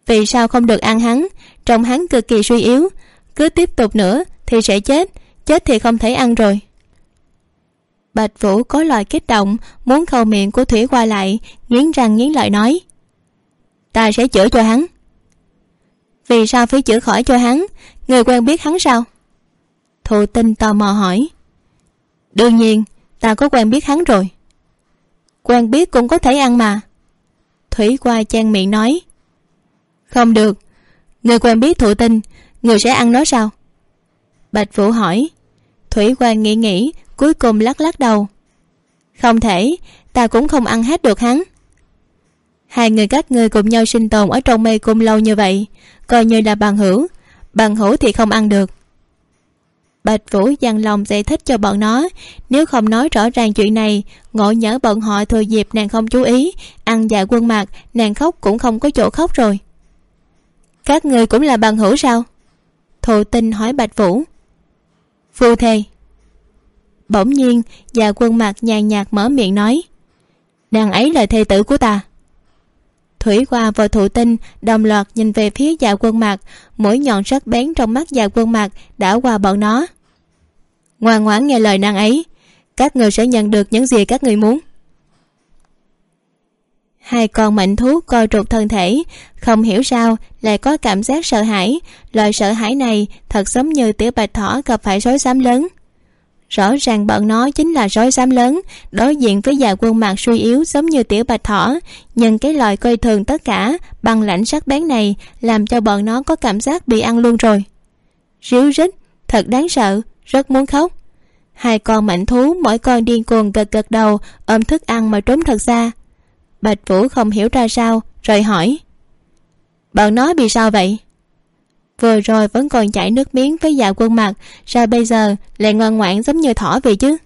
Vì sao không được ăn hắn? Trông hắn cực kỳ suy yếu, cứ tiếp tục nữa thì sẽ chết thì không thể ăn rồi. Bạch Vũ có loại kích động, muốn khâu miệng của Thủy Hoa lại, nghiến răng nghiến lợi nói: Ta sẽ chữa cho hắn. Vì sao phải chữa khỏi cho hắn? Người quen biết hắn sao? Thụ Tinh tò mò hỏi. Đương nhiên, ta có quen biết hắn rồi. Quen biết cũng có thể ăn mà. Thủy Hoa chen miệng nói. Không được, người quen biết Thụ Tinh, người sẽ ăn nó sao? Bạch Vũ hỏi. Thủy Hoa nghĩ cuối cùng lắc lắc đầu. Không thể, ta cũng không ăn hết được hắn. Hai người các ngươi cùng nhau sinh tồn ở trong mê cung lâu như vậy, coi như là bằng hữu thì không ăn được. Bạch Vũ dằn lòng giải thích cho bọn nó, nếu không nói rõ ràng chuyện này, ngộ nhỡ bọn họ thừa dịp nàng không chú ý ăn Dạ Quân Mạc, nàng khóc cũng không có chỗ khóc rồi. Các ngươi cũng là bằng hữu sao? Thụ Tinh hỏi Bạch Vũ. Phu thê. Bỗng nhiên Dạ Quân Mạc nhàn nhạt mở miệng nói. Nàng ấy là thê tử của ta. Thủy Hoa và Thụ Tinh đồng loạt nhìn về phía Dạ Quân Mạc, mũi nhọn sắc bén trong mắt Dạ Quân Mạc đã qua bọn nó. Ngoan ngoãn nghe lời nàng ấy, các người sẽ nhận được những gì các người muốn. Hai con mảnh thú co rụt thân thể, không hiểu sao lại có cảm giác sợ hãi. Loại sợ hãi này thật giống như tiểu bạch thỏ gặp phải sói xám lớn. Rõ ràng bọn nó chính là sói xám lớn, đối diện với Dạ Quân Mạc suy yếu giống như tiểu bạch thỏ, nhưng cái loại coi thường tất cả bằng lãnh sắc bén này làm cho bọn nó có cảm giác bị ăn luôn rồi. Ríu rít, thật đáng sợ, rất muốn khóc. Hai con mảnh thú mỗi con điên cuồng gật đầu, ôm thức ăn mà trốn thật xa. Bạch Vũ không hiểu ra sao, rồi hỏi. Bọn nó bị sao vậy? Vừa rồi vẫn còn chảy nước miếng với Dạ Quân Mạc, sao bây giờ lại ngoan ngoãn giống như thỏ vậy chứ?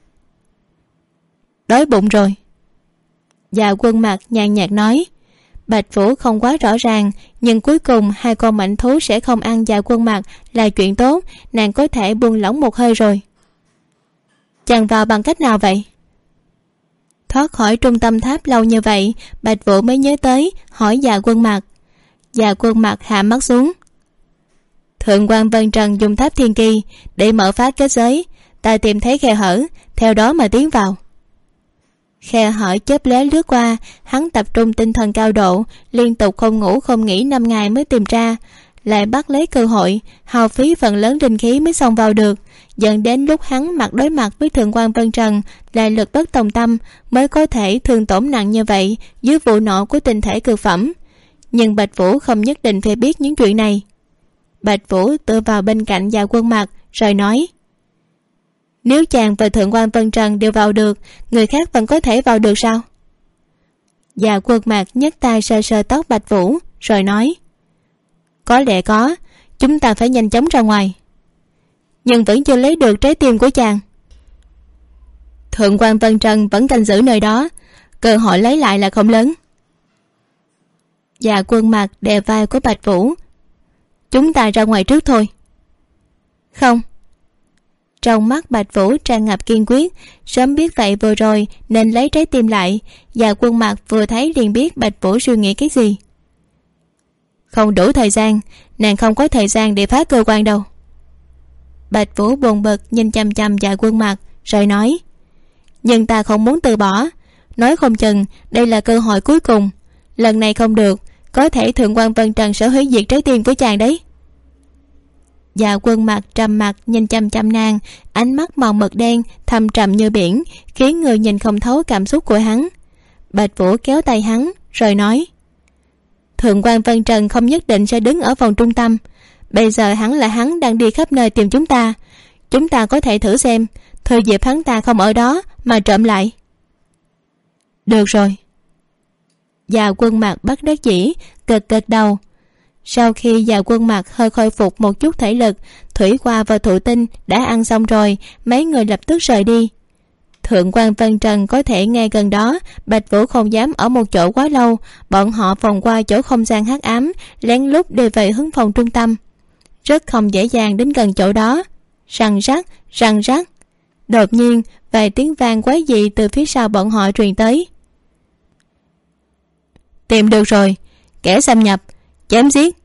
Đói bụng rồi. Dạ Quân Mạc nhàn nhạt nói. Bạch Vũ không quá rõ ràng, nhưng cuối cùng hai con mảnh thú sẽ không ăn Dạ Quân Mạc là chuyện tốt, nàng có thể buông lỏng một hơi rồi. Chàng vào bằng cách nào vậy? Thoát khỏi trung tâm tháp lâu như vậy, Bạch Vũ mới nhớ tới, hỏi Dạ Quân Mạc. Dạ Quân Mạc hạ mắt xuống. Thượng quan Vân Trần dùng tháp thiên kỳ để mở phá kết giới, ta tìm thấy khe hở, theo đó mà tiến vào. Khe hở chớp lóe lướt qua, hắn tập trung tinh thần cao độ, liên tục không ngủ không nghỉ 5 ngày mới tìm ra, lại bắt lấy cơ hội, hao phí phần lớn linh khí mới xông vào được, dẫn đến lúc hắn mặt đối mặt với Thượng quan Vân Trần lại lực bất tòng tâm, mới có thể thương tổn nặng như vậy dưới vụ nổ của tinh thể cực phẩm. Nhưng Bạch Vũ không nhất định phải biết những chuyện này. Bạch Vũ tựa vào bên cạnh Dạ Quân Mạc rồi nói. Nếu chàng và Thượng quan Vân Trần đều vào được, người khác vẫn có thể vào được sao? Dạ Quân Mạc nhấc tay sờ sờ tóc Bạch Vũ rồi nói. Có lẽ có, chúng ta phải nhanh chóng ra ngoài. Nhưng vẫn chưa lấy được trái tim của chàng. Thượng quan Vân Trần vẫn canh giữ nơi đó, cơ hội lấy lại là không lớn. Dạ Quân Mạc đè vai của Bạch Vũ. Chúng ta ra ngoài trước thôi. Không. Trong mắt Bạch Vũ tràn ngập kiên quyết, sớm biết vậy vừa rồi nên lấy trái tim lại. Dạ Quân Mạc vừa thấy liền biết Bạch Vũ suy nghĩ cái gì. Không đủ thời gian, nàng không có thời gian để phá cơ quan đâu. Bạch Vũ buồn bực nhìn chăm chăm Dạ Quân Mạc rồi nói. Nhưng ta không muốn từ bỏ, nói không chừng đây là cơ hội cuối cùng, lần này không được, có thể Thượng quan Vân Trần sẽ hủy diệt trái tim của chàng đấy. Dạ Quân Mạc trầm mặt nhìn chăm chăm nàng, ánh mắt màu mực đen thâm trầm như biển, khiến người nhìn không thấu cảm xúc của hắn. Bạch Vũ kéo tay hắn rồi nói. Thượng quan Vân Trần không nhất định sẽ đứng ở vòng trung tâm, bây giờ hắn đang đi khắp nơi tìm chúng ta có thể thử xem, thời dịp hắn ta không ở đó mà trộm lại. Được rồi. Dạ Quân Mạc bất đắc dĩ gật đầu. Sau khi Dạ Quân Mạc hơi khôi phục một chút thể lực, Thủy Hoa và Thụ Tinh đã ăn xong rồi, mấy người lập tức rời đi. Thượng quan Vân Trần có thể ngay gần đó, Bạch Vũ không dám ở một chỗ quá lâu, bọn họ vòng qua chỗ không gian hắc ám, lén lút đi về hướng phòng trung tâm. Rất không dễ dàng đến gần chỗ đó. Răng rắc. Đột nhiên vài tiếng vang quái dị từ phía sau bọn họ truyền tới. Tìm được rồi, kẻ xâm nhập, chém giết.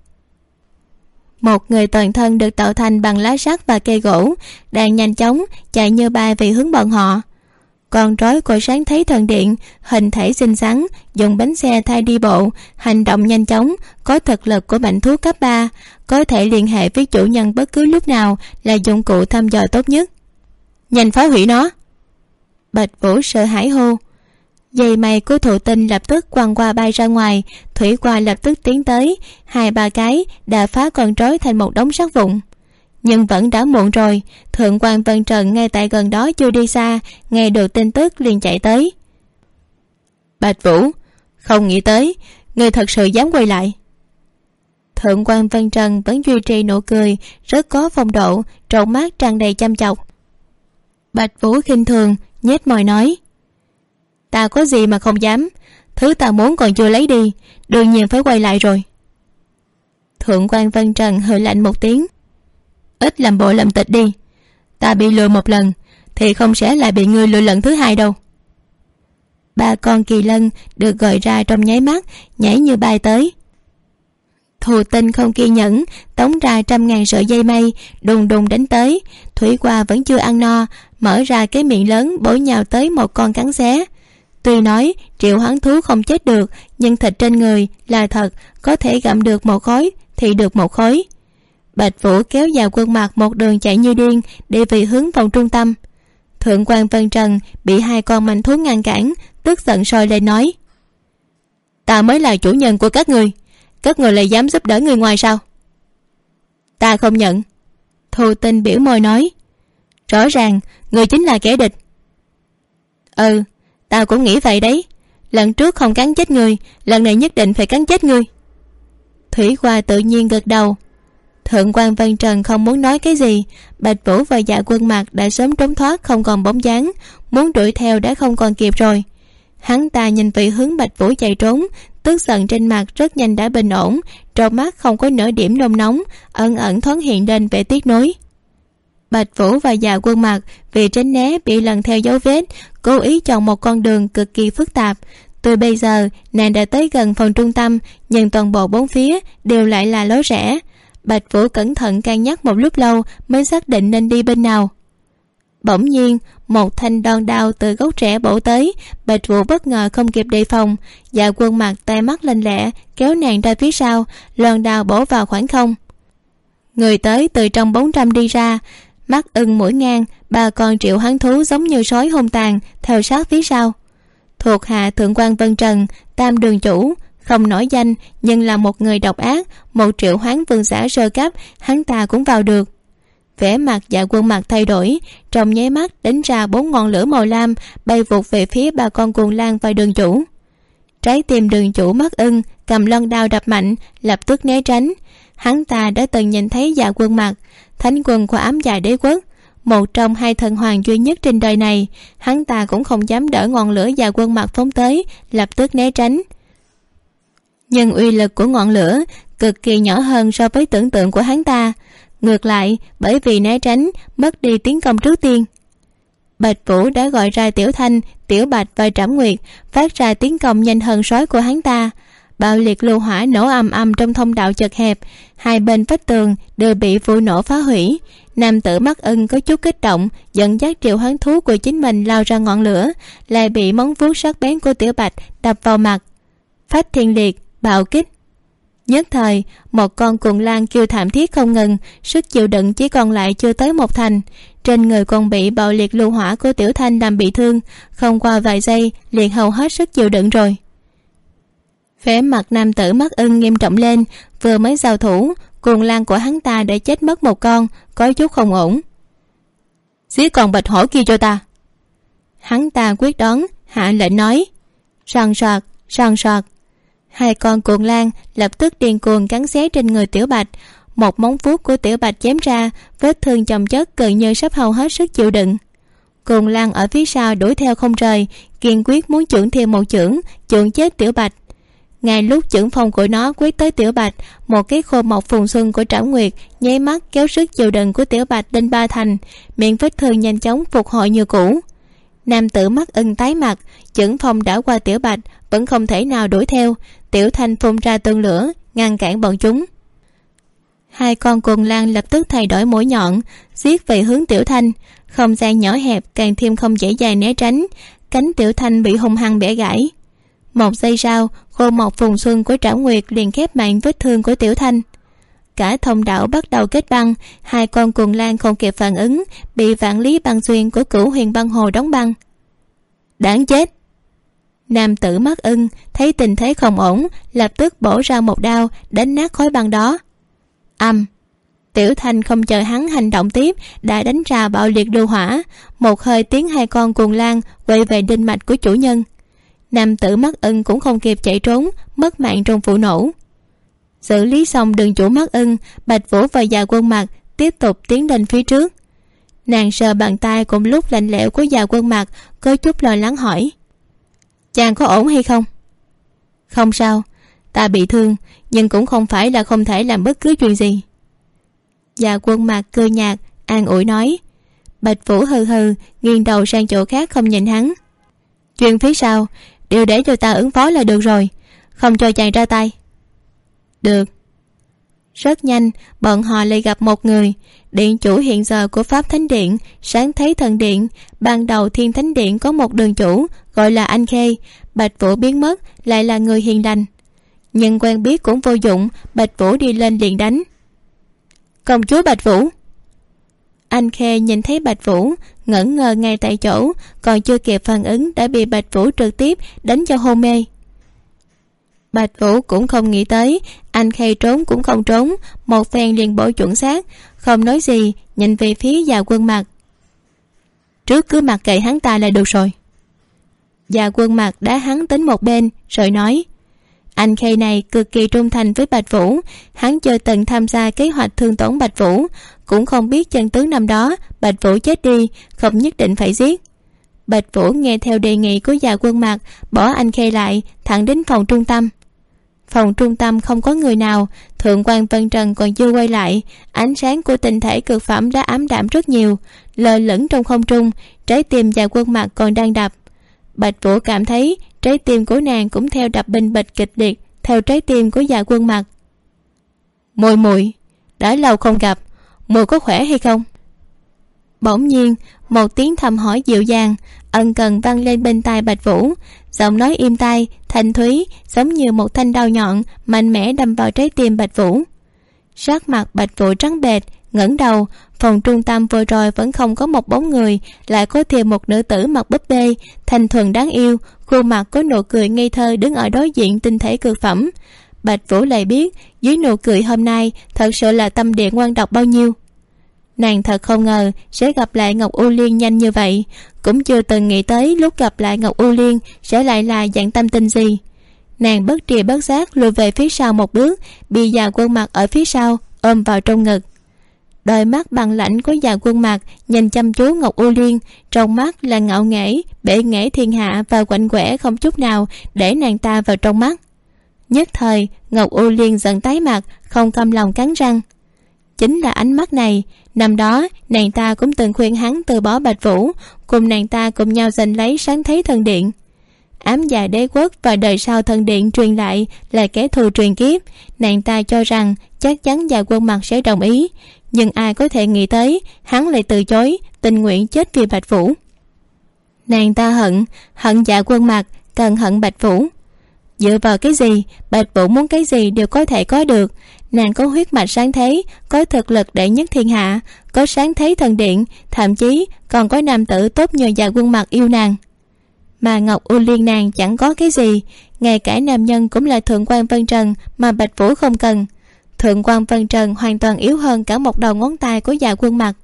Một người toàn thân được tạo thành bằng lá sắt và cây gỗ đang nhanh chóng chạy như bay về hướng bọn họ. Con rối của Sáng Thế Thần Điện hình thể xinh xắn, dùng bánh xe thay đi bộ, hành động nhanh chóng, có thực lực của mạnh thú cấp 3, có thể liên hệ với chủ nhân bất cứ lúc nào, là dụng cụ thăm dò tốt nhất. Nhanh phá hủy nó! Bạch Vũ sợ hãi hô. Dây mây của thụ tinh lập tức quăng qua bay ra ngoài. Thủy Qua lập tức tiến tới, 2-3 cái đã phá con rối thành một đống sắt vụn. Nhưng vẫn đã muộn rồi. Thượng quan Vân Trần ngay tại gần đó chưa đi xa, nghe được tin tức liền chạy tới. Bạch Vũ, không nghĩ tới người thật sự dám quay lại. Thượng quan Vân Trần vẫn duy trì nụ cười rất có phong độ, tròng mắt tràn đầy chăm chọc. Bạch Vũ khinh thường nhếch môi nói: Ta có gì mà không dám, thứ ta muốn còn chưa lấy đi, đương nhiên phải quay lại rồi. Thượng quan Vân Trần hừ lạnh một tiếng: Ít làm bộ làm tịch đi, ta bị lừa một lần thì không sẽ lại bị ngươi lừa lần thứ hai đâu. 3 con kỳ lân được gọi ra trong nháy mắt, nhảy như bay tới. Thù tinh không kiên nhẫn, tống ra 100.000 sợi dây mây, đùng đùng đánh tới. Thủy Qua vẫn chưa ăn no, mở ra cái miệng lớn bổ nhào tới một con cắn xé. Tuy nói triệu hoán thú không chết được, nhưng thịt trên người là thật, có thể gặm được một khối thì được một khối. Bạch Vũ kéo vào Quân Mặc một đường chạy như điên để về hướng vòng trung tâm. Thượng quan Vân Trần bị 2 con manh thú ngăn cản, tức giận sôi lên nói: Ta mới là chủ nhân của các người lại dám giúp đỡ người ngoài sao? Ta không nhận. Thù Tinh biểu môi nói: Rõ ràng người chính là kẻ địch. Ừ, ta cũng nghĩ vậy đấy. Lần trước không cắn chết người, lần này nhất định phải cắn chết người. Thủy Qua tự nhiên gật đầu. Thượng quan Vân Trần không muốn nói cái gì. Bạch Vũ và Dạ Quân Mặc đã sớm trốn thoát không còn bóng dáng, muốn đuổi theo đã không còn kịp rồi. Hắn ta nhìn về hướng Bạch Vũ chạy trốn, tức giận trên mặt rất nhanh đã bình ổn, trong mắt không có nửa điểm nôn nóng, ẩn ẩn thoáng hiện lên vẻ tiếc nuối. Bạch Vũ và Dạ Quân Mặc vì tránh né bị lần theo dấu vết, cố ý chọn một con đường cực kỳ phức tạp. Từ bây giờ nàng đã tới gần phòng trung tâm, nhưng toàn bộ bốn phía đều lại là lối rẽ. Bạch Vũ cẩn thận cân nhắc một lúc lâu mới xác định nên đi bên nào. Bỗng nhiên một thanh đòn đao từ gốc rẽ bổ tới. Bạch Vũ bất ngờ không kịp đề phòng, Dạ Quân Mặc tay mắt lanh lẹ kéo nàng ra phía sau, loan đao bổ vào khoảng không. Người tới từ trong bóng râm đi ra, mắt ưng mũi ngang, 3 con triệu hoán thú giống như sói hung tàn theo sát phía sau. Thuộc hạ Thượng quan Vân Trần, Tam Đường Chủ, không nổi danh nhưng là một người độc ác, một triệu hoán vương giả sơ cấp, hắn ta cũng vào được. Vẻ mặt Dạ Quân Mặc thay đổi, trong nháy mắt đánh ra 4 ngọn lửa màu lam bay vụt về phía 3 con cuồng lang và Đường Chủ. Trái tim Đường Chủ mắt ưng cầm loan đao đập mạnh, lập tức né tránh. Hắn ta đã từng nhìn thấy Dạ Quân Mặc, thánh quân của Ám Dạ Đế Quốc, một trong 2 thần hoàng duy nhất trên đời này. Hắn ta cũng không dám đỡ ngọn lửa Dạ Quân Mặc phóng tới, lập tức né tránh. Nhưng uy lực của ngọn lửa cực kỳ nhỏ hơn so với tưởng tượng của hắn ta. Ngược lại, bởi vì né tránh mất đi tiến công trước tiên. Bạch Vũ đã gọi ra Tiểu Thanh, Tiểu Bạch và Trảm Nguyệt, phát ra tiến công nhanh hơn sói của hắn ta. Bạo liệt lưu hỏa nổ ầm ầm trong thông đạo chật hẹp, 2 bên vách tường đều bị vụ nổ phá hủy. Nam tử mắt ưng có chút kích động, dẫn dắt triệu hoán thú của chính mình lao ra ngọn lửa, lại bị móng vuốt sắc bén của Tiểu Bạch đập vào mặt. Phách thiên liệt, bạo kích. Nhất thời một con cuồng lang kêu thảm thiết không ngừng, sức chịu đựng chỉ còn lại chưa tới 1 thành. Trên người còn bị bạo liệt lưu hỏa của Tiểu Thanh làm bị thương, không qua vài giây liền hầu hết sức chịu đựng rồi. Vẻ mặt nam tử mắt ưng nghiêm trọng lên, vừa mới giao thủ, cuồng lang của hắn ta đã chết mất 1 con, có chút không ổn. Giết con bạch hổ kia cho ta. Hắn ta quyết đoán hạ lệnh nói. Sàn soạt, sàn soạt. 2 con cuồng lang lập tức điên cuồng cắn xé trên người Tiểu Bạch. Một móng vuốt của Tiểu Bạch chém ra, vết thương chồng chất gần như sắp hầu hết sức chịu đựng. Cuồng lang ở phía sau đuổi theo không rời, kiên quyết muốn chưởng thêm một chưởng chết Tiểu Bạch. Ngay lúc chưởng phong của nó quét tới Tiểu Bạch, một cái khô mọc phùng xuân của Trảm Nguyệt nháy mắt kéo sức chịu đựng của Tiểu Bạch lên 3 thành, miệng vết thương nhanh chóng phục hồi như cũ. Nam tử mắt ưng tái mặt, chưởng phong đã qua Tiểu Bạch vẫn không thể nào đuổi theo. Tiểu Thanh phun ra tương lửa ngăn cản bọn chúng. Hai con cuồng lang lập tức thay đổi mũi nhọn, giết về hướng Tiểu Thanh. Không gian nhỏ hẹp càng thêm không dễ dàng né tránh, cánh Tiểu Thanh bị hung hăng bẻ gãy. Một giây sau, khô một vùng xuân của Trảo Nguyệt liền khép mạnh vết thương của Tiểu Thanh. Cả thông đạo bắt đầu kết băng, hai con cuồng lang không kịp phản ứng, bị vạn lý băng xuyên của Cửu Huyền Băng Hồ đóng băng. Đáng chết! Nam tử mắt ưng thấy tình thế không ổn, lập tức bổ ra một đao đánh nát khối băng đó. Tiểu Thanh không chờ hắn hành động tiếp đã đánh ra bạo liệt lưu hỏa, một hơi tiến hai con cuồng lang quay về đinh mạch của chủ nhân. Nam tử mắt ưng cũng không kịp chạy trốn, mất mạng trong vụ nổ. Xử lý xong đường chủ mắt ưng, Bạch Vũ và Dạ Quân Mặc tiếp tục tiến lên phía trước. Nàng sờ bàn tay cùng lúc lạnh lẽo của Dạ Quân Mặc, có chút lo lắng hỏi: chàng có ổn hay không? Không sao, ta bị thương, nhưng cũng không phải là không thể làm bất cứ chuyện gì. Dạ Quân Mặc cười nhạt an ủi nói. Bạch Vũ hừ hừ nghiêng đầu sang chỗ khác không nhìn hắn. Chuyện phía sau đều để cho ta ứng phó là được rồi, không cho chàng ra tay. Được. Rất nhanh bọn họ lại gặp một người, điện chủ hiện giờ của Pháp Thánh Điện, Sáng Thế Thần Điện. Ban đầu Thiên Thánh Điện có một đường chủ gọi là Anh Khê. Bạch Vũ biến mất lại là người hiền lành, nhưng quen biết cũng vô dụng. Bạch Vũ đi lên liền đánh. Công chúa Bạch Vũ! Anh Khê nhìn thấy Bạch Vũ ngẩn ngơ ngay tại chỗ, còn chưa kịp phản ứng đã bị Bạch Vũ trực tiếp đánh cho hôn mê. Bạch Vũ cũng không nghĩ tới anh Khê trốn cũng không trốn, một phen liền bổ chuẩn xác, không nói gì nhìn về phía Dạ Quân Mặc. Trước cứ mặc kệ hắn ta là được rồi. Dạ Quân Mặc đá hắn đến một bên rồi nói: anh Khê này cực kỳ trung thành với Bạch Vũ, hắn chưa từng tham gia kế hoạch thương tổn Bạch Vũ, cũng không biết chân tướng năm đó Bạch Vũ chết đi không nhất định phải giết. Bạch Vũ nghe theo đề nghị của Dạ Quân Mặc, bỏ anh Khê lại thẳng đến phòng trung tâm. Phòng trung tâm không có người nào, Thượng quan Vân Trần còn chưa quay lại, ánh sáng của tinh thể cực phẩm đã ám đạm rất nhiều, lơ lửng trong không trung. Trái tim Dạ Quân Mặc còn đang đập. Bạch Vũ cảm thấy trái tim của nàng cũng theo đập bình bịch kịch liệt theo trái tim của Dạ Quân Mặc. Muội đã lâu không gặp, muội có khỏe hay không? Bỗng nhiên một tiếng thầm hỏi dịu dàng ân cần vang lên bên tai Bạch Vũ. Giọng nói êm tai thanh thúy, giống như một thanh đao nhọn mạnh mẽ đâm vào trái tim Bạch Vũ. Sắc mặt Bạch Vũ trắng bệch, ngẩng đầu. Phòng trung tâm vừa rồi vẫn không có một bóng người, lại có thêm một nữ tử mặc búp bê thanh thuần đáng yêu, khuôn mặt có nụ cười ngây thơ đứng ở đối diện tinh thể cực phẩm. Bạch Vũ lại biết dưới nụ cười hôm nay thật sự là tâm địa ngoan độc bao nhiêu. Nàng thật không ngờ sẽ gặp lại Ngọc U Liên nhanh như vậy, cũng chưa từng nghĩ tới lúc gặp lại Ngọc U Liên sẽ lại là dạng tâm tình gì. Nàng bất trì bất giác lùi về phía sau một bước, bị Dạ Quân Mặc ở phía sau ôm vào trong ngực. Đôi mắt bằng lãnh của Dạ Quân Mặc nhìn chăm chú Ngọc U Liên, trong mắt là ngạo nghễ, bệ nghệ thiên hạ và quạnh quẻ không chút nào để nàng ta vào trong mắt. Nhất thời Ngọc U Liên giận tái mặt, không cam lòng cắn răng. Chính là ánh mắt này, năm đó nàng ta cũng từng khuyên hắn từ bỏ Bạch Vũ, cùng nàng ta cùng nhau giành lấy Sáng Thế Thần Điện. Ám dạ đế quốc và đời sau thần điện truyền lại là kẻ thù truyền kiếp. Nàng ta cho rằng chắc chắn Dạ Quân Mặc sẽ đồng ý, nhưng ai có thể nghĩ tới hắn lại từ chối, tình nguyện chết vì Bạch Vũ. Nàng ta hận Dạ Quân Mặc, càng hận Bạch Vũ. Dựa vào cái gì Bạch Vũ muốn cái gì đều có thể có được. Nàng có huyết mạch sáng thế, có thực lực đệ nhất thiên hạ, có Sáng Thế Thần Điện, thậm chí còn có nam tử tốt như Dạ Quân Mặc yêu nàng. Mà Ngọc U Liên nàng chẳng có cái gì, ngay cả nam nhân cũng là Thượng quan Vân Trần mà Bạch Vũ không cần. Thượng quan Vân Trần hoàn toàn yếu hơn cả một đầu ngón tay của Dạ Quân Mặc.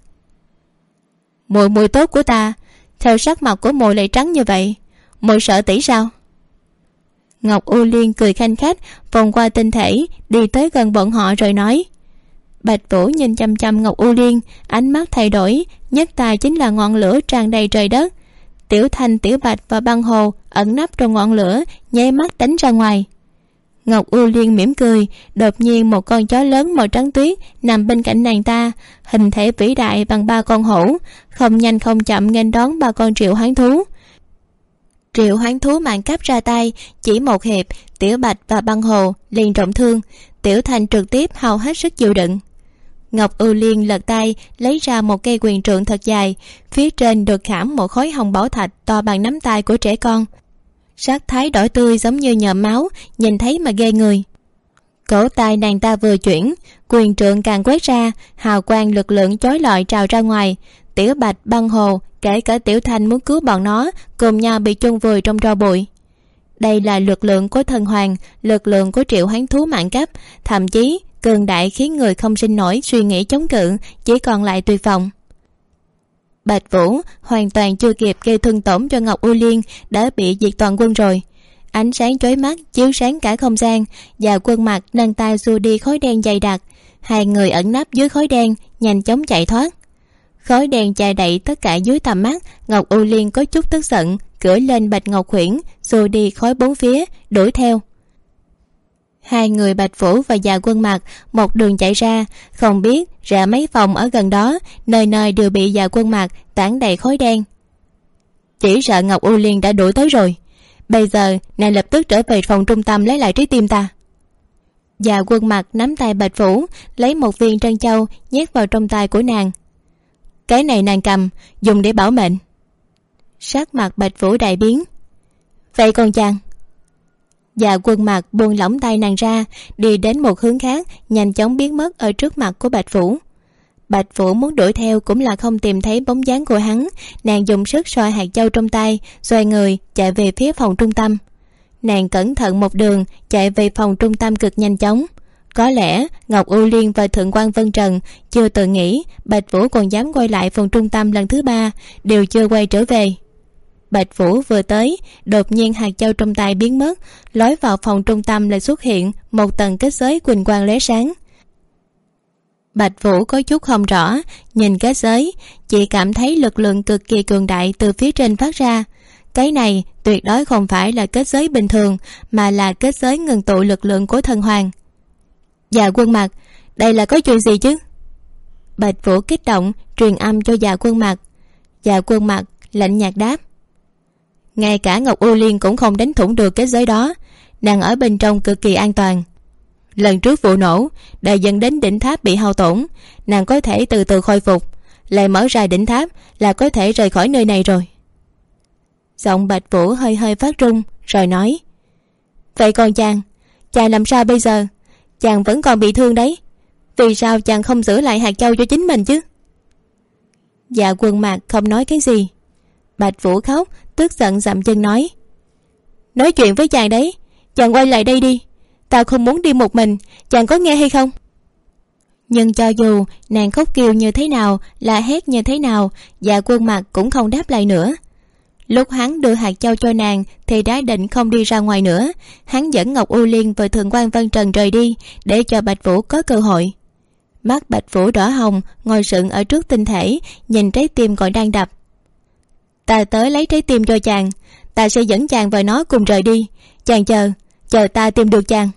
Muội tốt của ta, theo sắc mặt của muội lại trắng như vậy, muội sợ tỷ sao? Ngọc U Liên cười khanh khách vòng qua tinh thể đi tới gần bọn họ rồi nói. Bạch Vũ nhìn chăm chăm Ngọc U Liên, ánh mắt thay đổi, nhất tài chính là ngọn lửa tràn đầy trời đất. Tiểu Thanh, Tiểu Bạch và Băng Hồ ẩn nấp trong ngọn lửa nháy mắt đánh ra ngoài. Ngọc U Liên mỉm cười, đột nhiên một con chó lớn màu trắng tuyết nằm bên cạnh nàng ta, hình thể vĩ đại bằng 3 con hổ, không nhanh không chậm nghênh đón 3 con triệu hoán thú. Triệu Hoán Thú Mạng Cấp ra tay, chỉ một hiệp, Tiểu Bạch và Băng Hồ liền trọng thương. Tiểu Thanh trực tiếp hao hết sức chịu đựng. Ngọc Ưu Liên lật tay lấy ra một cây quyền trượng thật dài, phía trên được khảm một khối hồng bảo thạch to bằng nắm tay của trẻ con. Sắc thái đỏ tươi giống như nhòm máu, nhìn thấy mà ghê người. Cổ tay nàng ta vừa chuyển, quyền trượng càng quét ra, hào quang lực lượng chói lọi trào ra ngoài. Tiểu Bạch, Băng Hồ, kể cả Tiểu Thanh muốn cứu bọn nó, cùng nhau bị chôn vùi trong tro bụi. Đây là lực lượng của thần hoàng, lực lượng của Triệu Hoán Thú Mạng Cấp, thậm chí cường đại khiến người không sinh nổi suy nghĩ chống cự, chỉ còn lại tuyệt vọng. Bạch Vũ hoàn toàn chưa kịp gây thương tổn cho Ngọc Ưu Liên đã bị diệt toàn quân rồi. Ánh sáng chói mắt chiếu sáng cả không gian, và Quân Mặc nâng tay xua đi khói đen dày đặc. Hai người ẩn nấp dưới khói đen nhanh chóng chạy thoát. Khói đen che đậy tất cả dưới tầm mắt. Ngọc Ưu Liên có chút tức giận, cưỡi lên Bạch Ngọc Huyễn, xua đi khói bốn phía, đuổi theo. Hai người Bạch Vũ và Dạ Quân Mặc một đường chạy ra, không biết ra mấy phòng ở gần đó, nơi nơi đều bị Dạ Quân Mặc tản đầy khói đen. Chỉ sợ Ngọc Ưu Liên đã đuổi tới rồi. Bây giờ nàng lập tức trở về phòng trung tâm lấy lại trái tim ta. Dạ Quân Mặc nắm tay Bạch Vũ, lấy một viên trân châu nhét vào trong tay của nàng. Cái này nàng cầm, dùng để bảo mệnh. Sắc mặt Bạch Vũ đại biến. Vậy còn chàng? Dạ Quân Mặc buông lỏng tay nàng ra, đi đến một hướng khác, nhanh chóng biến mất ở trước mặt của Bạch Vũ. Bạch Vũ muốn đuổi theo cũng là không tìm thấy bóng dáng của hắn. Nàng dùng sức xoa hạt châu trong tay, xoay người chạy về phía phòng trung tâm. Nàng cẩn thận một đường chạy về phòng trung tâm cực nhanh chóng. Có lẽ Ngọc Ưu Liên và Thượng quan Vân Trần chưa từng nghĩ Bạch Vũ còn dám quay lại phòng trung tâm lần thứ 3, đều chưa quay trở về. Bạch Vũ vừa tới, đột nhiên hạt châu trong tay biến mất, lối vào phòng trung tâm lại xuất hiện một tầng kết giới quỳnh quang lóe sáng. Bạch Vũ có chút không rõ, nhìn kết giới, chỉ cảm thấy lực lượng cực kỳ cường đại từ phía trên phát ra. Cái này tuyệt đối không phải là kết giới bình thường, mà là kết giới ngừng tụ lực lượng của thần hoàng. Dạ Quân Mặc, đây là có chuyện gì chứ? Bạch Vũ kích động truyền âm cho Dạ Quân Mặc. Dạ Quân Mặc lạnh nhạt đáp. Ngay cả Ngọc Ưu Liên cũng không đánh thủng được kết giới đó, nàng ở bên trong cực kỳ an toàn. Lần trước vụ nổ đã dẫn đến đỉnh tháp bị hao tổn, nàng có thể từ từ khôi phục, lại mở ra đỉnh tháp là có thể rời khỏi nơi này rồi. Giọng Bạch Vũ hơi hơi phát run rồi nói. Vậy còn chàng làm sao bây giờ? Chàng vẫn còn bị thương đấy, vì sao chàng không giữ lại hạt châu cho chính mình chứ? Dạ Quân Mặc không nói cái gì. Bạch Vũ khóc, tức giận dậm chân nói. Nói chuyện với chàng đấy, chàng quay lại đây đi, ta không muốn đi một mình, chàng có nghe hay không? Nhưng cho dù nàng khóc kêu như thế nào, la hét như thế nào, Dạ Quân Mặc cũng không đáp lại nữa. Lúc hắn đưa hạt châu cho nàng thì đã định không đi ra ngoài nữa. Hắn dẫn Ngọc Ưu Liên và Thượng quan Vân Trần rời đi, để cho Bạch Vũ có cơ hội. Mắt Bạch Vũ đỏ hồng, ngồi sững ở trước tinh thể, nhìn trái tim còn đang đập. Ta tới lấy trái tim cho chàng, ta sẽ dẫn chàng và nó cùng rời đi. Chàng chờ ta tìm được chàng.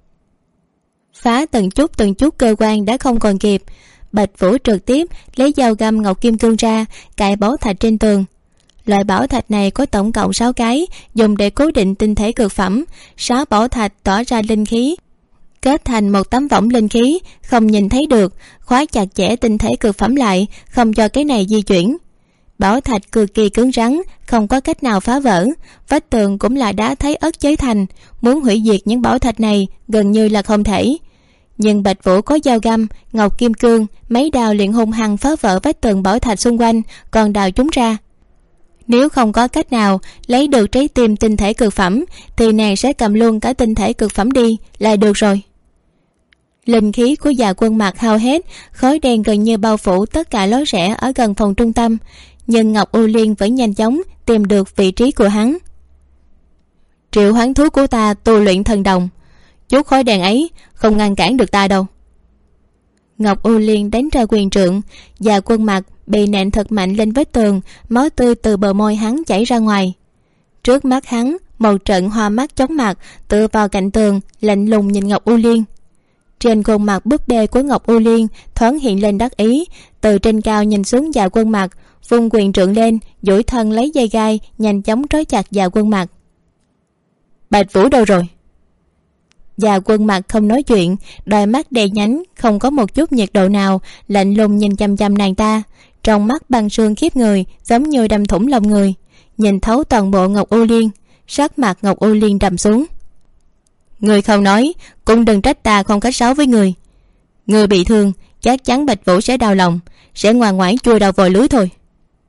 Phá từng chút cơ quan đã không còn kịp. Bạch Vũ trực tiếp lấy dao găm ngọc kim cương ra, cạy bảo thạch trên tường. Loại bảo thạch này có tổng cộng 6 cái, dùng để cố định tinh thể cực phẩm. 6 bảo thạch tỏa ra linh khí, kết thành một tấm võng linh khí không nhìn thấy được, khóa chặt chẽ tinh thể cực phẩm lại, không cho cái này di chuyển. Bảo thạch cực kỳ cứng rắn, không có cách nào phá vỡ. Vách tường cũng là đá thái ất chế thành, muốn hủy diệt những bảo thạch này gần như là không thể. Nhưng Bạch Vũ có dao găm ngọc kim cương, mấy đao liền hung hăng phá vỡ vách tường bảo thạch xung quanh, còn đào chúng ra. Nếu không có cách nào lấy được trái tim tinh thể cực phẩm thì nàng sẽ cầm luôn cả tinh thể cực phẩm đi là được rồi. Linh khí của Dạ Quân Mặc hao hết, khói đen gần như bao phủ tất cả lối rẽ ở gần phòng trung tâm, nhưng Ngọc Ưu Liên vẫn nhanh chóng tìm được vị trí của hắn. Triệu hoán thú của ta tu luyện thần đồng, chút khói đen ấy không ngăn cản được ta đâu. Ngọc Ưu Liên đánh ra quyền trượng, Dạ Quân Mặc bị nện thật mạnh lên vết tường, máu tươi từ bờ môi hắn chảy ra ngoài. Trước mắt hắn một trận hoa mắt chóng mặt, tựa vào cạnh tường lạnh lùng nhìn Ngọc Ưu Liên. Trên khuôn mặt búp bê của Ngọc Ưu Liên thoáng hiện lên đắc ý, từ trên cao nhìn xuống Dạ Quân Mặc, vung quyền trượng lên, duỗi thân lấy dây gai nhanh chóng trói chặt Dạ Quân Mặc. Bạch Vũ đâu rồi? Dạ Quân Mặc không nói chuyện, đôi mắt đè nhánh không có một chút nhiệt độ nào, lạnh lùng nhìn chăm chăm nàng ta, trong mắt băng sương khiếp người, giống như đâm thủng lòng người, nhìn thấu toàn bộ Ngọc U Liên. Sắc mặt Ngọc U Liên trầm xuống. Người không nói cũng đừng trách ta không khách sáo với người. Người bị thương, chắc chắn Bạch Vũ sẽ đau lòng, sẽ ngoan ngoãn chui đầu vào lưới thôi.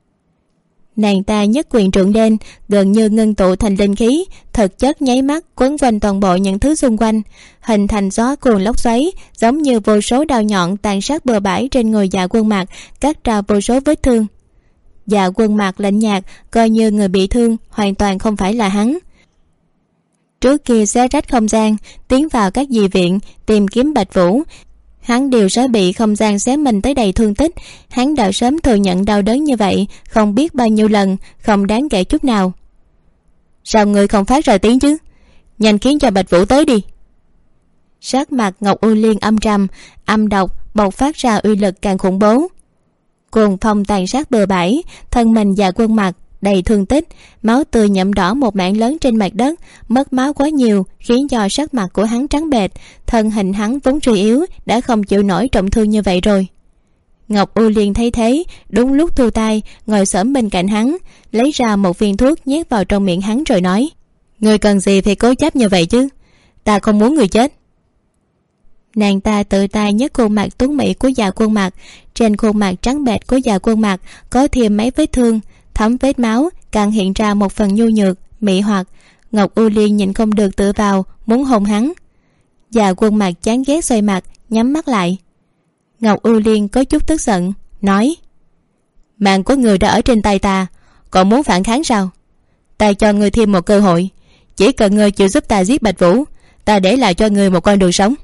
Nàng ta nhấc quyền trượng lên, gần như ngưng tụ thành linh khí, thực chất nháy mắt quấn quanh toàn bộ những thứ xung quanh, hình thành gió cuồng lốc xoáy, giống như vô số đao nhọn tàn sát bừa bãi trên người Dạ Quân Mặc, cắt ra vô số vết thương. Dạ Quân Mặc lạnh nhạt, coi như người bị thương hoàn toàn không phải là hắn. Trước kia xé rách không gian, tiến vào các dị viện tìm kiếm Bạch Vũ, hắn đều sẽ bị không gian xé mình tới đầy thương tích. Hắn đã sớm thừa nhận đau đớn như vậy không biết bao nhiêu lần, không đáng kể chút nào. Sao người không phát ra tiếng chứ? Nhanh khiến cho Bạch Vũ tới đi. Sắc mặt Ngọc U Liên âm trầm, âm độc bộc phát ra uy lực càng khủng bố. Cuồng phong tàn sát bừa bãi, thân mình Dạ Quân Mặc đầy thương tích, máu tươi nhuộm đỏ một mảng lớn trên mặt đất, mất máu quá nhiều khiến cho sắc mặt của hắn trắng bệch, thân hình hắn vốn suy yếu đã không chịu nổi trọng thương như vậy rồi. Ngọc U Liên thấy thế, đúng lúc thu tay ngồi xổm bên cạnh hắn, lấy ra một viên thuốc nhét vào trong miệng hắn rồi nói: Người cần gì phải cố chấp như vậy chứ? Ta không muốn người chết. Nàng ta tự tay nhấc khuôn mặt tuấn mỹ của Dạ Quân Mặc. Trên khuôn mặt trắng bệch của Dạ Quân Mặc có thêm mấy vết thương, thấm vết máu càng hiện ra một phần nhu nhược mị hoặc. Ngọc U Liên nhịn không được tựa vào muốn hôn hắn. Dạ Quân Mặc chán ghét xoay mặt, nhắm mắt lại. Ngọc U Liên có chút tức giận nói: Mạng của người đã ở trên tay ta, còn muốn phản kháng sao? Ta cho người thêm một cơ hội, chỉ cần người chịu giúp ta giết Bạch Vũ, ta để lại cho người một con đường sống.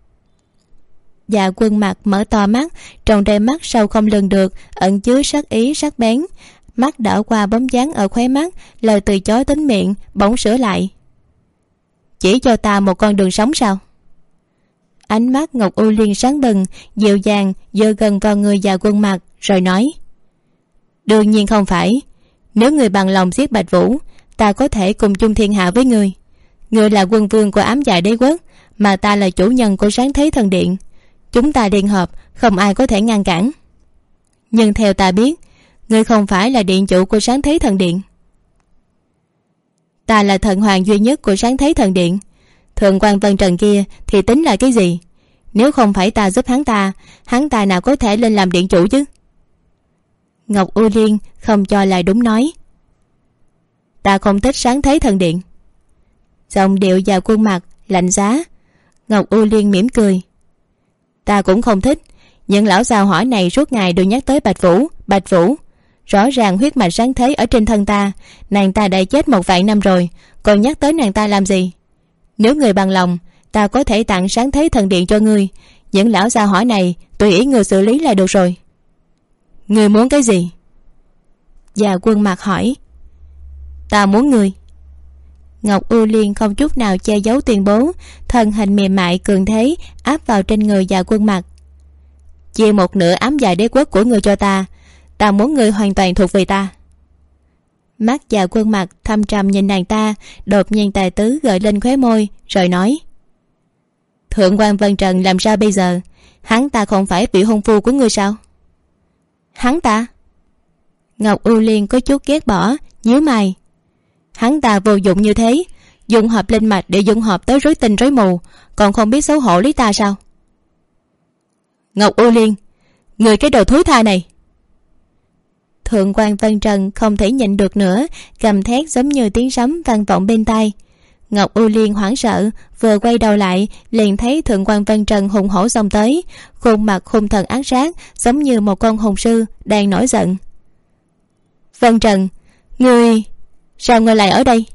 Dạ Quân Mặc mở to mắt, trong đôi mắt sâu không lường được ẩn chứa sát ý sắc bén. Mắt đảo qua bóng dáng ở khóe mắt, lời từ chối tính miệng bỗng sửa lại: Chỉ cho ta một con đường sống sao? Ánh mắt Ngọc U Liên sáng bừng, dịu dàng dơ gần vào người Dạ Quân Mặc rồi nói: Đương nhiên không phải. Nếu người bằng lòng giết Bạch Vũ, ta có thể cùng chung thiên hạ với người. Người là quân vương của Ám Dạ Đế Quốc, mà ta là chủ nhân của Sáng Thế Thần Điện. Chúng ta liên hợp, không ai có thể ngăn cản. Nhưng theo ta biết, ngươi không phải là điện chủ của Sáng Thế Thần Điện. Ta là thần hoàng duy nhất của Sáng Thế Thần Điện. Thượng quan Vân Trần kia thì tính là cái gì? Nếu không phải ta giúp hắn ta nào có thể lên làm điện chủ chứ? Ngọc U Liên không cho lại đúng nói: Ta không thích Sáng Thế Thần Điện. Giọng điệu Dạ Quân Mặc lạnh giá. Ngọc U Liên mỉm cười: Ta cũng không thích. Những lão già hỏa này suốt ngày đều nhắc tới Bạch Vũ. Rõ ràng huyết mạch sáng thế ở trên thân ta, nàng ta đã chết 1 vạn năm rồi, còn nhắc tới nàng ta làm gì? Nếu người bằng lòng, ta có thể tặng Sáng Thế Thần Điện cho ngươi. Những lão già hỏa này tùy ý người xử lý là được rồi. Ngươi muốn cái gì? Dạ Quân Mặc hỏi. Ta muốn ngươi. Ngọc U Liên không chút nào che giấu tuyên bố, thân hình mềm mại cường thế áp vào trên người Dạ Quân Mặc. Chia 1/2 Ám Dạ Đế Quốc của ngươi cho ta. Ta muốn ngươi hoàn toàn thuộc về ta. Mắt Dạ Quân Mặc thâm trầm nhìn nàng ta, đột nhiên tài tứ gợi lên khóe môi rồi nói: Thượng quan Vân Trần làm sao bây giờ? Hắn ta không phải vị hôn phu của ngươi sao? Hắn ta? Ngọc U Liên có chút ghét bỏ, nhíu mày. Hắn ta vô dụng như thế, dùng hợp linh mạch để dung hợp tới rối tinh rối mù, còn không biết xấu hổ lấy ta sao? Ngọc U Liên, người cái đồ thối tha này! Thượng quan Vân Trần không thể nhịn được nữa, gầm thét giống như tiếng sấm vang vọng bên tai. Ngọc U Liên hoảng sợ, vừa quay đầu lại liền thấy Thượng quan Vân Trần hùng hổ xông tới, khuôn mặt hung thần ác sát, giống như một con hùng sư đang nổi giận. Vân Trần, ngươi... sao ngươi lại ở đây?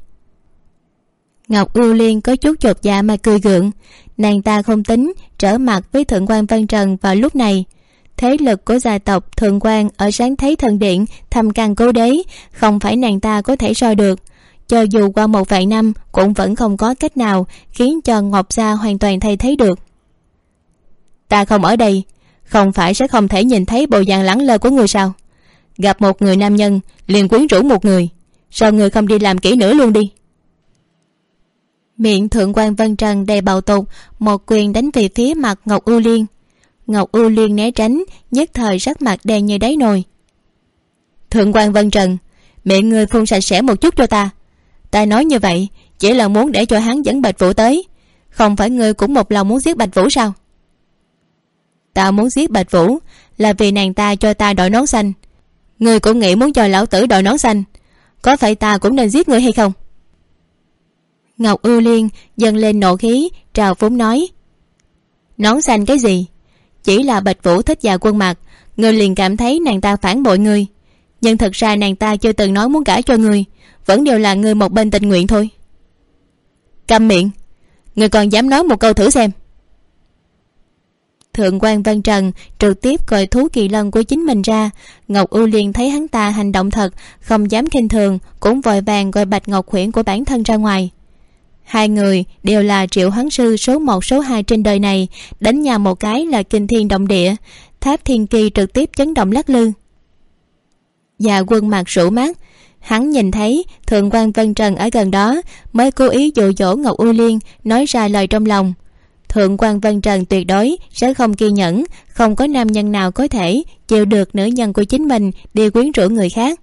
Ngọc U Liên có chút chột dạ mà cười gượng. Nàng ta không tính trở mặt với Thượng quan Vân Trần vào lúc này. Thế lực của gia tộc Thượng quan ở Sáng Thế Thần Điện thâm căn cố đế, không phải nàng ta có thể so được. Cho dù qua 1 vạn năm cũng vẫn không có cách nào khiến cho Ngọc Gia hoàn toàn thay thế được. Ta không ở đây, không phải sẽ không thể nhìn thấy bộ dạng lẳng lơ của người sao? gặp một người nam nhân liền quyến rũ một người, sao người không đi làm kỹ nữa luôn đi? Miệng Thượng quan Vân Trần đầy bạo tục, một quyền đánh về phía mặt Ngọc Ưu Liên. Ngọc Ưu Liên né tránh, nhất thời sắc mặt đen như đáy nồi. Thượng quan Vân Trần, miệng người phun sạch sẽ một chút cho ta. Ta nói như vậy chỉ là muốn để cho hắn dẫn Bạch Vũ tới, không phải ngươi cũng một lòng muốn giết Bạch Vũ sao? Ta muốn giết Bạch Vũ là vì nàng ta cho ta đội nón xanh. Ngươi cũng nghĩ muốn cho lão tử đội nón xanh, có phải ta cũng nên giết ngươi hay không? Ngọc Ưu Liên dâng lên nộ khí, trào phúng nói. Nón xanh cái gì? Chỉ là Bạch Vũ thích Dạ Quân Mặc, ngươi liền cảm thấy nàng ta phản bội ngươi, nhưng thật ra nàng ta chưa từng nói muốn gả cho ngươi, vẫn đều là ngươi một bên tình nguyện thôi. Câm miệng, ngươi còn dám nói một câu thử xem? Thượng quan Vân Trần trực tiếp gọi thú kỳ lân của chính mình ra. Ngọc Ưu Liên thấy hắn ta hành động thật, không dám khinh thường, cũng vội vàng gọi Bạch Ngọc Huyễn của bản thân ra ngoài. Hai người đều là triệu hoán sư số 1 số 2 trên đời này, đánh nhau một cái là kinh thiên động địa, tháp thiên kỳ trực tiếp chấn động lắc lư. Dạ Quân Mặc rũ mắt, hắn nhìn thấy Thượng quan Vân Trần ở gần đó, mới cố ý dụ dỗ Ngọc Ưu Liên nói ra lời trong lòng. Thượng quan Vân Trần tuyệt đối sẽ không kiên nhẫn, không có nam nhân nào có thể chịu được nữ nhân của chính mình đi quyến rũ người khác.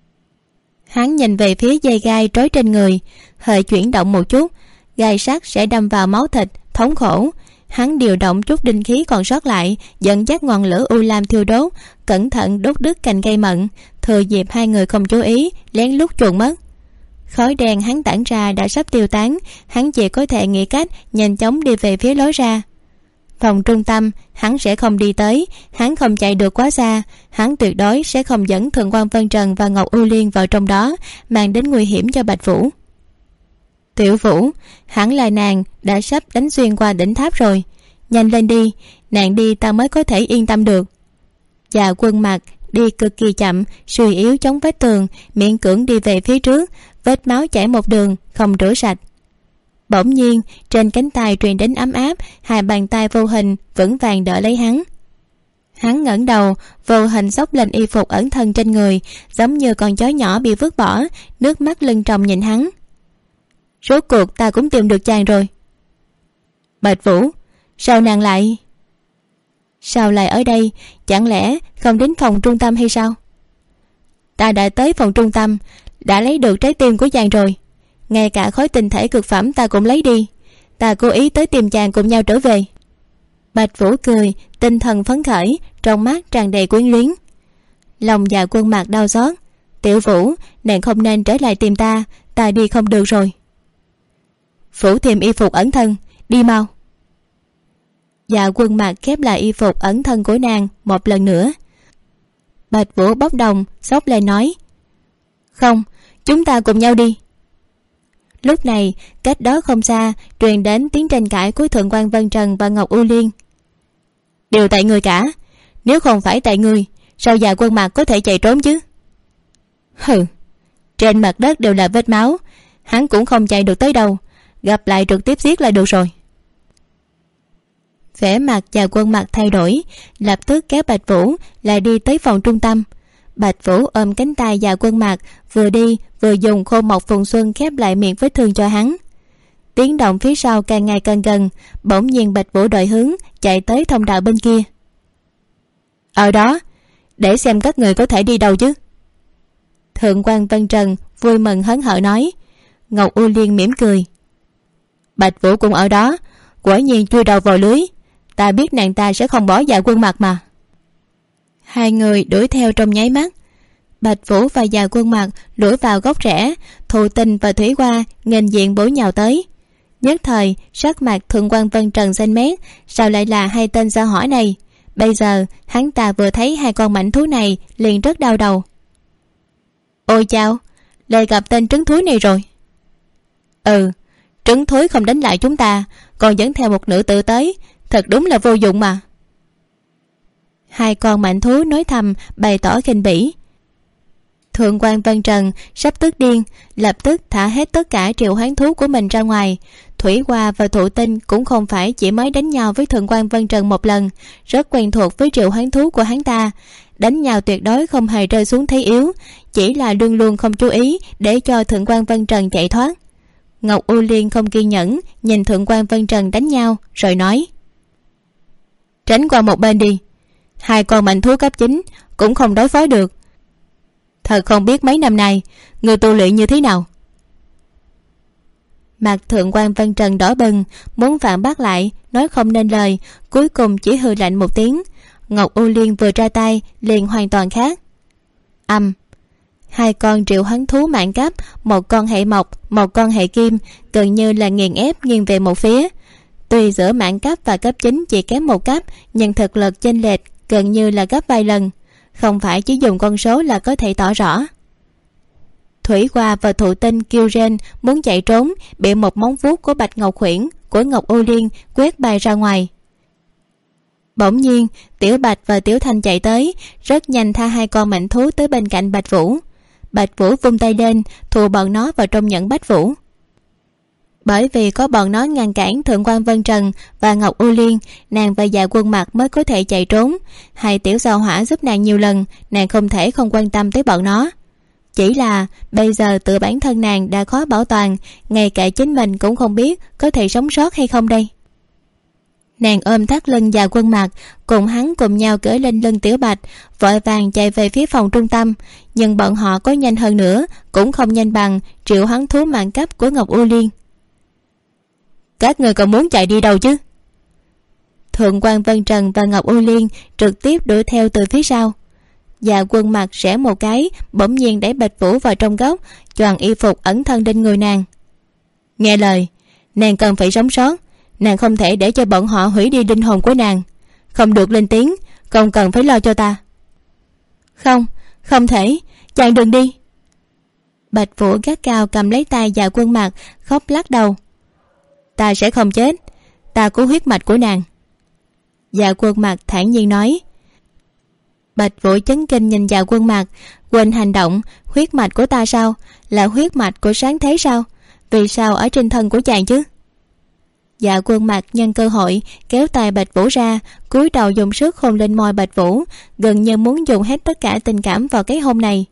Hắn nhìn về phía dây gai trói trên người, hơi chuyển động một chút, gai sắt sẽ đâm vào máu thịt, thống khổ. Hắn điều động chút đinh khí còn sót lại, dẫn dắt ngọn lửa u lam thiêu đốt, cẩn thận đốt đứt cành cây mận, thừa dịp hai người không chú ý, lén lút chuồn mất. Khói đen hắn tản ra đã sắp tiêu tán, hắn chỉ có thể nghĩ cách nhanh chóng đi về phía lối ra. Phòng trung tâm hắn sẽ không đi tới, hắn không chạy được quá xa, hắn tuyệt đối sẽ không dẫn Thượng quan Vân Trần và Ngọc Ưu Liên vào trong đó, mang đến nguy hiểm cho Bạch Vũ. Tiểu Vũ, hẳn là nàng đã sắp đánh xuyên qua đỉnh tháp rồi, nhanh lên đi, nàng đi ta mới có thể yên tâm được. Dạ Quân Mặc đi cực kỳ chậm, suy yếu chống vách tường, miễn cưỡng đi về phía trước, vết máu chảy một đường, không rửa sạch. Bỗng nhiên trên cánh tay truyền đến ấm áp, hai bàn tay vô hình vững vàng đỡ lấy hắn. Hắn ngẩng đầu, vô hình xốc lên y phục ẩn thân trên người, giống như con chó nhỏ bị vứt bỏ, nước mắt lưng tròng nhìn hắn. Rốt cuộc ta cũng tìm được chàng rồi. Bạch Vũ, sao nàng lại... Sao lại ở đây, chẳng lẽ không đến phòng trung tâm hay sao? Ta đã tới phòng trung tâm, đã lấy được trái tim của chàng rồi, ngay cả khối tinh thể cực phẩm ta cũng lấy đi. Ta cố ý tới tìm chàng cùng nhau trở về. Bạch Vũ cười, tinh thần phấn khởi, trong mắt tràn đầy quyến luyến. Lòng Dạ Quân Mặc đau xót. Tiểu Vũ, nàng không nên trở lại tìm ta, ta đi không được rồi. Phủ thêm y phục ẩn thân, đi mau. Dạ Quân Mặc khép lại y phục ẩn thân của nàng một lần nữa. Bạch Vũ bốc đồng xốc lên nói, không, chúng ta cùng nhau đi. Lúc này cách đó không xa truyền đến tiếng tranh cãi của Thượng quan Vân Trần và Ngọc Ưu Liên. Đều tại người cả, nếu không phải tại người, sao Dạ Quân Mặc có thể chạy trốn chứ? Hừ, trên mặt đất đều là vết máu, hắn cũng không chạy được tới đâu, gặp lại trực tiếp giết là được rồi. Vẻ mặt Dạ Quân Mặc thay đổi, lập tức kéo Bạch Vũ lại đi tới phòng trung tâm. Bạch Vũ ôm cánh tay Dạ Quân Mặc, vừa đi vừa dùng khô mộc phùng xuân khép lại miệng vết thương cho hắn. Tiếng động phía sau càng ngày càng gần, bỗng nhiên Bạch Vũ đổi hướng chạy tới thông đạo bên kia. Ở đó, để xem các người có thể đi đâu chứ. Thượng quan Vân Trần vui mừng hớn hở nói. Ngọc Ưu Liên mỉm cười. Bạch Vũ cũng ở đó, quả nhiên chui đầu vào lưới, ta biết nàng ta sẽ không bỏ Dạ Quân Mặc mà. Hai người đuổi theo trong nháy mắt. Bạch Vũ và Dạ Quân Mặc đuổi vào góc rẽ, Thụ Tình và Thủy Hoa nghênh diện bổ nhào tới. Nhất thời sắc mặt Thượng quan Vân Trần xanh mét, sao lại là hai tên gia hỏa này? Bây giờ hắn ta vừa thấy hai con mảnh thú này liền rất đau đầu. Ôi chao, lại gặp tên trứng thúi này rồi. Trứng thúi không đánh lại chúng ta, còn dẫn theo một nữ tử tới, thật đúng là vô dụng mà. Hai con mảnh thú nói thầm bày tỏ khinh bỉ. Thượng quan Vân Trần sắp tức điên, lập tức thả hết tất cả triệu hoán thú của mình ra ngoài. Thủy Hoa và Thụ Tinh cũng không phải chỉ mới đánh nhau với Thượng quan Vân Trần một lần, rất quen thuộc với triệu hoán thú của hắn ta. Đánh nhau tuyệt đối không hề rơi xuống thế yếu, chỉ là luôn luôn không chú ý để cho Thượng quan Vân Trần chạy thoát. Ngọc U Liên không kiên nhẫn nhìn Thượng quan Vân Trần đánh nhau rồi nói: tránh qua một bên đi, hai con mạnh thú cấp 9 cũng không đối phó được. Thật không biết mấy năm nay người tu luyện như thế nào. Mặt Thượng quan Vân Trần đỏ bừng, muốn phản bác lại, nói không nên lời, cuối cùng chỉ hừ lạnh một tiếng. Ngọc U Liên vừa ra tay liền hoàn toàn khác. Hai con triệu hoán thú mạng cấp, một con hệ mộc, một con hệ kim, gần như là nghiền ép nghiêng về một phía. Tuy giữa mạng cấp và cấp 9 chỉ kém một cấp, nhưng thực lực chênh lệch gần như là gấp vài lần, không phải chỉ dùng con số là có thể tỏ rõ. Thủy Hoa và Thụ Tinh kêu rên muốn chạy trốn, bị một móng vuốt của Bạch Ngọc Khuyển của Ngọc U Liên quét bay ra ngoài. Bỗng nhiên Tiểu Bạch và Tiểu Thanh chạy tới, rất nhanh tha hai con mạnh thú tới bên cạnh Bạch Vũ. Bạch Vũ vung tay lên thù bọn nó vào trong nhẫn Bách Vũ. Bởi vì có bọn nó ngăn cản Thượng quan Vân Trần và Ngọc U Liên, nàng và Dạ Quân Mặc mới có thể chạy trốn. Hai tiểu sao hỏa giúp nàng nhiều lần, nàng không thể không quan tâm tới bọn nó. Chỉ là bây giờ tự bản thân nàng đã khó bảo toàn, ngay cả chính mình cũng không biết có thể sống sót hay không đây. Nàng ôm thắt lưng Dạ Quân Mặc, cùng hắn cùng nhau cưỡi lên lưng Tiểu Bạch, vội vàng chạy về phía phòng trung tâm. Nhưng bọn họ có nhanh hơn nữa cũng không nhanh bằng triệu hoán thú mạng cấp của Ngọc U Liên. Các người còn muốn chạy đi đâu chứ? Thượng quan Vân Trần và Ngọc U Liên trực tiếp đuổi theo từ phía sau. Dạ Quân Mặc rẽ một cái, bỗng nhiên đẩy Bạch Vũ vào trong góc, choàng y phục ẩn thân lên người nàng. Nghe lời, nàng cần phải sống sót, nàng không thể để cho bọn họ hủy đi linh hồn của nàng. Không được lên tiếng, không cần phải lo cho ta. Không thể, chàng đừng đi. Bạch Vũ gắt cao cầm lấy tay Dạ Quân Mặc, khóc lắc đầu. Ta sẽ không chết, ta có huyết mạch của nàng. Dạ Quân Mặc thản nhiên nói. Bạch Vũ chấn kinh nhìn Dạ Quân Mặc, quên hành động. Huyết mạch của ta sao? Là huyết mạch của sáng thế sao? Vì sao ở trên thân của chàng chứ? Dạ Quân Mặc nhân cơ hội kéo tay Bạch Vũ ra, cúi đầu dùng sức hôn lên môi Bạch Vũ, gần như muốn dùng hết tất cả tình cảm vào cái hôn này.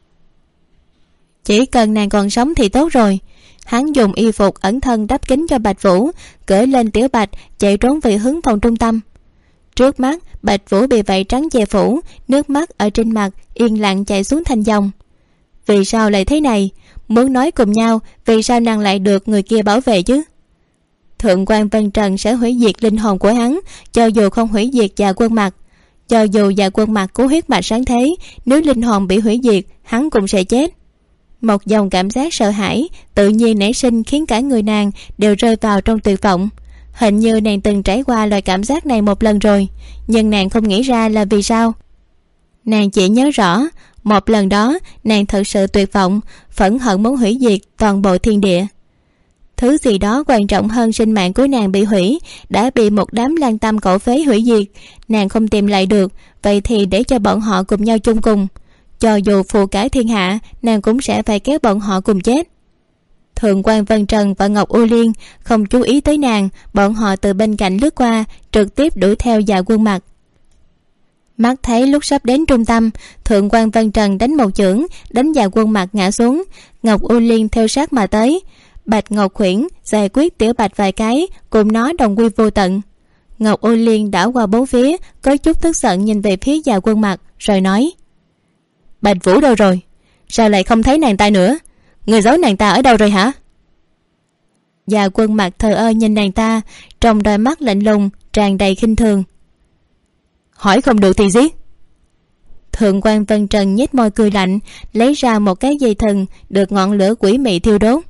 Chỉ cần nàng còn sống thì tốt rồi. Hắn dùng y phục ẩn thân đắp kín cho Bạch Vũ, cưỡi lên Tiểu Bạch chạy trốn về hướng phòng trung tâm. Trước mắt Bạch Vũ bị vảy trắng che phủ, nước mắt ở trên mặt yên lặng chảy xuống thành dòng. Vì sao lại thế này? Muốn nói cùng nhau vì sao nàng lại được người kia bảo vệ chứ? Thượng quan Vân Trần sẽ hủy diệt linh hồn của hắn, cho dù không hủy diệt Dạ Quân Mặc. Cho dù Dạ Quân Mặc có huyết mạch sáng thế, nếu linh hồn bị hủy diệt, hắn cũng sẽ chết. Một dòng cảm giác sợ hãi tự nhiên nảy sinh khiến cả người nàng đều rơi vào trong tuyệt vọng. Hình như nàng từng trải qua loại cảm giác này một lần rồi, nhưng nàng không nghĩ ra là vì sao. Nàng chỉ nhớ rõ một lần đó nàng thật sự tuyệt vọng, phẫn hận muốn hủy diệt toàn bộ thiên địa. Thứ gì đó quan trọng hơn sinh mạng của nàng bị hủy, đã bị một đám lang tâm cổ phế hủy diệt. Nàng không tìm lại được, vậy thì để cho bọn họ cùng nhau chung cùng. Cho dù phù cải thiên hạ, nàng cũng sẽ phải kéo bọn họ cùng chết. Thượng quan Vân Trần và Ngọc U Liên không chú ý tới nàng, bọn họ từ bên cạnh lướt qua, trực tiếp đuổi theo Dạ Quân Mặc. Mắt thấy lúc sắp đến trung tâm, Thượng quan Vân Trần đánh một chưởng, đánh Dạ Quân Mặc ngã xuống. Ngọc U Liên theo sát mà tới. Bạch Ngọc Khuyển giải quyết Tiểu Bạch vài cái, cùng nó đồng quy vô tận. Ngọc U Liên đảo qua bốn phía, có chút tức giận nhìn về phía Dạ Quân Mặc rồi nói: Bạch Vũ đâu rồi? Sao lại không thấy nàng ta nữa? Người giấu nàng ta ở đâu rồi hả? Dạ Quân Mặc thờ ơ nhìn nàng ta, trong đôi mắt lạnh lùng tràn đầy khinh thường. Hỏi không được thì giết. Thượng quan Vân Trần nhếch môi cười lạnh, lấy ra một cái dây thừng được ngọn lửa quỷ mị thiêu đốt.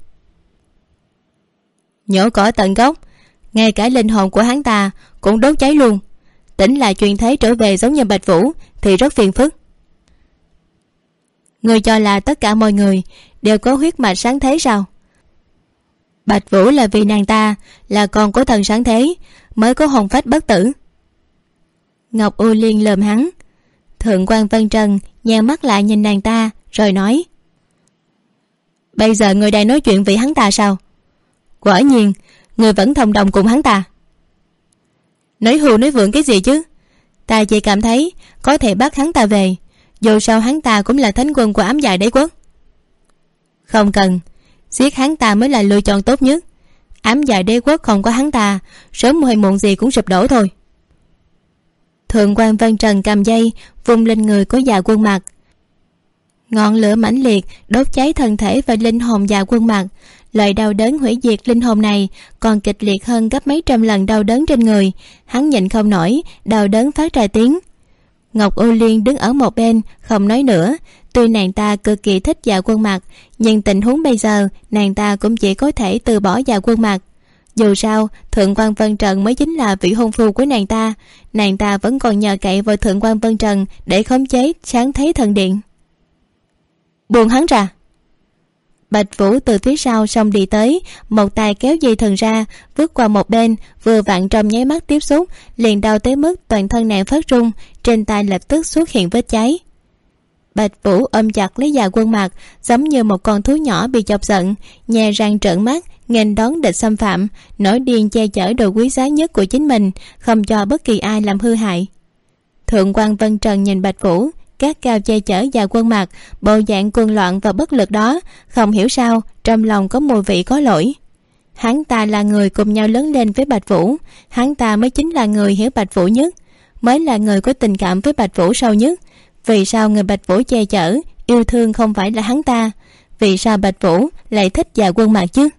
Nhổ cỏ tận gốc, ngay cả linh hồn của hắn ta cũng đốt cháy luôn. Tỉnh lại truyền thế trở về giống như Bạch Vũ thì rất phiền phức. Người cho là tất cả mọi người đều có huyết mạch sáng thế sao? Bạch Vũ là vì nàng ta là con của thần sáng thế mới có hồn phách bất tử. Ngọc U Liên lườm hắn. Thượng quan Vân Trần nheo mắt lại nhìn nàng ta rồi nói: Bây giờ người đang nói chuyện vì hắn ta sao? Quả nhiên Người vẫn thông đồng cùng hắn ta. Nói hưu nói vượng cái gì chứ? Ta chỉ cảm thấy có thể bắt hắn ta về, dù sao hắn ta cũng là thánh quân của Ám Dạ Đế Quốc. Không cần, giết hắn ta mới là lựa chọn tốt nhất. Ám Dạ Đế Quốc không có hắn ta, sớm hay muộn gì cũng sụp đổ thôi. Thượng quan Vân Trần cầm dây vung lên người của Dạ Quân Mặc. Ngọn lửa mãnh liệt đốt cháy thân thể và linh hồn Dạ Quân Mặc. Loại đau đớn hủy diệt linh hồn này còn kịch liệt hơn gấp mấy trăm lần đau đớn trên người. Hắn nhịn không nổi, đau đớn phát ra tiếng. Ngọc U Liên đứng ở một bên không nói nữa. Tuy nàng ta cực kỳ thích Dạ Quân Mặc, nhưng tình huống bây giờ nàng ta cũng chỉ có thể từ bỏ Dạ Quân Mặc. Dù sao Thượng quan Vân Trần mới chính là vị hôn phu của nàng ta. Nàng ta vẫn còn nhờ cậy vào Thượng quan Vân Trần để khống chế Sáng Thế Thần Điện. Buông hắn ra. Bạch Vũ từ phía sau xông đi tới, một tay kéo dây thừng ra, vứt qua một bên, vừa vặn trong nháy mắt tiếp xúc liền đau tới mức toàn thân nàng phát run, trên tay lập tức xuất hiện vết cháy. Bạch Vũ ôm chặt lấy Dạ Quân Mặc, giống như một con thú nhỏ bị chọc giận, nhè răng trợn mắt nghênh đón địch xâm phạm, nổi điên che chở đồ quý giá nhất của chính mình, không cho bất kỳ ai làm hư hại. Thượng quan Vân Trần nhìn Bạch Vũ gắt cao che chở Dạ Quân Mặc, bộ dạng cuồng loạn và bất lực đó, không hiểu sao trong lòng có mùi vị có lỗi. Hắn ta là người cùng nhau lớn lên với Bạch Vũ, hắn ta mới chính là người hiểu Bạch Vũ nhất, mới là người có tình cảm với Bạch Vũ sâu nhất. Vì sao người Bạch Vũ che chở yêu thương không phải là hắn ta? Vì sao Bạch Vũ lại thích Dạ Quân Mặc chứ?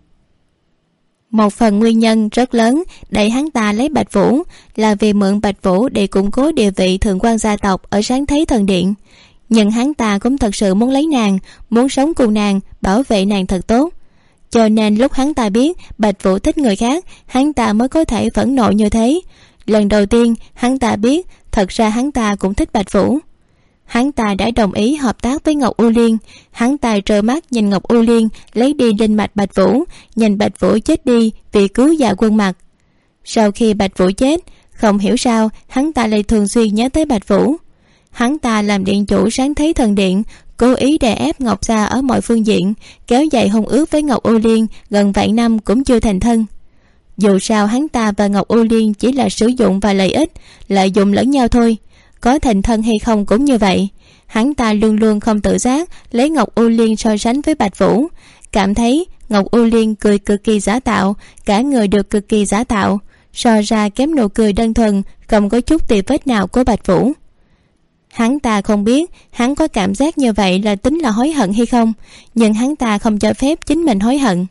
Một phần nguyên nhân rất lớn đẩy hắn ta lấy Bạch Vũ là vì mượn Bạch Vũ để củng cố địa vị thượng quan gia tộc ở Sáng Thế Thần Điện. Nhưng hắn ta cũng thật sự muốn lấy nàng, muốn sống cùng nàng, bảo vệ nàng thật tốt. Cho nên lúc hắn ta biết Bạch Vũ thích người khác, hắn ta mới có thể phẫn nộ như thế. Lần đầu tiên hắn ta biết thật ra hắn ta cũng thích Bạch Vũ. Hắn ta đã đồng ý hợp tác với Ngọc U Liên. Hắn ta trơ mắt nhìn Ngọc U Liên lấy đi linh mạch Bạch Vũ, nhìn Bạch Vũ chết đi vì cứu Dạ Quân Mặc. Sau khi Bạch Vũ chết, không hiểu sao hắn ta lại thường xuyên nhớ tới Bạch Vũ. Hắn ta làm điện chủ Sáng Thế Thần Điện, cố ý đè ép Ngọc gia ở mọi phương diện, kéo dài hôn ước với Ngọc U Liên gần vạn năm cũng chưa thành thân. Dù sao hắn ta và Ngọc U Liên chỉ là sử dụng và lợi ích, lợi dụng lẫn nhau thôi. Có thành thân hay không cũng như vậy. Hắn ta luôn luôn không tự giác lấy Ngọc U Liên so sánh với Bạch Vũ, cảm thấy Ngọc U Liên cười cực kỳ giả tạo, cả người được cực kỳ giả tạo, so ra kém nụ cười đơn thuần không có chút tì vết nào của Bạch Vũ. Hắn ta không biết hắn có cảm giác như vậy là tính là hối hận hay không, nhưng hắn ta không cho phép chính mình hối hận.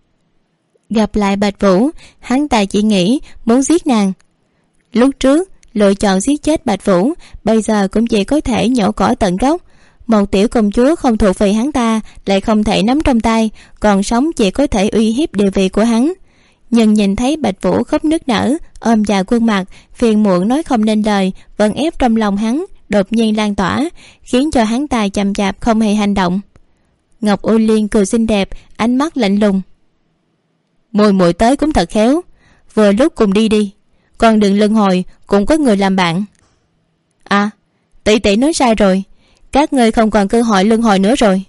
Gặp lại Bạch Vũ, hắn ta chỉ nghĩ muốn giết nàng. Lúc trước lựa chọn giết chết Bạch Vũ, bây giờ cũng chỉ có thể nhổ cỏ tận gốc. Một tiểu công chúa không thuộc về hắn ta lại không thể nắm trong tay, còn sống chỉ có thể uy hiếp địa vị của hắn. Nhưng nhìn thấy Bạch Vũ khóc nức nở ôm Dạ Quân Mặc, phiền muộn nói không nên lời, vẫn ép trong lòng hắn đột nhiên lan tỏa, khiến cho hắn ta chậm chạp không hề hành động. Ngọc U Liên cười xinh đẹp, ánh mắt lạnh lùng. Mùi muội tới cũng thật khéo, vừa lúc cùng đi đi, còn đừng luân hồi, cũng có người làm bạn. À, tỷ tỷ nói sai rồi, các ngươi không còn cơ hội luân hồi nữa rồi.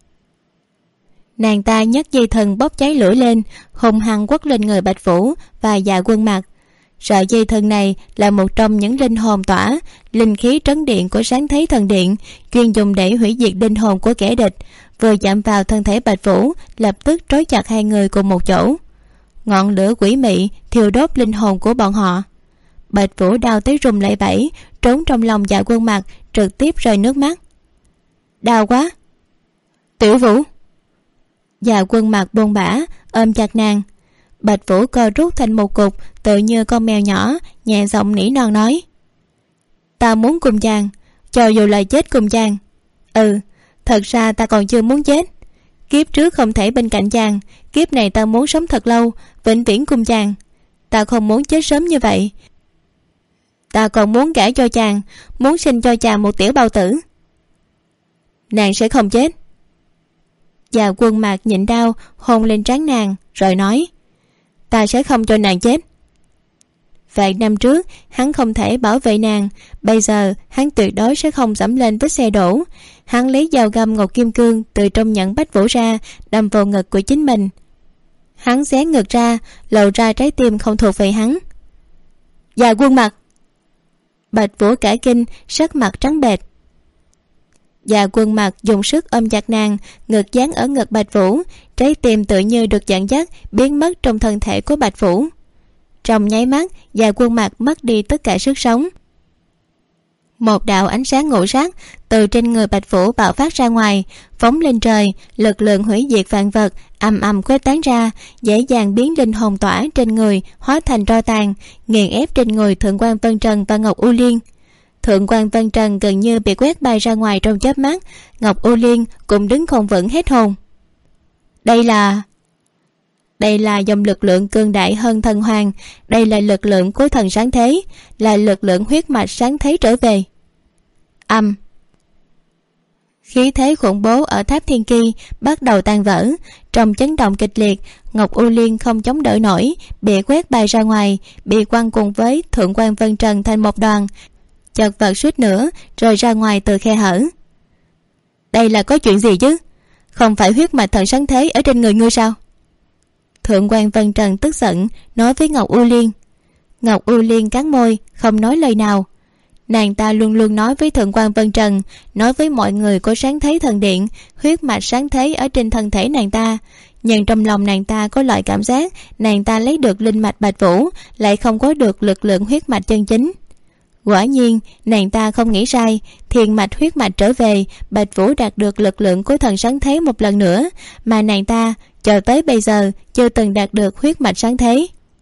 Nàng ta nhấc dây thần bốc cháy lửa lên, hùng hăng quất lên người Bạch Vũ và Dạ Quân Mặc. Sợi dây thần này là một trong những linh hồn tỏa, linh khí trấn điện của Sáng Thế Thần Điện, chuyên dùng để hủy diệt linh hồn của kẻ địch. Vừa chạm vào thân thể Bạch Vũ, lập tức trói chặt hai người cùng một chỗ. Ngọn lửa quỷ mị thiêu đốt linh hồn của bọn họ. Bạch Vũ đau tới run lẩy bẩy, trốn trong lòng Dạ Quân Mặc, trực tiếp rơi nước mắt. Đau quá. Tiểu Vũ. Dạ Quân Mặc buông bã ôm chặt nàng. Bạch Vũ co rút thành một cục, tự như con mèo nhỏ, nhẹ giọng nỉ non nói: Ta muốn cùng chàng, cho dù là chết cùng chàng. Thật ra ta còn chưa muốn chết. Kiếp trước không thể bên cạnh chàng, kiếp này ta muốn sống thật lâu, vĩnh viễn cùng chàng. Ta không muốn chết sớm như vậy. Ta còn muốn gả cho chàng, muốn sinh cho chàng một tiểu bao tử. Nàng sẽ không chết. Dạ Quân Mặc nhịn đau hôn lên trán nàng rồi nói: Ta sẽ không cho nàng chết. Vài năm trước hắn không thể bảo vệ nàng, bây giờ hắn tuyệt đối sẽ không dẫm lên vết xe đổ. Hắn lấy dao găm ngọc kim cương từ trong nhẫn Bách Vũ ra, đâm vào ngực của chính mình. Hắn xé ngược ra, lộ ra trái tim không thuộc về hắn. Dạ Quân Mặc. Bạch Vũ cả kinh, sắc mặt trắng bệch. Dạ Quân Mặc dùng sức ôm chặt nàng, ngực dán ở ngực Bạch Vũ, trái tim tự như được dẫn dắt biến mất trong thân thể của Bạch Vũ. Trong nháy mắt, Dạ Quân Mặc mất đi tất cả sức sống. Một đạo ánh sáng ngũ sắc từ trên người Bạch Vũ bạo phát ra ngoài, phóng lên trời, lực lượng hủy diệt vạn vật ầm ầm khuếch tán ra, dễ dàng biến linh hồn tỏa trên người hóa thành tro tàn, nghiền ép trên người Thượng quan Vân Trần và Ngọc U Liên. Thượng quan Vân Trần gần như bị quét bay ra ngoài trong chớp mắt, Ngọc U Liên cũng đứng không vững hết hồn. Đây là dòng lực lượng cường đại hơn thần hoàng, đây là lực lượng của thần sáng thế, là lực lượng huyết mạch sáng thế trở về. Khí thế khủng bố ở tháp thiên kỳ bắt đầu tan vỡ. Trong chấn động kịch liệt, Ngọc U Liên không chống đỡ nổi, bị quét bay ra ngoài, bị quăng cùng với Thượng quan Vân Trần thành một đoàn, chật vật suýt nữa rơi ra ngoài từ khe hở. Đây là có chuyện gì chứ? Không phải huyết mạch thần sáng thế ở trên người ngươi sao? Thượng quan Vân Trần tức giận nói với Ngọc U Liên. Ngọc U Liên cắn môi, không nói lời nào. Nàng ta luôn luôn nói với Thượng quan Vân Trần, nói với mọi người của sáng thế thần điện, huyết mạch sáng thế ở trên thân thể nàng ta. Nhưng trong lòng nàng ta có loại cảm giác nàng ta lấy được linh mạch Bạch Vũ, lại không có được lực lượng huyết mạch chân chính. Quả nhiên, nàng ta không nghĩ sai, thiên mạch huyết mạch trở về, Bạch Vũ đạt được lực lượng của thần sáng thế một lần nữa, mà nàng ta cho tới bây giờ chưa từng đạt được huyết mạch sáng thế.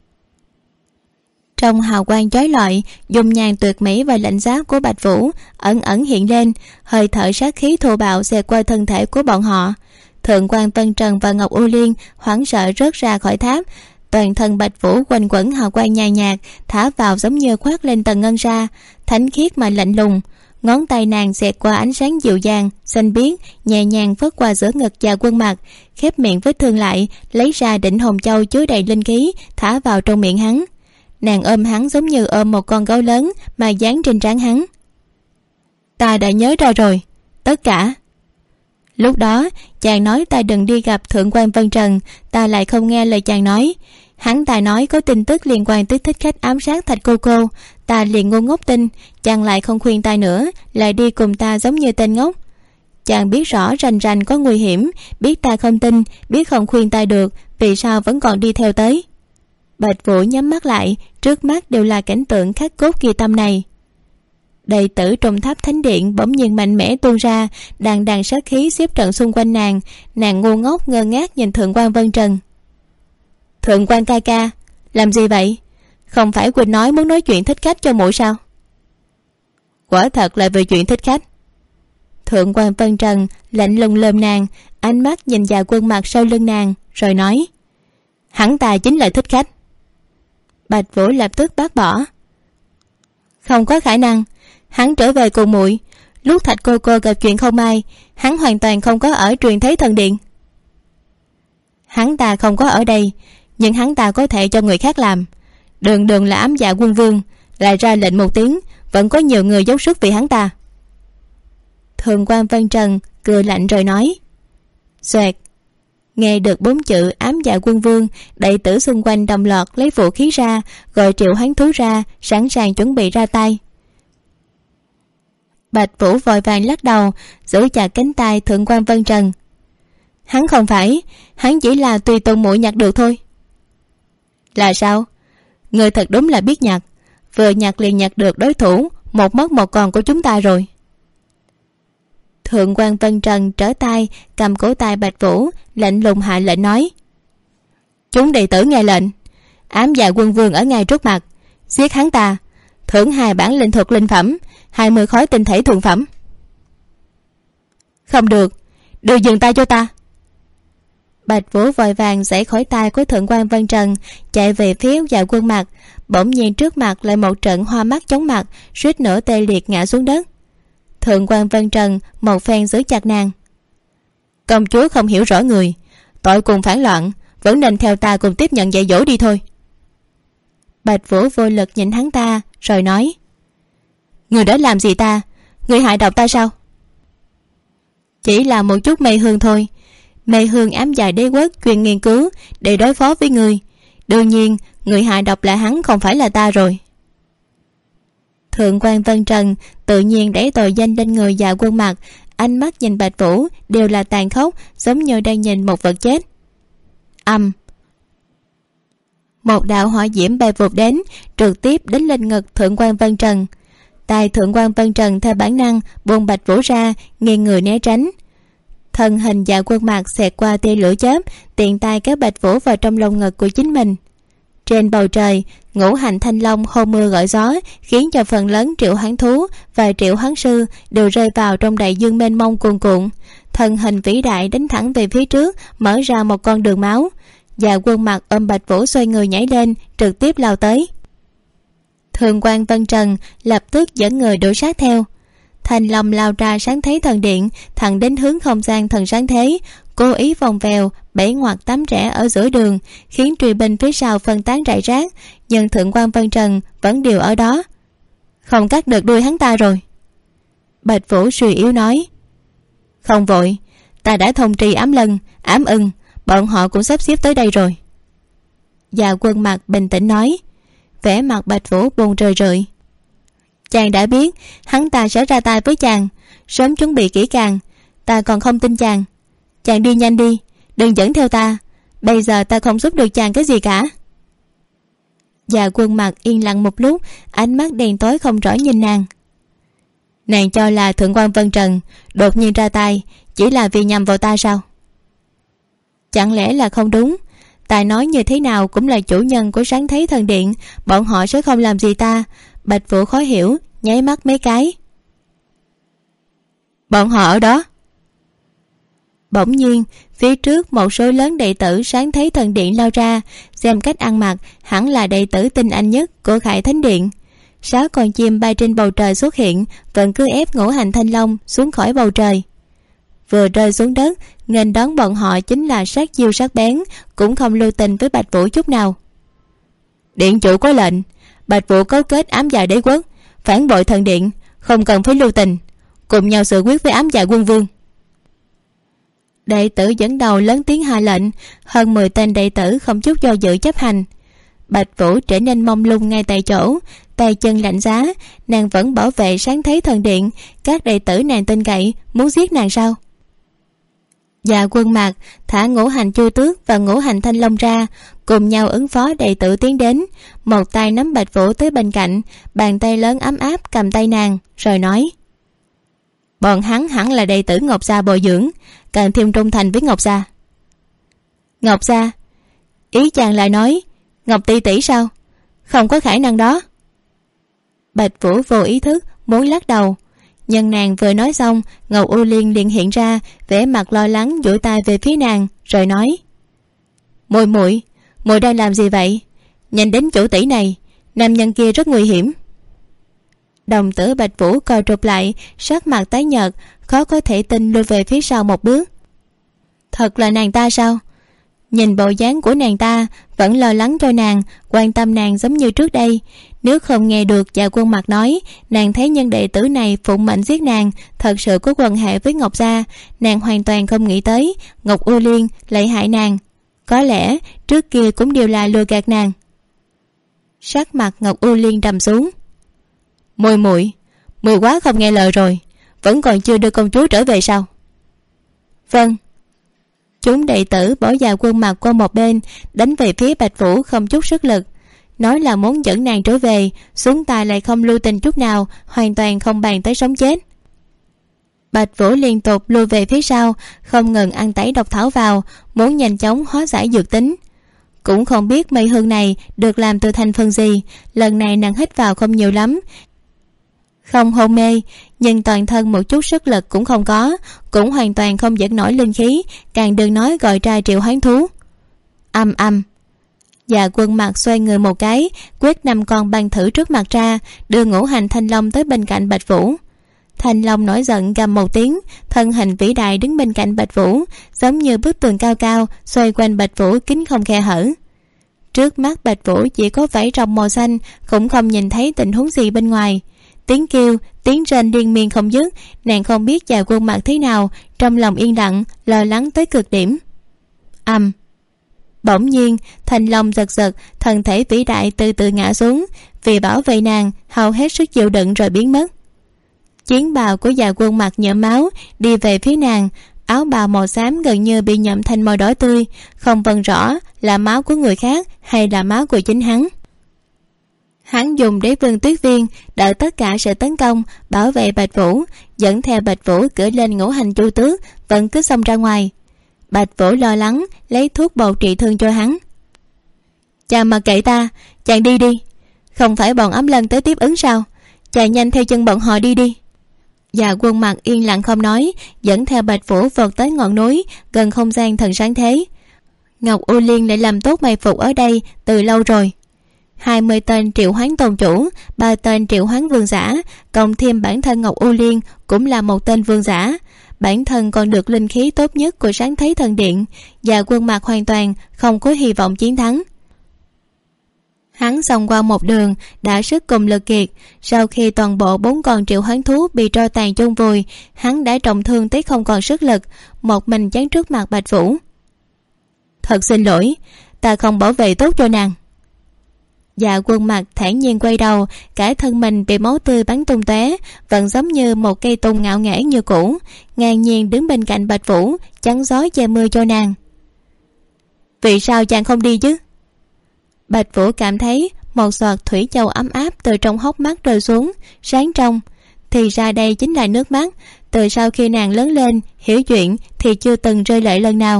Trong hào quang chói lọi, dung nhan tuyệt mỹ và lạnh giá của Bạch Vũ ẩn ẩn hiện lên, hơi thở sát khí thô bạo xẹt qua thân thể của bọn họ. Thượng quan Vân Trần và Ngọc U Liên hoảng sợ rớt ra khỏi tháp, toàn thân Bạch Vũ quanh quẩn hào quang nhàn nhạt thả vào giống như khoác lên tầng ngân sa, thánh khiết mà lạnh lùng. Ngón tay nàng xẹt qua ánh sáng dịu dàng xanh biếc, nhẹ nhàng phất qua giữa ngực Dạ Quân Mặc, khép miệng vết thương lại, lấy ra đỉnh hồn châu chứa đầy linh khí thả vào trong miệng hắn. Nàng ôm hắn giống như ôm một con gấu lớn mà dán trên trán hắn. Ta đã nhớ ra rồi, tất cả. Lúc đó chàng nói ta đừng đi gặp Thượng quan Vân Trần, ta lại không nghe lời chàng nói. Hắn ta nói có tin tức liên quan tới thích khách ám sát Thạch cô, ta liền ngu ngốc tin. Chàng lại không khuyên ta nữa, lại đi cùng ta giống như tên ngốc. Chàng biết rõ rành rành có nguy hiểm, biết ta không tin, biết không khuyên ta được, vì sao vẫn còn đi theo tới. Bạch Vũ nhắm mắt lại, trước mắt đều là cảnh tượng khắc cốt ghi tâm này. Đệ tử trong tháp thánh điện bỗng nhiên mạnh mẽ tuôn ra, đằng đằng sát khí xếp trận xung quanh nàng. Nàng ngu ngốc ngơ ngác nhìn Thượng quan Vân Trần. Thượng quan ca ca, làm gì vậy? Không phải Quỳnh nói muốn nói chuyện thích khách cho muội sao? Quả thật là về chuyện thích khách. Thượng quan Vân Trần lạnh lùng lườm nàng, ánh mắt nhìn Dạ Quân Mặc sau lưng nàng, rồi nói: hắn ta chính là thích khách. Bạch Vũ lập tức bác bỏ. Không có khả năng, hắn trở về cùng muội. Lúc Thạch cô gặp chuyện không may, hắn hoàn toàn không có ở truyền thế thần điện. Hắn ta không có ở đây, nhưng hắn ta có thể cho người khác làm. Đường đường là ám dạ quân vương, lại ra lệnh một tiếng, vẫn có nhiều người dốc sức vì hắn ta. Thượng quan Vân Trần cười lạnh rồi nói. Xoẹt. Nghe được 4 chữ ám dạ quân vương, đệ tử xung quanh đồng loạt lấy vũ khí ra, gọi triệu hoán thú ra, sẵn sàng chuẩn bị ra tay. Bạch Vũ vội vàng lắc đầu, giữ chặt cánh tay Thượng quan Vân Trần. Hắn không phải, hắn chỉ là tùy tùng muội nhặt được thôi. Là sao? Người thật đúng là biết nhặt, vừa nhặt liền nhặt được đối thủ một mất một còn của chúng ta rồi. Thượng quan Vân Trần trở tay cầm cổ tay Bạch Vũ, lạnh lùng hạ lệnh nói. Chúng đệ tử nghe lệnh, ám dạ quân vương ở ngay trước mặt, giết hắn ta, thưởng 2 bản linh thuật linh phẩm, 20 khối tinh thể thượng phẩm. Không được, đưa dừng tay cho ta. Bạch Vũ vội vàng giãy khỏi tay của Thượng quan Vân Trần, chạy về phía Dạ Quân Mặc. Bỗng nhiên trước mặt lại một trận hoa mắt chóng mặt, suýt nữa tê liệt ngã xuống đất. Thượng quan Vân Trần một phen giữ chặt nàng. Công chúa không hiểu rõ người, tội cùng phản loạn, vẫn nên theo ta cùng tiếp nhận dạy dỗ đi thôi. Bạch Vũ vô lực nhìn hắn ta rồi nói. Người đã làm gì ta? Người hại độc ta sao? Chỉ là một chút mê hương thôi, Mê hương ám dài đế quốc chuyên nghiên cứu để đối phó với ngươi. Đương nhiên người hạ độc là hắn, không phải là ta rồi. Thượng quan Vân Trần tự nhiên đẩy tội danh lên người Dạ Quân Mặc, ánh mắt nhìn Bạch Vũ đều là tàn khốc, giống như đang nhìn một vật chết. Một đạo hỏa diễm bay vụt đến, trực tiếp đánh lên ngực Thượng quan Vân Trần. Tay Thượng quan Vân Trần theo bản năng buông Bạch Vũ ra, nghiêng người né tránh. Thân hình Dạ Quân Mặc xẹt qua tia lửa chớp, tiện tay kéo Bạch Vũ vào trong lồng ngực của chính mình. Trên bầu trời, ngũ hành thanh long hô mưa gọi gió, khiến cho phần lớn triệu hoán thú và triệu hoán sư đều rơi vào trong đại dương mênh mông cuồn cuộn. Thân hình vĩ đại đánh thẳng về phía trước, mở ra một con đường máu. Dạ Quân Mặc ôm Bạch Vũ xoay người nhảy lên, trực tiếp lao tới. Thượng quan Vân Trần lập tức dẫn người đuổi sát theo. Thanh long lao ra sáng thế thần điện, thẳng đến hướng không gian thần sáng thế, cố ý vòng vèo bẫy ngoặt tắm rẽ ở giữa đường, khiến truy binh phía sau phân tán rải rác, nhưng Thượng quan Vân Trần vẫn đều ở đó. Không cắt được đuôi hắn ta rồi. Bạch Vũ suy yếu nói. Không vội, ta đã thông tri ám lân, ám ưng, bọn họ cũng sắp xếp tới đây rồi. Dạ Quân Mặc bình tĩnh nói. Vẻ mặt Bạch Vũ buồn rười rượi. Chàng đã biết hắn ta sẽ ra tay với chàng, sớm chuẩn bị kỹ càng, ta còn không tin chàng. Chàng đi nhanh đi, đừng dẫn theo ta, bây giờ ta không giúp được chàng cái gì cả. Dạ Quân Mặc yên lặng một lúc, ánh mắt đen tối không rõ nhìn nàng. Nàng cho là Thượng quan Vân Trần đột nhiên ra tay chỉ là vì nhằm vào ta sao? Chẳng lẽ là không đúng? Ta nói như thế nào cũng là chủ nhân của sáng thế thần điện, bọn họ sẽ không làm gì ta. Bạch Vũ khó hiểu, nháy mắt mấy cái. Bọn họ ở đó. Bỗng nhiên phía trước một số lớn đệ tử sáng thế thần điện lao ra, xem cách ăn mặc hẳn là đệ tử tinh anh nhất của Khải Thánh Điện. 6 con chim bay trên bầu trời xuất hiện, vẫn cứ ép ngũ hành thanh long xuống khỏi bầu trời. Vừa rơi xuống đất, nghênh đón bọn họ chính là sát chiêu sắc bén, cũng không lưu tình với Bạch Vũ chút nào. Điện chủ có lệnh, Bạch Vũ cấu kết ám dạ đế quốc, phản bội thần điện, không cần phải lưu tình, cùng nhau xử quyết với ám dạ quân vương. Đệ tử dẫn đầu lớn tiếng hạ lệnh, hơn 10 tên đệ tử không chút do dự chấp hành. Bạch Vũ trở nên mông lung ngay tại chỗ, tay chân lạnh giá. Nàng vẫn bảo vệ sáng thế thần điện, các đệ tử nàng tin cậy muốn giết nàng sao? Dạ Quân Mặc thả ngũ hành chu tước và ngũ hành thanh long ra, cùng nhau ứng phó. Đệ tử tiến đến, một tay nắm Bạch Vũ tới bên cạnh, bàn tay lớn ấm áp cầm tay nàng, rồi nói: bọn hắn hẳn là đệ tử Ngọc Gia bồi dưỡng, càng thêm trung thành với Ngọc Gia. Ngọc Gia? Ý chàng lại nói Ngọc tỷ tỷ sao? Không có khả năng đó. Bạch Vũ vô ý thức muốn lắc đầu, nhưng nàng vừa nói xong, Ngọc U Liên liền hiện ra, vẻ mặt lo lắng duỗi tay về phía nàng, rồi nói: muội đang làm gì vậy? Nhanh đến chủ tỷ này, nam nhân kia rất nguy hiểm. Đồng tử Bạch Vũ co rụt lại, sắc mặt tái nhợt, khó có thể tin lùi về phía sau một bước. Thật là nàng ta sao? Nhìn bộ dáng của nàng ta, vẫn lo lắng cho nàng, quan tâm nàng giống như trước đây. Nếu không nghe được Dạ Quân Mặc nói nàng thấy nhân đệ tử này phụng mệnh giết nàng, thật sự có quan hệ với Ngọc Gia, nàng hoàn toàn không nghĩ tới Ngọc U Liên lại hại nàng. Có lẽ trước kia cũng đều là lừa gạt nàng. Sắc mặt Ngọc U Liên trầm xuống. Muội quá không nghe lời rồi, vẫn còn chưa đưa công chúa trở về sao? Vâng. Chúng đệ tử bỏ Dạ Quân Mặc qua một bên, đánh về phía Bạch Vũ không chút sức lực, nói là muốn dẫn nàng trở về, xuống tay lại không lưu tình chút nào, hoàn toàn không bàn tới sống chết. Bạch Vũ liên tục lui về phía sau, không ngừng ăn tẩy độc thảo vào, muốn nhanh chóng hóa giải dược tính. Cũng không biết mây hương này được làm từ thành phần gì, lần này nàng hít vào không nhiều lắm, không hôn mê, nhưng toàn thân một chút sức lực cũng không có, cũng hoàn toàn không dẫn nổi linh khí, càng đừng nói gọi ra triệu hoán thú. Âm. Dạ Quân Mặc xoay người một cái, quét 5 con băng thử trước mặt ra, đưa ngũ hành thanh long tới bên cạnh Bạch Vũ. Thanh long nổi giận gầm một tiếng, thân hình vĩ đại đứng bên cạnh Bạch Vũ, giống như bức tường cao cao xoay quanh Bạch Vũ kín không khe hở. Trước mắt Bạch Vũ chỉ có vảy rồng màu xanh, cũng không nhìn thấy tình huống gì bên ngoài. tiếng kêu, tiếng rên liên miên không dứt. Nàng không biết Già Quân Mặt thế nào, trong lòng yên lặng, lo lắng tới cực điểm. Bỗng nhiên Thanh Long giật giật, thân thể vĩ đại từ từ ngã xuống. Vì bảo vệ nàng, hao hết sức chịu đựng rồi biến mất. Chiến bào của Già Quân Mặt nhuộm máu đi về phía nàng. Áo bào màu xám gần như bị nhuộm thành màu đỏ tươi, không phân rõ là máu của người khác hay là máu của chính hắn. Hắn dùng Đế Vương Tuyết Viên đợi tất cả sự tấn công, bảo vệ Bạch Vũ, dẫn theo Bạch Vũ cưỡi lên Ngũ Hành Chu Tước, vẫn cứ xông ra ngoài. Bạch Vũ lo lắng lấy thuốc bột trị thương cho hắn. Chàng mà kệ ta, chàng đi đi. Không phải bọn Ấm Lân tới tiếp ứng sao? Chàng nhanh theo chân bọn họ đi đi. Già Quân Mặt yên lặng không nói, dẫn theo Bạch Vũ vọt tới ngọn núi gần không gian thần sáng thế. Ngọc U Liên lại làm tốt mai phục ở đây từ lâu rồi. 20 tên triệu hoán tôn chủ, 3 tên triệu hoán vương giả, cộng thêm bản thân Ngọc U Liên cũng là một tên vương giả. Bản thân còn được linh khí tốt nhất của Sáng Thế Thần Điện. Già Quân Mặt hoàn toàn không có hy vọng chiến thắng. Hắn xông qua một đường đã sức cùng lực kiệt. Sau khi toàn bộ 4 con triệu hoán thú bị tro tàn chôn vùi, hắn đã trọng thương tới không còn sức lực, một mình chắn trước mặt Bạch Vũ. Thật xin lỗi, ta không bảo vệ tốt cho nàng. Dạ Quân Mặt thản nhiên quay đầu, cả thân mình bị máu tươi bắn tung tóe, vẫn giống như một cây tùng ngạo nghễ như cũ, ngang nhiên đứng bên cạnh Bạch Vũ, chắn gió che mưa cho nàng. Vì sao chàng không đi chứ? Bạch Vũ cảm thấy một giọt thủy châu ấm áp từ trong hốc mắt rơi xuống, sáng trong. Thì ra đây chính là nước mắt. Từ sau khi nàng lớn lên hiểu chuyện thì chưa từng rơi lệ lần nào.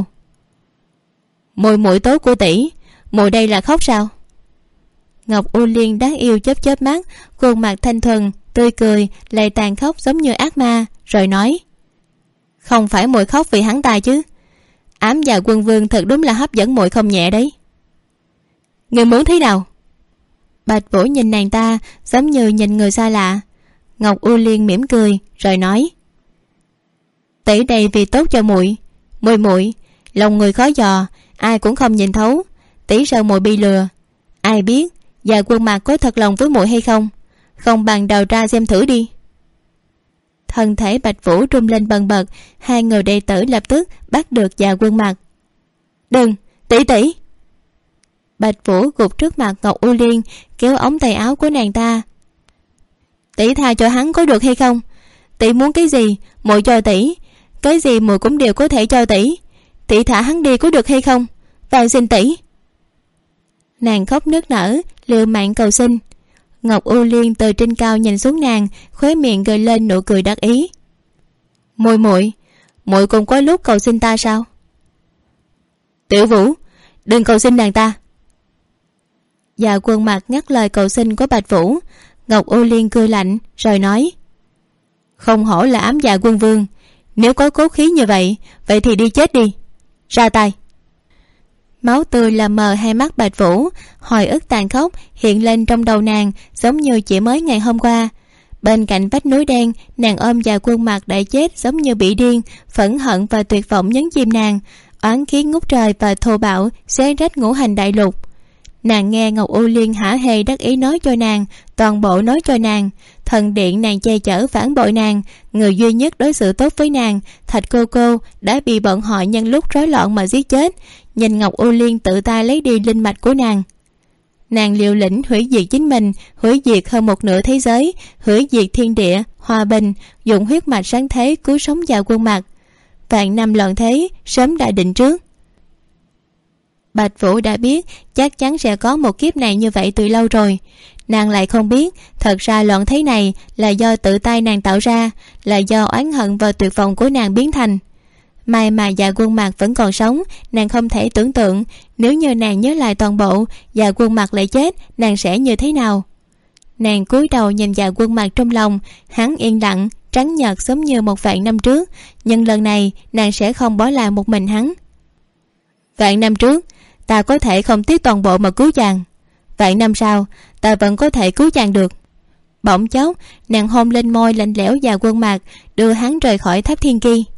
Muội muội tốt của tỷ, muội đây là khóc sao? Ngọc U Liên đáng yêu chớp chớp mắt, khuôn mặt thanh thuần tươi cười, lại tàn khốc giống như ác ma, rồi nói: Không phải muội khóc vì hắn ta chứ? Ám Dạ Quân Vương thật đúng là hấp dẫn muội không nhẹ đấy. Ngươi muốn thế nào? Bạch Vũ nhìn nàng ta giống như nhìn người xa lạ. Ngọc U Liên mỉm cười rồi nói: Tỷ đây vì tốt cho muội. Muội lòng người khó dò, ai cũng không nhìn thấu. Tỷ sợ muội bị lừa. Ai biết Già Quân Mặt có thật lòng với muội hay không? Không bằng đầu ra xem thử đi. Thân thể Bạch Vũ rung lên bần bật. Hai người đệ tử lập tức bắt được Già Quân Mặt. Đừng, tỷ. Bạch Vũ gục trước mặt Ngọc U Liên, kéo ống tay áo của nàng ta. Tỷ tha cho hắn có được hay không? Tỷ muốn cái gì muội cho tỷ, cái gì muội cũng đều có thể cho tỷ. Tỷ thả hắn đi có được hay không? Van xin tỷ. Nàng khóc nức nở, liều mạng cầu xin. Ngọc U Liên từ trên cao nhìn xuống nàng, khóe miệng gợi lên nụ cười đắc ý. Muội cũng có lúc cầu xin ta sao? Tiểu Vũ, đừng cầu xin nàng ta. Dạ Quân Mặt ngắt lời cầu xin của Bạch Vũ. Ngọc U Liên cười lạnh rồi nói: Không hổ là Ám Dạ Quân Vương, nếu có cốt khí như vậy thì đi chết đi. Ra tay. Máu tươi làm mờ hai mắt Bạch Vũ, hồi ức tàn khốc hiện lên trong đầu nàng giống như chỉ mới ngày hôm qua. Bên cạnh vách núi đen, nàng ôm Dạ Quân Mặt đã chết giống như bị điên, phẫn hận và tuyệt vọng nhấn chìm nàng, oán khí ngút trời và thô bạo xé rách ngũ hành đại lục. Nàng nghe Ngọc U Liên hả hê đắc ý nói cho nàng, toàn bộ nói cho nàng. Thần điện nàng che chở phản bội nàng, người duy nhất đối xử tốt với nàng, Thạch cô đã bị bọn họ nhân lúc rối loạn mà giết chết. Nhìn Ngọc U Liên tự tay lấy đi linh mạch của nàng. Nàng liều lĩnh hủy diệt chính mình, hủy diệt hơn một nửa thế giới, hủy diệt thiên địa, hòa bình, dùng huyết mạch sáng thế cứu sống Già Quân Mặt. Vạn năm loạn thế sớm đã định trước. Bạch Vũ đã biết chắc chắn sẽ có một kiếp này như vậy từ lâu rồi. Nàng lại không biết thật ra loạn thế này là do tự tay nàng tạo ra, là do oán hận và tuyệt vọng của nàng biến thành. May mà Dạ Quân Mặt vẫn còn sống, nàng không thể tưởng tượng nếu như nàng nhớ lại toàn bộ, Dạ Quân Mặt lại chết, nàng sẽ như thế nào. Nàng cúi đầu nhìn Dạ Quân Mặt trong lòng, hắn yên lặng trắng nhợt giống như một vạn năm trước, nhưng lần này nàng sẽ không bỏ lại một mình hắn. Vạn năm trước ta có thể không tiếc toàn bộ mà cứu chàng, vạn năm sau ta vẫn có thể cứu chàng được. Bỗng chốc nàng hôn lên môi lạnh lẽo Dạ Quân Mặt, đưa hắn rời khỏi tháp thiên ki.